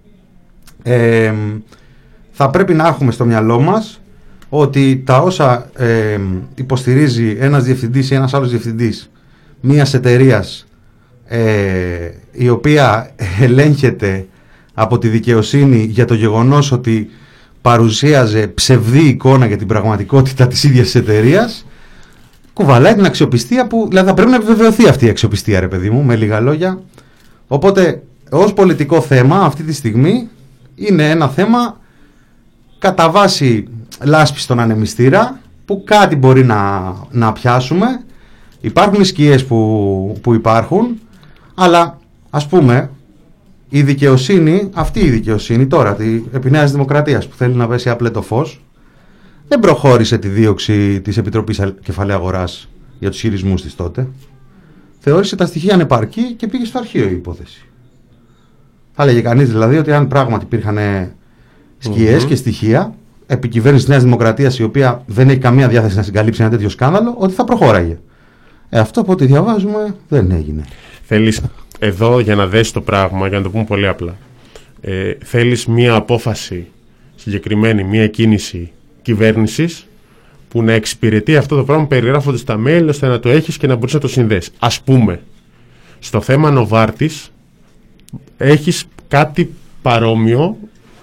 Θα πρέπει να έχουμε στο μυαλό μας ότι τα όσα υποστηρίζει ένας διευθυντής ή ένας άλλος διευθυντής μιας εταιρείας η οποία ελέγχεται από τη δικαιοσύνη για το γεγονός ότι παρουσίαζε ψευδή εικόνα για την πραγματικότητα της ίδιας της εταιρείας, κουβαλάει την αξιοπιστία που, δηλαδή θα πρέπει να επιβεβαιωθεί αυτή η αξιοπιστία, ρε παιδί μου, με λίγα λόγια. Οπότε ως πολιτικό θέμα αυτή τη στιγμή είναι ένα θέμα κατά βάση λάσπη στον ανεμιστήρα, που κάτι μπορεί να πιάσουμε. Υπάρχουν οι σκιές που υπάρχουν, αλλά ας πούμε η δικαιοσύνη, αυτή η δικαιοσύνη τώρα επί Νέας Δημοκρατίας που θέλει να πέσει άπλετο φως, δεν προχώρησε τη δίωξη της Επιτροπής Κεφαλαίου Αγοράς για τους χειρισμούς της τότε. Θεώρησε τα στοιχεία ανεπαρκή και πήγε στο αρχείο η υπόθεση. Θα έλεγε κανείς δηλαδή ότι αν πράγματι υπήρχαν σκιές και στοιχεία επί κυβέρνησης Νέας Δημοκρατίας, η οποία δεν έχει καμία διάθεση να συγκαλύψει ένα τέτοιο σκάνδαλο, ότι θα προχώραγε. Αυτό από ό,τι διαβάζουμε δεν έγινε. Θέλεις εδώ, για να δέσει το πράγμα, για να το πούμε πολύ απλά, θέλεις μία απόφαση συγκεκριμένη, μία κίνηση κυβέρνησης που να εξυπηρετεί αυτό το πράγμα περιγράφοντας τα mail, ώστε να το έχεις και να μπορείς να το συνδέσεις. Ας πούμε, στο θέμα Νοβάρτης έχεις κάτι παρόμοιο,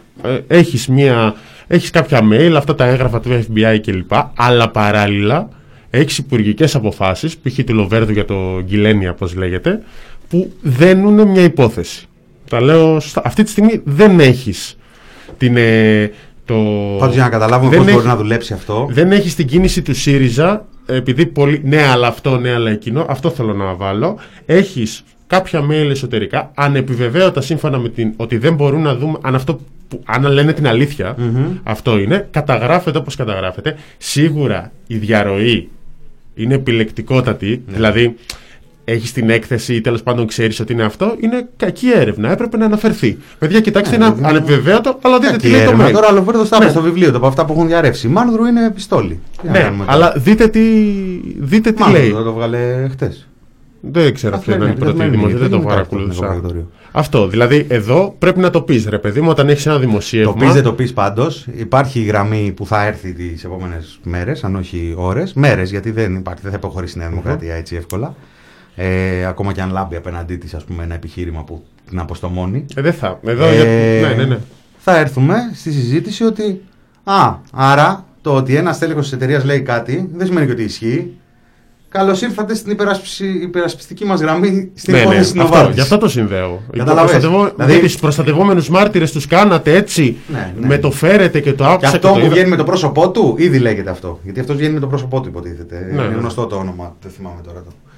έχεις κάποια mail, αυτά τα έγγραφα του FBI κλπ, αλλά παράλληλα έχεις υπουργικές αποφάσεις, π.χ. του Λοβέρδου για το Γκυλένια, όπως λέγεται, που δένουν μια υπόθεση. Τα λέω, αυτή τη στιγμή δεν έχεις την... Πάντως για να καταλάβουμε πώς μπορεί να δουλέψει αυτό. Δεν έχεις την κίνηση του ΣΥΡΙΖΑ, επειδή πολύ... ναι αλλά αυτό, ναι αλλά εκείνο, αυτό θέλω να βάλω. Έχεις κάποια mail εσωτερικά, ανεπιβεβαίωτα σύμφωνα με ότι δεν μπορούν να δούμε αν λένε την αλήθεια, αυτό είναι, καταγράφεται όπως καταγράφεται. Σίγουρα η διαρροή είναι επιλεκτικότατη, δηλαδή έχεις την έκθεση ή τέλος πάντων ξέρεις ότι είναι αυτό, είναι κακή έρευνα, έπρεπε να αναφερθεί. Παιδιά, κοιτάξτε, είναι ανεπιβεβαίωτο, αλλά δείτε τι λέει το mail. Τώρα Λοβέρδος τα στο βιβλίο του, από αυτά που έχουν διαρρεύσει. Μάνδρου είναι πιστόλι. Ναι, αλλά δείτε τι λέει. Δεν το βγάλε χτες. Δεν ξέρω ποιο είναι η πρώτη δημοσίευση, δεν το παρακολουθούσα. Αυτό, δηλαδή εδώ πρέπει να το πεις, ρε παιδί μου, όταν έχεις ένα δημοσίευμα. Το πεις, δεν το πεις πάντως. Υπάρχει η γραμμή που θα έρθει τις επόμενες μέρες, αν όχι ώρες. Μέρες, γιατί δεν θα υποχωρήσει η Νέα Δημοκρατία έτσι εύκολα. Ακόμα και αν λάμπει απέναντί της, ας πούμε, ένα επιχείρημα που την αποστομώνει. Δεν θα. Εδώ ναι. Θα έρθουμε στη συζήτηση ότι άρα το ότι ένας τέλεχος της εταιρείας λέει κάτι δεν σημαίνει και ότι ισχύει. Καλώς ήρθατε στην υπερασπιστική μας γραμμή στην υπόθεση Νοβάρτης. Γι' αυτό το συνδέω. Δηλαδή τις προστατευόμενους μάρτυρες τους κάνατε έτσι, με το φέρετε και το άκουσα. Και αυτό που βγαίνει με το πρόσωπό του, ήδη λέγεται αυτό. Γιατί αυτός βγαίνει με το πρόσωπό του, υποτίθεται. Είναι γνωστό το όνομα, δεν θυμάμαι τώρα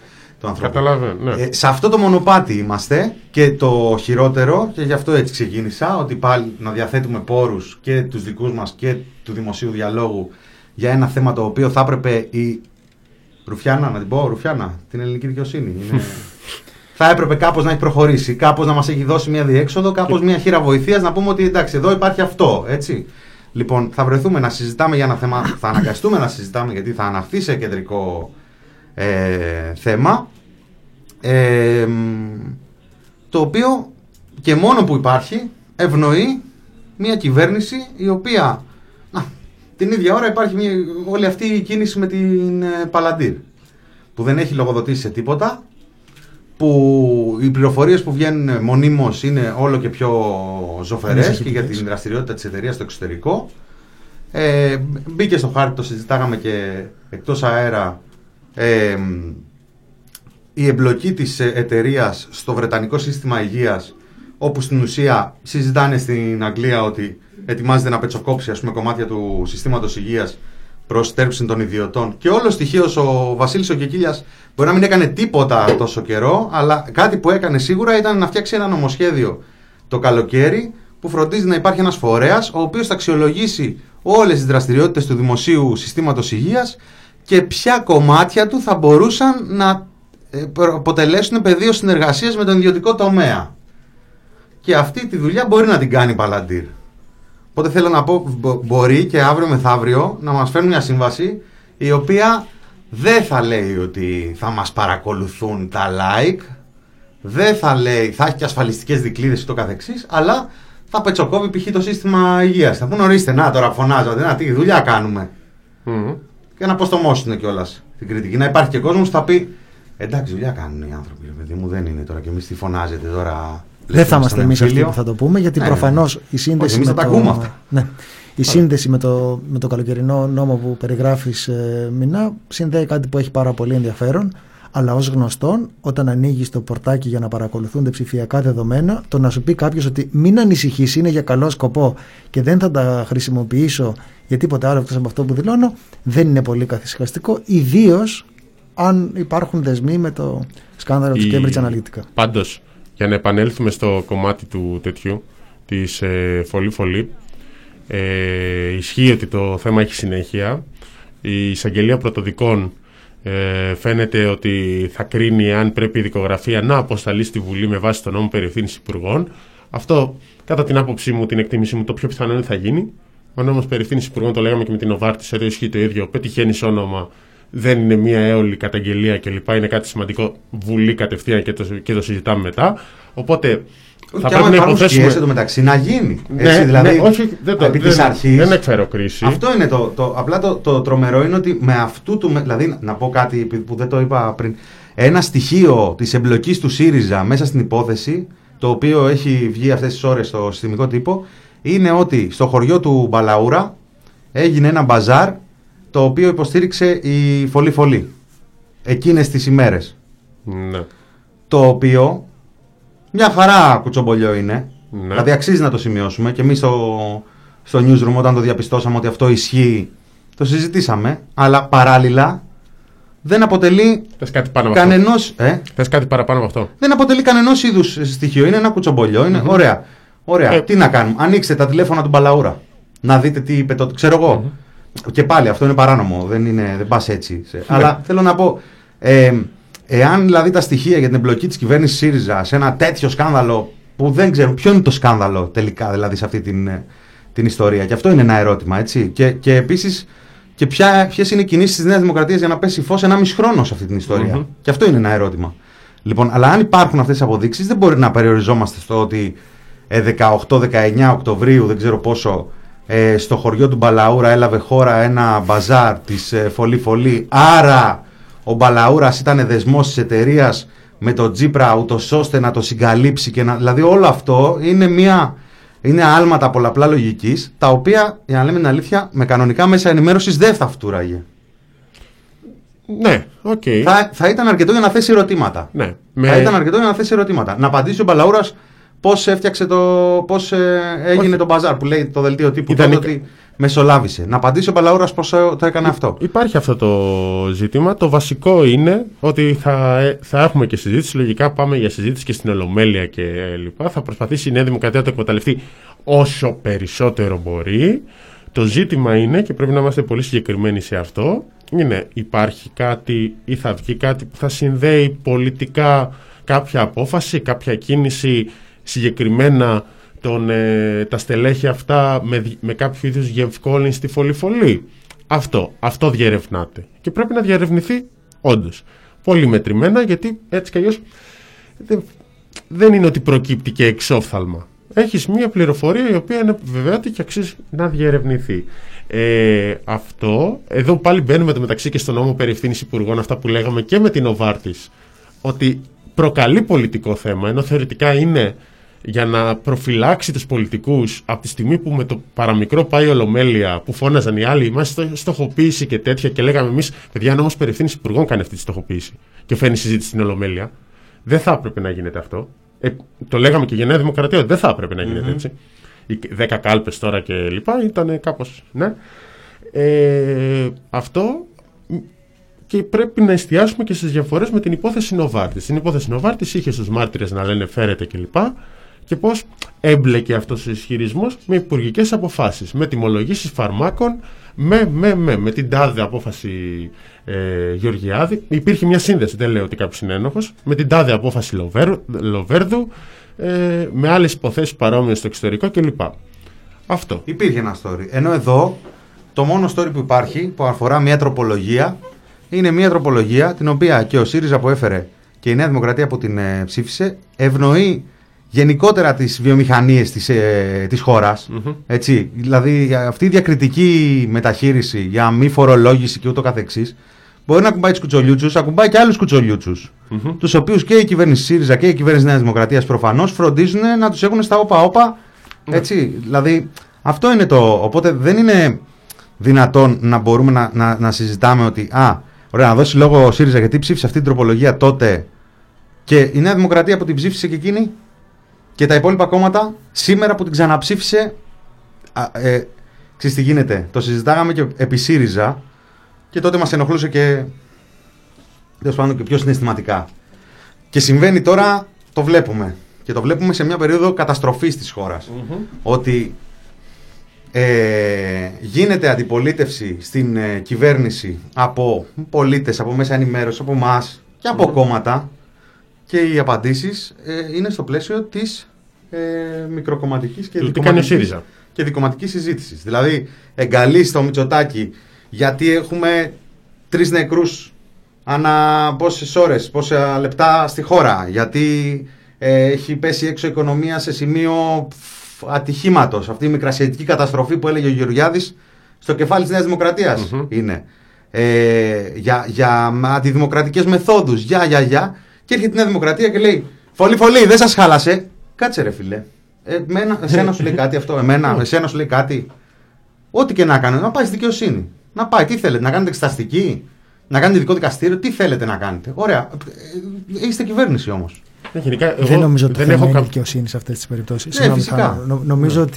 του ανθρώπου. Καταλαβαίνω, ναι. Σε αυτό το μονοπάτι είμαστε και το χειρότερο, και γι' αυτό έτσι ξεκίνησα, ότι πάλι να διαθέτουμε πόρους και τους δικούς μας και του δημοσίου διαλόγου για ένα θέμα το οποίο θα έπρεπε η Ρουφιάνα, να την πω, Ρουφιάνα, την ελληνική δικαιοσύνη. Θα έπρεπε κάπως να έχει προχωρήσει, κάπως να μας έχει δώσει μια διέξοδο, κάπως μια χείρα βοηθείας, να πούμε ότι εντάξει, εδώ υπάρχει αυτό, έτσι. Λοιπόν, θα βρεθούμε να συζητάμε για ένα θέμα, θα αναγκαστούμε να συζητάμε γιατί θα αναφθεί σε κεντρικό θέμα, το οποίο και μόνο που υπάρχει ευνοεί μια κυβέρνηση η οποία την ίδια ώρα υπάρχει όλη αυτή η κίνηση με την Παλαντήρ, που δεν έχει λογοδοτήσει σε τίποτα, που οι πληροφορίες που βγαίνουν μονίμως είναι όλο και πιο ζωφερές και για την δραστηριότητα της εταιρείας στο εξωτερικό. Μπήκε στο χάρτη, το συζητάγαμε και εκτός αέρα, η εμπλοκή της εταιρείας στο βρετανικό σύστημα υγείας, όπου στην ουσία συζητάνε στην Αγγλία ότι ετοιμάζεται να πετσοκόψει, ας πούμε, κομμάτια του συστήματος υγείας προς στέρψη των ιδιωτών. Και όλο στοιχείως ο Βασίλης ο Κεκίλιας μπορεί να μην έκανε τίποτα τόσο καιρό, αλλά κάτι που έκανε σίγουρα ήταν να φτιάξει ένα νομοσχέδιο το καλοκαίρι που φροντίζει να υπάρχει ένας φορέας ο οποίος θα αξιολογήσει όλες τις δραστηριότητες του δημοσίου συστήματος υγείας και ποια κομμάτια του θα μπορούσαν να αποτελέσουν πεδίο συνεργασίας με τον ιδιωτικό τομέα. Και αυτή τη δουλειά μπορεί να την κάνει η Παλαντήρ. Οπότε θέλω να πω, μπορεί και αύριο μεθαύριο να μας φέρουν μια σύμβαση η οποία δεν θα λέει ότι θα μας παρακολουθούν τα like, δεν θα λέει, θα έχει και ασφαλιστικές δικλείδες και το καθεξής, αλλά θα πετσοκόβει π.χ. το σύστημα υγείας. Θα πούνε, ορίστε, να τώρα φωνάζονται, να τι δουλειά κάνουμε. Και να αποστομώσουν κιόλας την κριτική. Να υπάρχει και κόσμος που θα πει, εντάξει, δουλειά κάνουν οι άνθρωποι, παιδί μου, δεν είναι τώρα και εμείς τι φωνάζετε τώρα. Δεν θα είμαστε εμείς αυτοί που θα το πούμε, γιατί προφανώς η σύνδεση η σύνδεση με το καλοκαιρινό νόμο που περιγράφεις, Μινά, συνδέει κάτι που έχει πάρα πολύ ενδιαφέρον. Αλλά ως γνωστόν, όταν ανοίγεις το πορτάκι για να παρακολουθούνται ψηφιακά δεδομένα, το να σου πει κάποιος ότι μην ανησυχείς, είναι για καλό σκοπό και δεν θα τα χρησιμοποιήσω για τίποτα άλλο εκτός από αυτό που δηλώνω, δεν είναι πολύ καθησυχαστικό, ιδίως αν υπάρχουν δεσμοί με το σκάνδαλο της Cambridge Analytica. Πάντως, για να επανέλθουμε στο κομμάτι του τέτοιου, της φωλή-φωλή, ισχύει ότι το θέμα έχει συνέχεια. Η εισαγγελία πρωτοδικών φαίνεται ότι θα κρίνει αν πρέπει η δικογραφία να αποσταλεί στη Βουλή με βάση τον νόμο περί ευθύνης υπουργών. Αυτό, κατά την άποψή μου, την εκτίμησή μου, το πιο πιθανό είναι θα γίνει. Ο νόμος περί ευθύνης υπουργών, το λέγαμε και με την Οβάρτης, εδώ ισχύει το ίδιο. Πετυχαίνεις όνομα, δεν είναι μία έολη καταγγελία κλπ. Είναι κάτι σημαντικό. Βουλή κατευθείαν και το συζητάμε μετά. Οπότε θα πρέπει να υποθέσουμε. Το μεταξύ να γίνει. Ναι, έτσι, δηλαδή, ναι, όχι, δεν εκφέρω κρίση. Αυτό είναι απλά το τρομερό είναι ότι με αυτού του. Δηλαδή, να πω κάτι που δεν το είπα πριν. Ένα στοιχείο της εμπλοκής του ΣΥΡΙΖΑ μέσα στην υπόθεση, το οποίο έχει βγει αυτές τις ώρες στο συστημικό τύπο, είναι ότι στο χωριό του Μπαλαούρα έγινε ένα μπαζάρ το οποίο υποστήριξε η Φωλή-Φωλή εκείνες τις ημέρες. Ναι. Το οποίο μια χαρά κουτσομπολιό είναι. Ναι. Δηλαδή αξίζει να το σημειώσουμε και εμείς στο newsroom όταν το διαπιστώσαμε ότι αυτό ισχύει το συζητήσαμε, αλλά παράλληλα δεν αποτελεί κανενός... Θες κάτι παραπάνω από αυτό? Δεν αποτελεί κανενός είδους στοιχείο, είναι ένα κουτσομπολιό, είναι ωραία. Τι να κάνουμε, ανοίξτε τα τηλέφωνα του Μπαλαούρα να δείτε τι είπε τότε, ξέρω εγώ. Και πάλι αυτό είναι παράνομο, δεν πας έτσι. Αλλά θέλω να πω, εάν δηλαδή τα στοιχεία για την εμπλοκή της κυβέρνησης ΣΥΡΙΖΑ σε ένα τέτοιο σκάνδαλο που δεν ξέρω ποιο είναι το σκάνδαλο τελικά δηλαδή σε αυτή την ιστορία, και αυτό είναι ένα ερώτημα, έτσι. Και επίσης, και ποιες είναι οι κινήσεις της Νέας Δημοκρατίας για να πέσει φως 1,5 χρόνο σε αυτή την ιστορία. Και αυτό είναι ένα ερώτημα. Λοιπόν, αλλά αν υπάρχουν αυτές τις αποδείξεις, δεν μπορεί να περιοριζόμαστε στο ότι 18-19 Οκτωβρίου, δεν ξέρω πόσο, στο χωριό του Μπαλαούρα έλαβε χώρα ένα μπαζάρ της Φωλή-Φωλή. Άρα ο Μπαλαούρας ήταν δεσμός της εταιρείας με τον Τζίπρα ούτως ώστε να το συγκαλύψει δηλαδή όλο αυτό είναι άλματα πολλαπλά λογικής, τα οποία, για να λέμε την αλήθεια, με κανονικά μέσα ενημέρωσης δεν θα φτούραγε. Ναι, οκ. Θα ήταν αρκετό για να θέσει ερωτήματα. Ναι. Θα ήταν αρκετό για να θέσει ερωτήματα. Να απαντήσει ο Μπαλαούρας πώς έφτιαξε πώς έγινε το μπαζάρ που λέει το δελτίο τύπου. Ότι μεσολάβησε. Να απαντήσει ο Μπαλαούρας πώς το έκανε αυτό. Υπάρχει αυτό το ζήτημα. Το βασικό είναι ότι θα έχουμε και συζήτηση. Λογικά πάμε για συζήτηση και στην Ολομέλεια και λοιπά. Θα προσπαθήσει η Νέα Δημοκρατία να το εκμεταλλευτεί όσο περισσότερο μπορεί. Το ζήτημα είναι, και πρέπει να είμαστε πολύ συγκεκριμένοι σε αυτό, είναι υπάρχει κάτι ή θα βγει κάτι που θα συνδέει πολιτικά κάποια απόφαση, κάποια κίνηση συγκεκριμένα τα στελέχη αυτά με κάποιο είδους διευκόλυνση στη φωλή. Αυτό διερευνάται. Και πρέπει να διερευνηθεί όντως. Πολύ μετρημένα, γιατί έτσι κι αλλιώς δεν είναι ότι προκύπτει και εξόφθαλμα. Έχεις μία πληροφορία η οποία είναι βεβαίωτη και αξίζει να διερευνηθεί. Αυτό, εδώ πάλι μπαίνουμε το μεταξύ και στον νόμο περί ευθύνης υπουργών, αυτά που λέγαμε και με την Νοβάρτης, ότι προκαλεί πολιτικό θέμα, ενώ θεωρητικά είναι για να προφυλάξει τους πολιτικούς από τη στιγμή που με το παραμικρό πάει η Ολομέλεια, που φώναζαν οι άλλοι, είμαστε στοχοποίηση και τέτοια, και λέγαμε εμείς, παιδιά, αν όμως περί ευθύνης υπουργών κάνει αυτή τη στοχοποίηση και φαίνει συζήτηση στην Ολομέλεια, δεν θα έπρεπε να γίνεται αυτό. Το λέγαμε και για Νέα Δημοκρατία ότι δεν θα έπρεπε να γίνεται έτσι. Οι 10 κάλπες τώρα και λοιπά ήταν κάπως. Ναι. Αυτό. Και πρέπει να εστιάσουμε και στις διαφορές με την υπόθεση Νοβάρτης. Στην υπόθεση Νοβάρτης είχε στους μάρτυρες να λένε φέρετε κλπ. Και πώς έμπλεκε αυτός ο ισχυρισμός με υπουργικές αποφάσεις, με τιμολογήσεις φαρμάκων, με την τάδε απόφαση Γεωργιάδη. Υπήρχε μια σύνδεση, δεν λέω ότι κάποιος είναι ένοχος, με την τάδε απόφαση Λοβέρδου, με άλλες υποθέσεις παρόμοιες στο εξωτερικό κλπ. Αυτό. Υπήρχε ένα story. Ενώ εδώ το μόνο story που υπάρχει, που αφορά μια τροπολογία, είναι μια τροπολογία την οποία και ο ΣΥΡΙΖΑ που έφερε και η Νέα Δημοκρατία που την ψήφισε ευνοεί γενικότερα τις βιομηχανίες της χώρας. Έτσι, δηλαδή αυτή η διακριτική μεταχείριση για μη φορολόγηση και ούτω καθεξής μπορεί να ακουμπάει τους κουτσολιούτσους, ακουμπάει και άλλους κουτσολιούτσους, τους οποίους και η κυβέρνηση ΣΥΡΙΖΑ και η κυβέρνηση Νέας Δημοκρατίας προφανώς φροντίζουν να τους έχουν στα όπα-όπα. Έτσι, δηλαδή αυτό είναι το. Οπότε δεν είναι δυνατόν να μπορούμε να συζητάμε ότι ωραία, να δώσει λόγο ο ΣΥΡΙΖΑ γιατί ψήφισε αυτή την τροπολογία τότε και η Νέα Δημοκρατία που την ψήφισε και εκείνη και τα υπόλοιπα κόμματα σήμερα που την ξαναψήφισε. Ξέρεις τι γίνεται, το συζητάγαμε και επί ΣΥΡΙΖΑ και τότε μας ενοχλούσε και τέλος πάντων και πιο συναισθηματικά. Και συμβαίνει τώρα, το βλέπουμε. Και το βλέπουμε σε μια περίοδο καταστροφής της χώρας. Ότι γίνεται αντιπολίτευση στην κυβέρνηση από πολίτες, από μέσα ενημέρωση, από εμάς και από κόμματα, και οι απαντήσεις είναι στο πλαίσιο της μικροκομματικής και δικομματικής συζήτησης. Δηλαδή εγκαλεί στο Μητσοτάκη γιατί έχουμε 3 νεκρούς ανά πόσες ώρες, πόσα λεπτά στη χώρα, γιατί έχει πέσει έξω η οικονομία σε σημείο ατυχήματος. Αυτή η μικρασιατική καταστροφή που έλεγε ο Γεωργιάδης στο κεφάλι της Νέας Δημοκρατίας είναι. Για αντιδημοκρατικές μεθόδους, και έρχεται η Νέα Δημοκρατία και λέει φωλή, δεν σας χάλασε. Κάτσε ρε φίλε. Εσένα σου λέει κάτι αυτό, εσένα σου λέει κάτι. Ό,τι και να κάνει, να πάει στη δικαιοσύνη. Να πάει, τι θέλετε, να κάνετε εξεταστική, να κάνετε ειδικό δικαστήριο, τι θέλετε να κάνετε. Ωραία. Είστε κυβέρνηση όμως. Δεν νομίζω ότι δεν έχω δικαιοσύνη σε αυτές τις περιπτώσεις. Νομίζω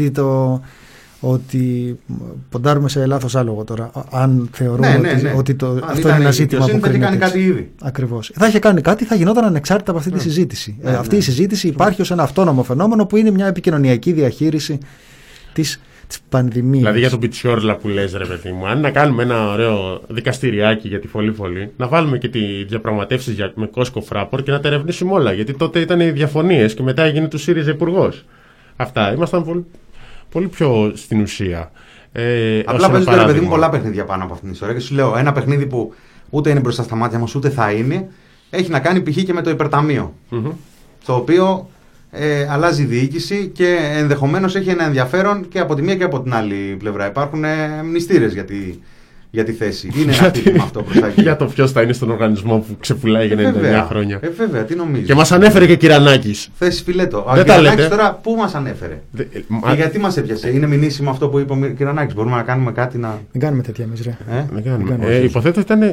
ότι ποντάρουμε σε λάθος άλογο τώρα. Αν θεωρούμε ότι αυτό είναι ένα ζήτημα που κρίνεται. Θα είχε κάνει κάτι ήδη. Ακριβώς. Θα είχε κάνει κάτι, θα γινόταν ανεξάρτητα από αυτή τη συζήτηση. Αυτή η συζήτηση υπάρχει ως ένα αυτόνομο φαινόμενο που είναι μια επικοινωνιακή διαχείριση της πανδημίας. Δηλαδή για τον Πιτσιόρλα που λες, ρε παιδί μου, αν να κάνουμε ένα ωραίο δικαστηριάκι για τη φωλή, να βάλουμε και τις διαπραγματεύσεις με Κόσκο Φράπορ και να τα ερευνήσουμε όλα. Γιατί τότε ήταν οι διαφωνίες και μετά έγινε του ΣΥΡΙΖΑ υπουργός. Αυτά. Ήμασταν πολύ πιο στην ουσία. Απλά παίζονται, ρε παιδί μου, πολλά παιχνίδια πάνω από αυτήν την ιστορία. Και σου λέω, ένα παιχνίδι που ούτε είναι μπροστά στα μάτια μας, ούτε θα είναι, έχει να κάνει π.χ. και με το υπερταμείο. Το οποίο αλλάζει η διοίκηση και ενδεχομένως έχει ένα ενδιαφέρον και από τη μία και από την άλλη πλευρά. Υπάρχουν μνηστήρες για τη θέση. Είναι ένα τύπημα αυτό προς τα εκεί. Για το ποιος θα είναι στον οργανισμό που ξεπουλάει για 99 χρόνια. Βέβαια, τι νομίζεις. Και μας ανέφερε και Κυρανάκης. Θέση φιλέτο. Ο Κυρανάκης τώρα πού μας ανέφερε. Και γιατί μας έπιασε. Είναι μηνύσιμο αυτό που είπε ο Κυρανάκης. Μπορούμε να κάνουμε κάτι να. Δεν κάνουμε τέτοια εμείς, ρε. Υποθέτω ήταν.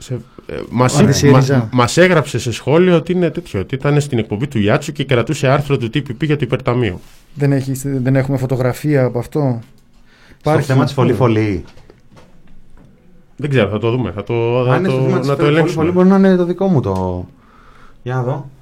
Μας έγραψε σε σχόλιο ότι είναι τέτοιο. Ότι ήταν στην εκπομπή του Ιάτσου και κρατούσε άρθρο του TPP για το υπερταμείο. Δεν έχουμε φωτογραφία από αυτό. Στο θέμα της φωλή. Δεν ξέρω, θα το δούμε. Να το ελέγξουμε. Μπορεί να είναι το δικό μου το. Για να δω.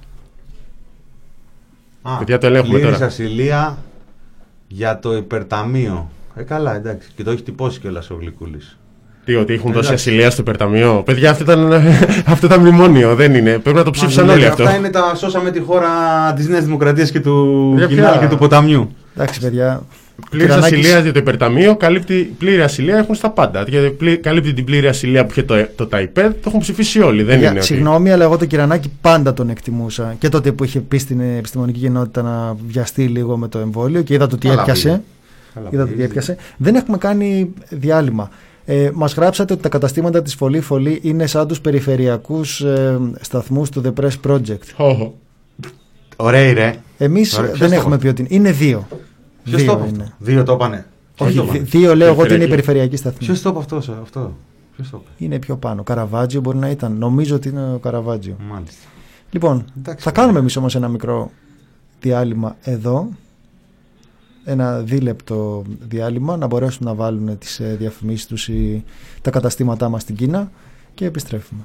Παιδιά, το ελέγχουμε τώρα. Πλήρης ασυλία για το υπερταμείο. Καλά, εντάξει. Και το έχει τυπώσει κιόλας ο Γλυκούλης. Τι, ότι έχουν δώσει ασυλία στο υπερταμείο. Παιδιά, αυτό ήταν μνημόνιο. Δεν είναι. Πρέπει να το ψήφισαν όλοι αυτό. Αυτά είναι τα σώσαμε τη χώρα της Νέας Δημοκρατίας και του Κινάλ και του ποταμιού. Εντάξει, παιδιά. Πλήρη ασυλία για το υπερταμείο, καλύπτει πλήρη ασυλία, έχουν στα πάντα. Καλύπτει την πλήρη ασυλία που είχε το ΤΑΙΠΕΔ, το έχουν ψηφίσει όλοι. Δεν είναι συγγνώμη, αλλά εγώ τον Κυρανάκη πάντα τον εκτιμούσα. Και τότε που είχε πει στην επιστημονική κοινότητα να βιαστεί λίγο με το εμβόλιο και είδα το τι έπιασε. Δεν έχουμε κάνει διάλειμμα. Μας γράψατε ότι τα καταστήματα της Φωλή είναι σαν τους περιφερειακούς σταθμούς του The Press Project. Ωραία, ρε. Εμείς δεν έχουμε πει ότι είναι 2. Ποιος το είπε? 2 το είπανε. Όχι, 2 λέω εγώ ότι είναι η περιφερειακή σταθμή. Ποιος το είπε αυτό? Είναι πιο πάνω. Καραβάτζιο μπορεί να ήταν. Νομίζω ότι είναι ο Καραβάτζιο. Μάλιστα. Λοιπόν, θα κάνουμε εμείς όμως ένα μικρό διάλειμμα εδώ. Ένα δίλεπτο διάλειμμα, να μπορέσουν να βάλουν τις διαφημίσεις τους ή τα καταστήματά μας στην Κίνα και επιστρέφουμε.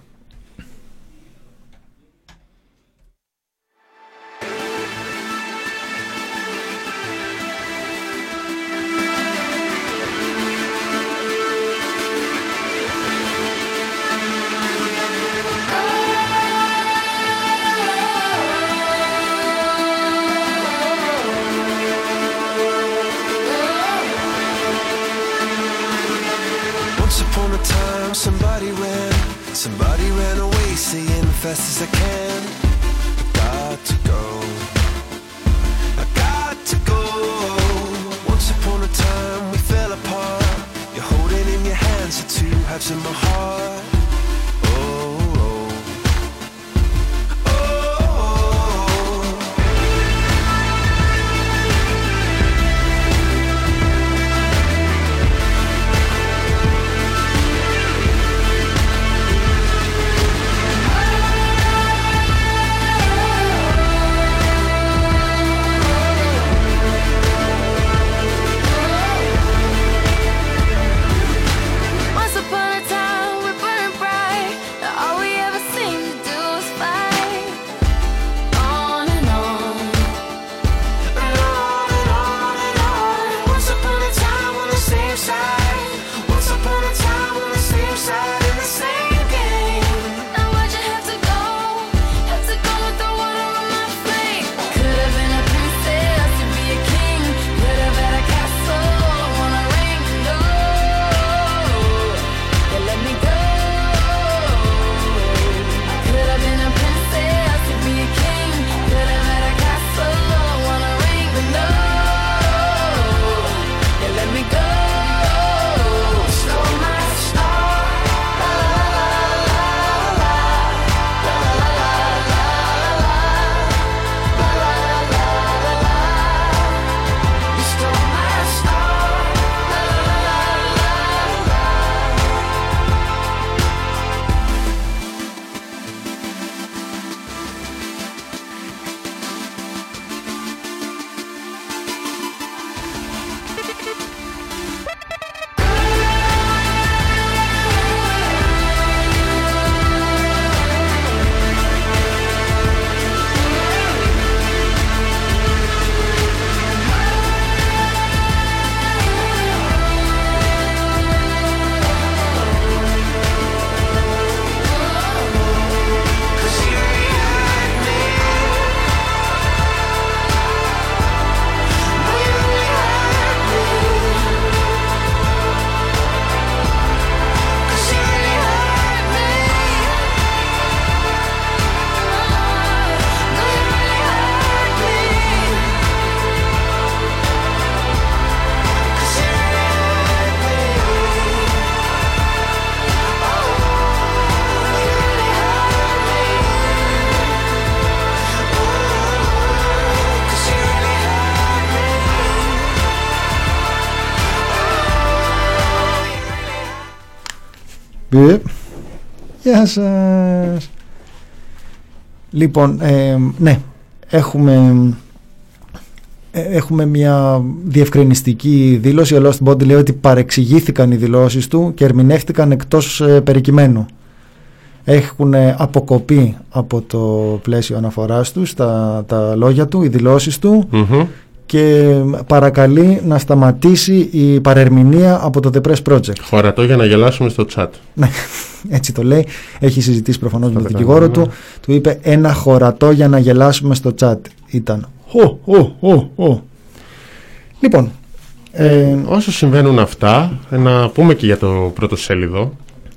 Somebody ran away saying fast as I can. I got to go. I got to go. Once upon a time we fell apart. You're holding in your hands the two halves of my heart. Γεια σας. Λοιπόν, ναι, έχουμε Έχουμε μια διευκρινιστική δήλωση. Ο Lost Body λέει ότι παρεξηγήθηκαν οι δηλώσεις του και ερμηνεύτηκαν εκτός περικειμένου. Έχουν αποκοπεί από το πλαίσιο αναφοράς τους τα λόγια του, οι δηλώσεις του, και παρακαλεί να σταματήσει η παρερμηνία από το The Press Project. Χωρατό για να γελάσουμε στο chat. Ναι, έτσι το λέει. Έχει συζητήσει προφανώς με τον δικηγόρο του. Του είπε ένα χωρατό για να γελάσουμε στο chat. Ήταν Λοιπόν, όσο συμβαίνουν αυτά, να πούμε και για το πρωτοσέλιδο.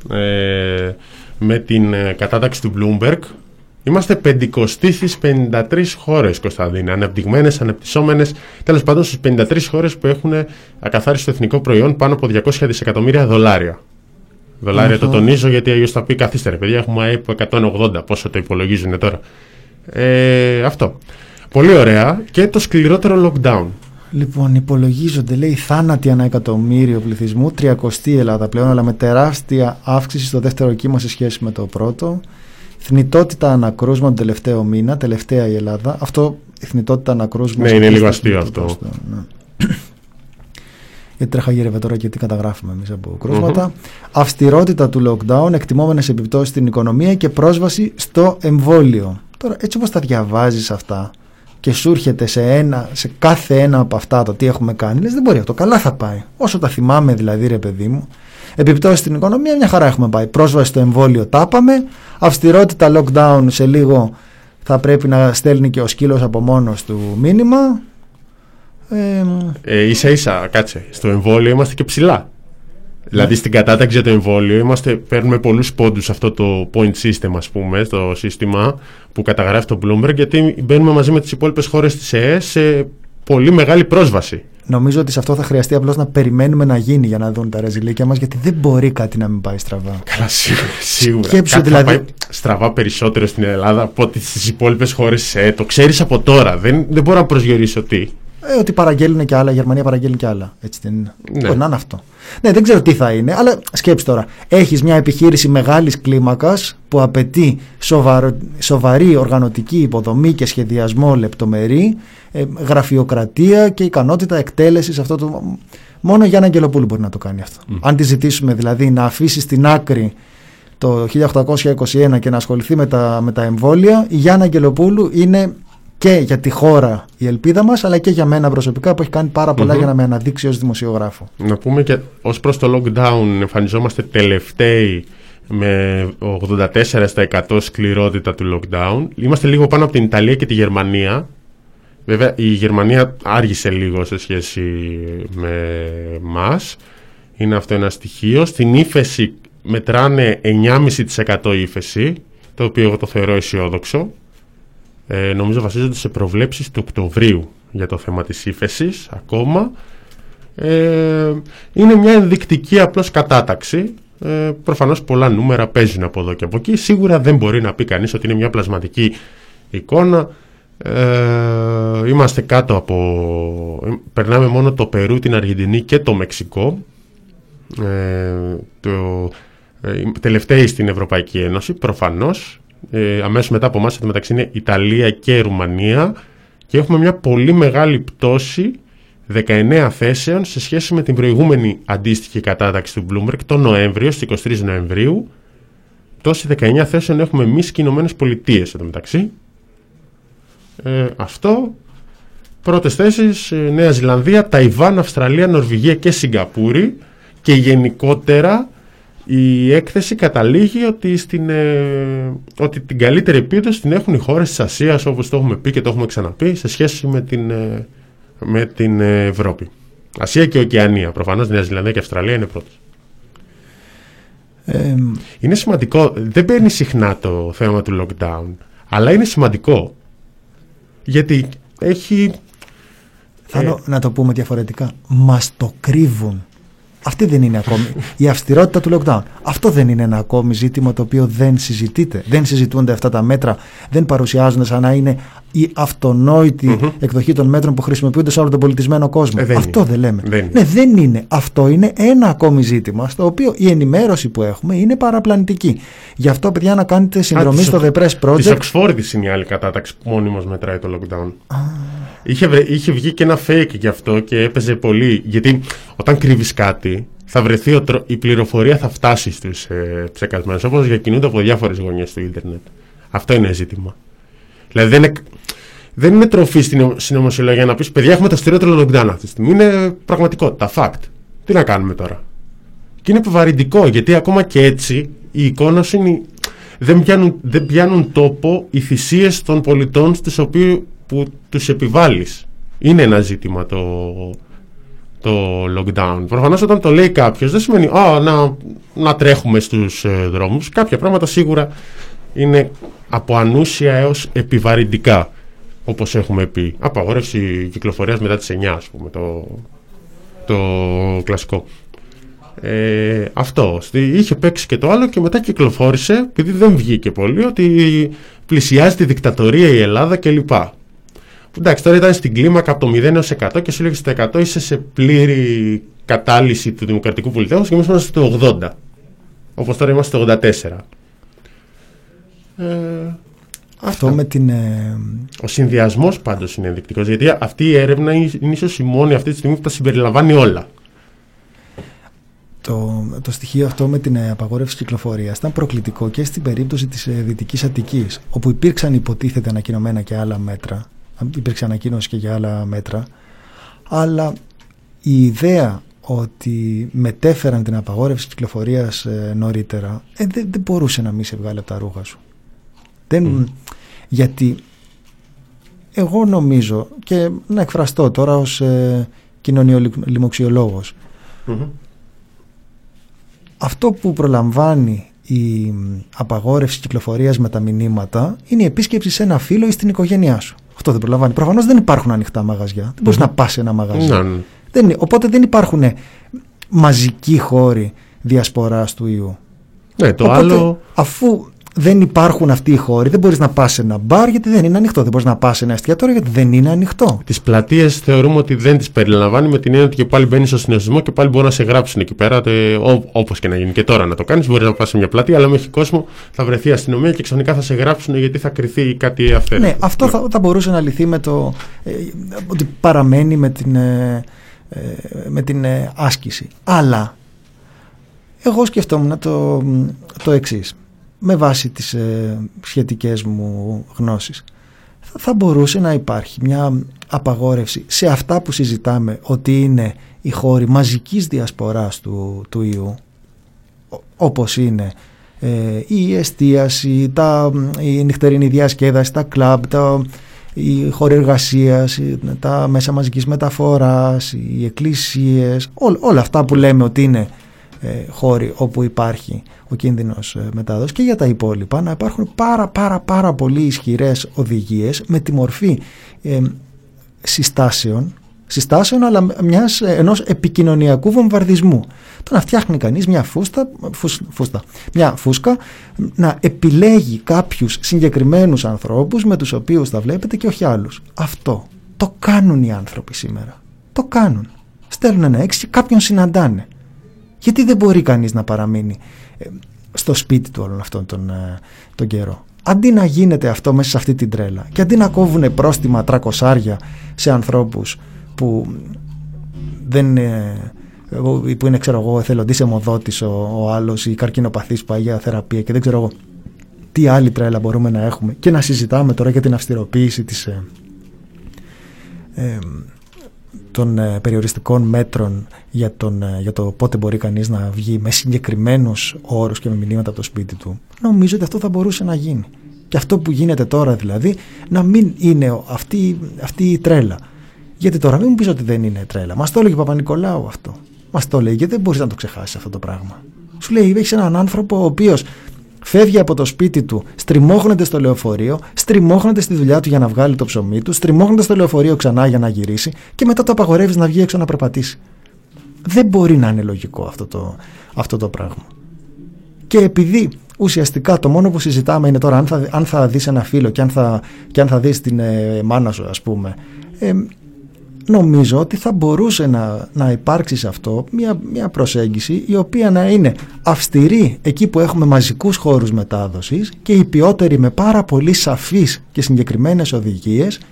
Με την κατάταξη του Bloomberg είμαστε 50 στις 53 χώρες, Κωνσταντίνα, αναπτυγμένες, αναπτυσσόμενες, τέλος πάντων στις 53 χώρες που έχουν ακαθάριστο εθνικό προϊόν πάνω από 200 δισεκατομμύρια δολάρια. Δολάρια το τονίζω, γιατί αλλιώς θα πει καθίστε ρε παιδιά, έχουμε ΑΕΠ 180, πόσο το υπολογίζουν τώρα. Αυτό. Πολύ ωραία. Και το σκληρότερο lockdown. Λοιπόν, υπολογίζονται, λέει, θάνατοι ανά εκατομμύριο πληθυσμού, 30η Ελλάδα πλέον, αλλά με τεράστια αύξηση στο δεύτερο κύμα σε σχέση με το πρώτο. Θνητότητα ανακρούσμα τον τελευταίο μήνα, τελευταία η Ελλάδα. Αυτό, η θνητότητα ανακρούσμα. Ναι, είναι λίγο αστείο αυτό. Ναι. Γιατί τρέχα γύρευε τώρα και τι καταγράφουμε εμείς από κρούσματα. Αυστηρότητα του lockdown, εκτιμόμενες επιπτώσεις στην οικονομία και πρόσβαση στο εμβόλιο. Τώρα, έτσι όπως τα διαβάζεις αυτά και σου έρχεται σε κάθε ένα από αυτά το τι έχουμε κάνει, λες δεν μπορεί αυτό, καλά θα πάει. Όσο τα θυμάμαι δηλαδή, ρε παιδί μου, επιπτώσεις στην οικονομία μια χαρά έχουμε πάει. Πρόσβαση στο εμβόλιο τα είπαμε, αυστηρότητα lockdown, σε λίγο θα πρέπει να στέλνει και ο σκύλος από μόνος του μήνυμα. Ίσα ίσα, κάτσε, στο εμβόλιο είμαστε και ψηλά. Δηλαδή στην κατάταξη για το εμβόλιο παίρνουμε πολλούς πόντους αυτό το point system, ας πούμε, το σύστημα που καταγράφει το Bloomberg, γιατί μπαίνουμε μαζί με τις υπόλοιπες χώρες της ΕΕ σε πολύ μεγάλη πρόσβαση. Νομίζω ότι σε αυτό θα χρειαστεί απλώς να περιμένουμε να γίνει για να δουν τα ρεζιλίκια μας, γιατί δεν μπορεί κάτι να μην πάει στραβά. Καλά, σίγουρα. Σκέψου, δηλαδή, θα πάει στραβά περισσότερο στην Ελλάδα από ότι στις υπόλοιπες χώρες της ΕΕ. Το ξέρεις από τώρα. Δεν μπορώ να προσδιορίσω τι. Ότι παραγγέλνουν και άλλα, η Γερμανία παραγγέλνει και άλλα. Έτσι δεν είναι. Ναι. Μπορεί να είναι αυτό. Ναι, δεν ξέρω τι θα είναι, αλλά σκέψου τώρα. Έχεις μια επιχείρηση μεγάλης κλίμακας που απαιτεί σοβαρή οργανωτική υποδομή και σχεδιασμό λεπτομερή, γραφειοκρατία και ικανότητα εκτέλεσης. Μόνο η Γιάννα Αγγελοπούλου μπορεί να το κάνει αυτό. Αν τη ζητήσουμε δηλαδή να αφήσει στην άκρη το 1821 και να ασχοληθεί με τα εμβόλια, η Γιάννα Αγγελοπούλου είναι και για τη χώρα η ελπίδα μας, αλλά και για μένα προσωπικά που έχει κάνει πάρα πολλά για να με αναδείξει ως δημοσιογράφο. Να πούμε και ως προς το lockdown, εμφανιζόμαστε τελευταίοι με 84% σκληρότητα του lockdown. Είμαστε λίγο πάνω από την Ιταλία και τη Γερμανία. Βέβαια η Γερμανία άργησε λίγο σε σχέση με μας. Είναι αυτό ένα στοιχείο. Στην ύφεση μετράνε 9,5% ύφεση, το οποίο εγώ το θεωρώ αισιόδοξο. Νομίζω βασίζονται σε προβλέψεις του Οκτωβρίου για το θέμα της ύφεσης ακόμα. Είναι μια ενδεικτική απλώς κατάταξη. Προφανώς πολλά νούμερα παίζουν από εδώ και από εκεί. Σίγουρα δεν μπορεί να πει κανείς ότι είναι μια πλασματική εικόνα. Είμαστε κάτω από... Περνάμε μόνο το Περού, την Αργεντινή και το Μεξικό. Τελευταίοι στην Ευρωπαϊκή Ένωση, προφανώς. Αμέσως μετά από εμάς μεταξύ είναι Ιταλία και Ρουμανία, και έχουμε μια πολύ μεγάλη πτώση 19 θέσεων σε σχέση με την προηγούμενη αντίστοιχη κατάταξη του Bloomberg το Νοέμβριο, στις 23 Νοεμβρίου. Πτώση 19 θέσεων έχουμε εμείς και οι Ηνωμένες Πολιτείες εδώ μεταξύ. Αυτό. Πρώτες θέσεις Νέα Ζηλανδία, Ταϊβάν, Αυστραλία, Νορβηγία και Σιγκαπούρη, και γενικότερα η έκθεση καταλήγει ότι την καλύτερη επίδοση την έχουν οι χώρες της Ασίας, όπως το έχουμε πει και το έχουμε ξαναπεί, σε σχέση με την Ευρώπη. Ασία και Οκεανία. Προφανώς Νέα Ζηλανδία και Αυστραλία είναι πρώτες. Είναι σημαντικό, δεν παίρνει συχνά το θέμα του lockdown, αλλά είναι σημαντικό γιατί έχει... Να το πούμε διαφορετικά. Μας το κρύβουν. Αυτή δεν είναι ακόμη η αυστηρότητα του lockdown. Αυτό δεν είναι ένα ακόμη ζήτημα το οποίο δεν συζητείται. Δεν συζητούνται αυτά τα μέτρα, δεν παρουσιάζονται σαν να είναι η αυτονόητη εκδοχή των μέτρων που χρησιμοποιούνται σε όλο τον πολιτισμένο κόσμο. Αυτό δεν λέμε. Δεν είναι. Αυτό είναι ένα ακόμη ζήτημα στο οποίο η ενημέρωση που έχουμε είναι παραπλανητική. Γι' αυτό, παιδιά, να κάνετε συνδρομή στο The Press Project. Της Οξφόρδης είναι η άλλη κατάταξη που μόνιμος μετράει το lockdown. είχε βγει και ένα fake γι' αυτό και έπαιζε πολύ. Γιατί όταν κρύβεις κάτι, θα βρεθεί η πληροφορία θα φτάσει στους ψεκασμένους, όπως διακινούνται από διάφορες γωνιές του ίντερνετ. Αυτό είναι ζήτημα. Δηλαδή δεν είναι τροφή στην συνωμοσιολογία να πεις παιδιά, έχουμε το αστηριότερο lockdown αυτή τη στιγμή. Είναι πραγματικότητα, fact. Τι να κάνουμε τώρα. Και είναι επιβαρυντικό, γιατί ακόμα και έτσι οι εικόνες δεν πιάνουν τόπο οι θυσίες των πολιτών που τους επιβάλλεις. Είναι ένα ζήτημα το lockdown. Προφανώς όταν το λέει κάποιος δεν σημαίνει να τρέχουμε στους δρόμους. Κάποια πράγματα σίγουρα είναι από ανούσια έως επιβαρυντικά, όπως έχουμε πει. Απαγόρευση κυκλοφορίας μετά τις 9, ας πούμε, το κλασικό. Αυτό είχε παίξει και το άλλο και μετά κυκλοφόρησε, επειδή δεν βγήκε πολύ, ότι πλησιάζει τη δικτατορία η Ελλάδα κλπ. Εντάξει, τώρα ήταν στην κλίμακα από το 0 έως 100 και σου λέγε στο 100 είσαι σε πλήρη κατάλυση του δημοκρατικού πολιτεύματος και εμείς είμαστε στο 80, όπως τώρα είμαστε στο 84. Αυτό με την... Ο συνδυασμός πάντως είναι ενδεικτικός, γιατί αυτή η έρευνα είναι ίσως η μόνη αυτή τη στιγμή που τα συμπεριλαμβάνει όλα. Το στοιχείο αυτό με την απαγόρευση κυκλοφορίας ήταν προκλητικό και στην περίπτωση της Δυτικής Αττικής, όπου υπήρξαν υποτίθεται ανακοινωμένα και άλλα μέτρα, υπήρξε ανακοίνωση και για άλλα μέτρα, αλλά η ιδέα ότι μετέφεραν την απαγόρευση κυκλοφορίας νωρίτερα δεν μπορούσε να μην σε βγάλει από τα ρούχα σου. Γιατί εγώ νομίζω, και να εκφραστώ τώρα ως κοινωνιολιμοξιολόγος, αυτό που προλαμβάνει η απαγόρευση κυκλοφορίας με τα μηνύματα είναι η επίσκεψη σε ένα φίλο ή στην οικογένειά σου. Αυτό δεν προλαμβάνει. Προφανώς δεν υπάρχουν ανοιχτά μαγαζιά. Δεν μπορείς να πας σε ένα μαγαζί. Οπότε δεν υπάρχουν μαζικοί χώροι διασποράς του ιού. Ναι, το άλλο... Αφού δεν υπάρχουν αυτοί οι χώροι, δεν μπορείς να πας σε ένα μπαρ γιατί δεν είναι ανοιχτό. Δεν μπορείς να πας σε ένα εστιατόριο γιατί δεν είναι ανοιχτό. Τις πλατείες θεωρούμε ότι δεν τις περιλαμβάνει, με την έννοια ότι και πάλι μπαίνεις στο συναισθησμό και πάλι μπορούν να σε γράψουν εκεί πέρα. Όπως και να γίνει και τώρα να το κάνεις, μπορείς να πας σε μια πλατεία, αλλά με έχει κόσμο, θα βρεθεί αστυνομία και ξαφνικά θα σε γράψουν γιατί θα κριθεί κάτι αυθαίρετο. Ναι, αυτό θα μπορούσε να λυθεί με το ότι παραμένει με την άσκηση. Αλλά εγώ σκεφτόμουν το εξής. Με βάση τις σχετικές μου γνώσεις, θα μπορούσε να υπάρχει μια απαγόρευση σε αυτά που συζητάμε ότι είναι οι χώροι μαζικής διασποράς του ιού, όπως είναι η εστίαση, η νυχτερινή διασκέδαση, τα κλαμπ, οι χώροι εργασίας, τα μέσα μαζικής μεταφοράς, οι εκκλησίες, όλα αυτά που λέμε ότι είναι χώροι όπου υπάρχει ο κίνδυνος μετάδοσης, και για τα υπόλοιπα να υπάρχουν πάρα πολύ ισχυρές οδηγίες με τη μορφή συστάσεων, αλλά ενός επικοινωνιακού βομβαρδισμού. Το να φτιάχνει κανείς μια φούσκα, να επιλέγει κάποιους συγκεκριμένους ανθρώπους με τους οποίους θα βλέπετε και όχι άλλους. Αυτό το κάνουν οι άνθρωποι σήμερα. Το κάνουν. Στέλνουν ένα έξι και κάποιον συναντάνε. Γιατί δεν μπορεί κανείς να παραμείνει στο σπίτι του όλον αυτόν τον καιρό? Αντί να γίνεται αυτό μέσα σε αυτή την τρέλα και αντί να κόβουν πρόστιμα 300 σε ανθρώπους που είναι, ξέρω εγώ, εθελοντής αιμοδότης ο άλλος, ή καρκινοπαθής που πάει για θεραπεία και δεν ξέρω εγώ τι άλλη τρέλα μπορούμε να έχουμε, και να συζητάμε τώρα για την αυστηροποίηση των περιοριστικών μέτρων για το πότε μπορεί κανείς να βγει με συγκεκριμένους όρους και με μηνύματα από το σπίτι του. Νομίζω ότι αυτό θα μπορούσε να γίνει. Και αυτό που γίνεται τώρα δηλαδή να μην είναι αυτή η τρέλα. Γιατί τώρα μην μου πεις ότι δεν είναι τρέλα. Μας το έλεγε ο Παπα-Νικολάου αυτό. Μας το έλεγε, δεν μπορείς να το ξεχάσεις αυτό το πράγμα. Σου λέει, έχεις έναν άνθρωπο ο οποίος φεύγει από το σπίτι του, στριμώχνεται στο λεωφορείο, στριμώχνεται στη δουλειά του για να βγάλει το ψωμί του, στριμώχνεται στο λεωφορείο ξανά για να γυρίσει και μετά το απαγορεύεις να βγει έξω να περπατήσει. Δεν μπορεί να είναι λογικό αυτό το πράγμα. Και επειδή ουσιαστικά το μόνο που συζητάμε είναι τώρα αν θα δεις ένα φίλο και αν θα δεις την μάνα σου, ας πούμε, νομίζω ότι θα μπορούσε να υπάρξει σε αυτό μια προσέγγιση η οποία να είναι αυστηρή εκεί που έχουμε μαζικούς χώρους μετάδοσης και υπιότερη με πάρα πολύ σαφείς και συγκεκριμένες οδηγίες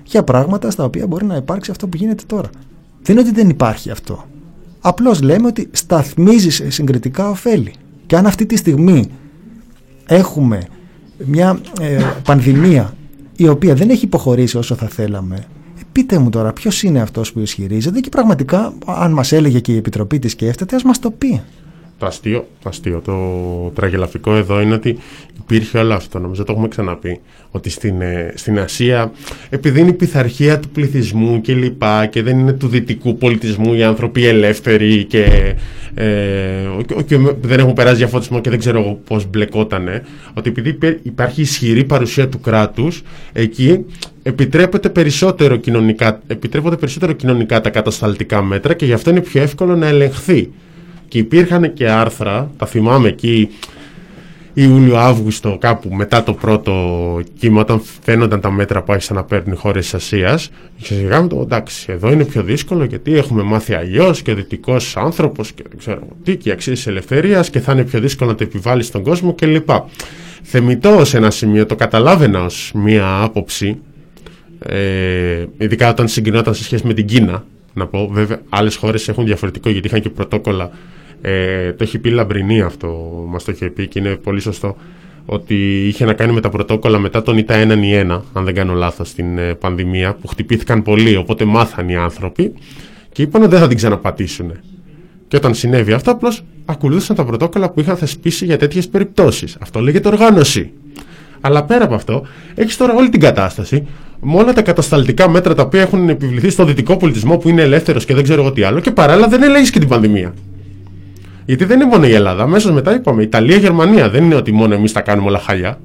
για πράγματα στα οποία μπορεί να υπάρξει αυτό που γίνεται τώρα. Δεν είναι ότι δεν υπάρχει αυτό. Απλώς λέμε ότι σταθμίζει συγκριτικά ωφέλη. Και αν αυτή τη στιγμή έχουμε μια πανδημία η οποία δεν έχει υποχωρήσει όσο θα θέλαμε, πείτε μου τώρα ποιος είναι αυτός που ισχυρίζεται, και πραγματικά αν μας έλεγε και η Επιτροπή τη σκέφτεται, ας μας το πει. Το αστείο, το τραγελαφικό εδώ είναι ότι υπήρχε όλο αυτό, νομίζω το έχουμε ξαναπεί, ότι στην Ασία, επειδή είναι η πειθαρχία του πληθυσμού και λοιπά, και δεν είναι του δυτικού πολιτισμού οι άνθρωποι ελεύθεροι και δεν έχουν περάσει για φωτισμό και δεν ξέρω εγώ πώς μπλεκότανε, ότι επειδή υπάρχει ισχυρή παρουσία του κράτους, εκεί επιτρέπονται περισσότερο κοινωνικά τα κατασταλτικά μέτρα, και γι' αυτό είναι πιο εύκολο να ελεγχθεί. Και υπήρχαν και άρθρα, τα θυμάμαι εκεί Ιούλιο-Αύγουστο, κάπου μετά το πρώτο κύμα, όταν φαίνονταν τα μέτρα που άρχισαν να παίρνουν οι χώρες της Ασίας, και σιγά εντάξει, εδώ είναι πιο δύσκολο γιατί έχουμε μάθει αλλιώς και ο δυτικός άνθρωπος και δεν ξέρω τι, και οι αξίες της ελευθερίας, και θα είναι πιο δύσκολο να το επιβάλλει στον κόσμο κλπ. Θεμιτό σε ένα σημείο, το καταλάβαινα ως μία άποψη, ειδικά όταν συγκρινόταν σε σχέση με την Κίνα. Να πω, βέβαια, άλλες χώρες έχουν διαφορετικό, γιατί είχαν και πρωτόκολλα. Το έχει πει Λαμπρινή αυτό, μας το είχε πει, και είναι πολύ σωστό, ότι είχε να κάνει με τα πρωτόκολλα μετά τον ΙΤΑ 1-1, αν δεν κάνω λάθος, στην πανδημία, που χτυπήθηκαν πολύ, οπότε μάθαν οι άνθρωποι και είπαν ότι δεν θα την ξαναπατήσουν. Και όταν συνέβη αυτό, απλώς ακολούθησαν τα πρωτόκολλα που είχαν θεσπίσει για τέτοιες περιπτώσεις. Αυτό λέγεται οργάνωση. Αλλά πέρα από αυτό, έχεις τώρα όλη την κατάσταση με όλα τα κατασταλτικά μέτρα τα οποία έχουν επιβληθεί στο δυτικό πολιτισμό που είναι ελεύθερος και δεν ξέρω εγώ τι άλλο, και παράλληλα δεν ελέγχεις και την πανδημία. Γιατί δεν είναι μόνο η Ελλάδα. Αμέσως μετά είπαμε Ιταλία, Γερμανία. Δεν είναι ότι μόνο εμείς τα κάνουμε όλα χαλιά.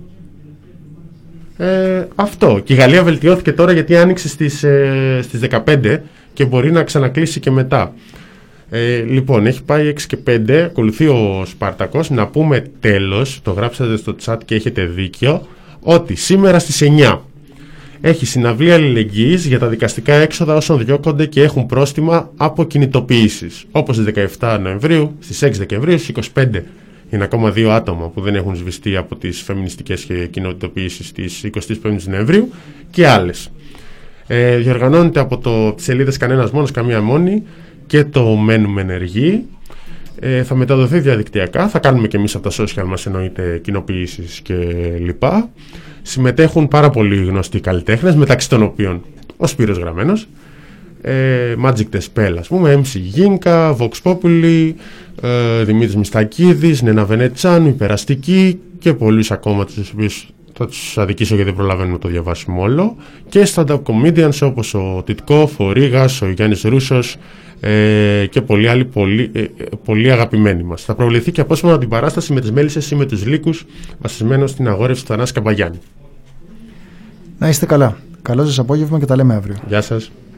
Αυτό. Και η Γαλλία βελτιώθηκε τώρα γιατί άνοιξε στις 15 και μπορεί να ξανακλείσει και μετά. Λοιπόν, έχει πάει 6 και 5. Ακολουθεί ο Σπάρτακος. Να πούμε τέλος, το γράψατε στο chat και έχετε δίκιο, ότι σήμερα στις 9 έχει συναυλία αλληλεγγύης για τα δικαστικά έξοδα όσων διώκονται και έχουν πρόστιμα από κινητοποιήσεις. Όπως στις 17 Νοεμβρίου, στις 6 Δεκεμβρίου, στις 25 είναι ακόμα 2 άτομα που δεν έχουν σβηστεί από τις φεμινιστικές κινητοποιήσεις στις 25 Νοεμβρίου και άλλες. Διοργανώνεται από τις σελίδες Κανένας Μόνος, Καμία Μόνη και το Μένουμε Ενεργοί. Θα μεταδοθεί διαδικτυακά, θα κάνουμε και εμείς από τα social μας, εννοείται, κοινοποιήσεις και λοιπά. Συμμετέχουν πάρα πολύ γνωστοί καλλιτέχνες, μεταξύ των οποίων ο Σπύρος Γραμμένος, Magic Tespel, ας πούμε, MC Ginka, Vox Populi, Δημήτρης Μιστακίδης, Νένα Βενετσάνου, Υπεραστική και πολλούς ακόμα, τους οποίους θα τους αδικήσω γιατί δεν προλαβαίνουμε να το διαβάσουμε όλο, και stand-up comedians όπως ο Τιτκόφ, ο Ρίγας, ο Γιάννης Ρούσος και πολλοί άλλοι πολύ αγαπημένοι μας. Θα προβληθεί και απόσπασμα από την παράσταση με τις Μέλισσες ή με τους Λύκους, βασισμένο στην αγόρευση του Θανάση Καμπαγιάννη. Να είστε καλά. Καλό σας απόγευμα και τα λέμε αύριο. Γεια σας.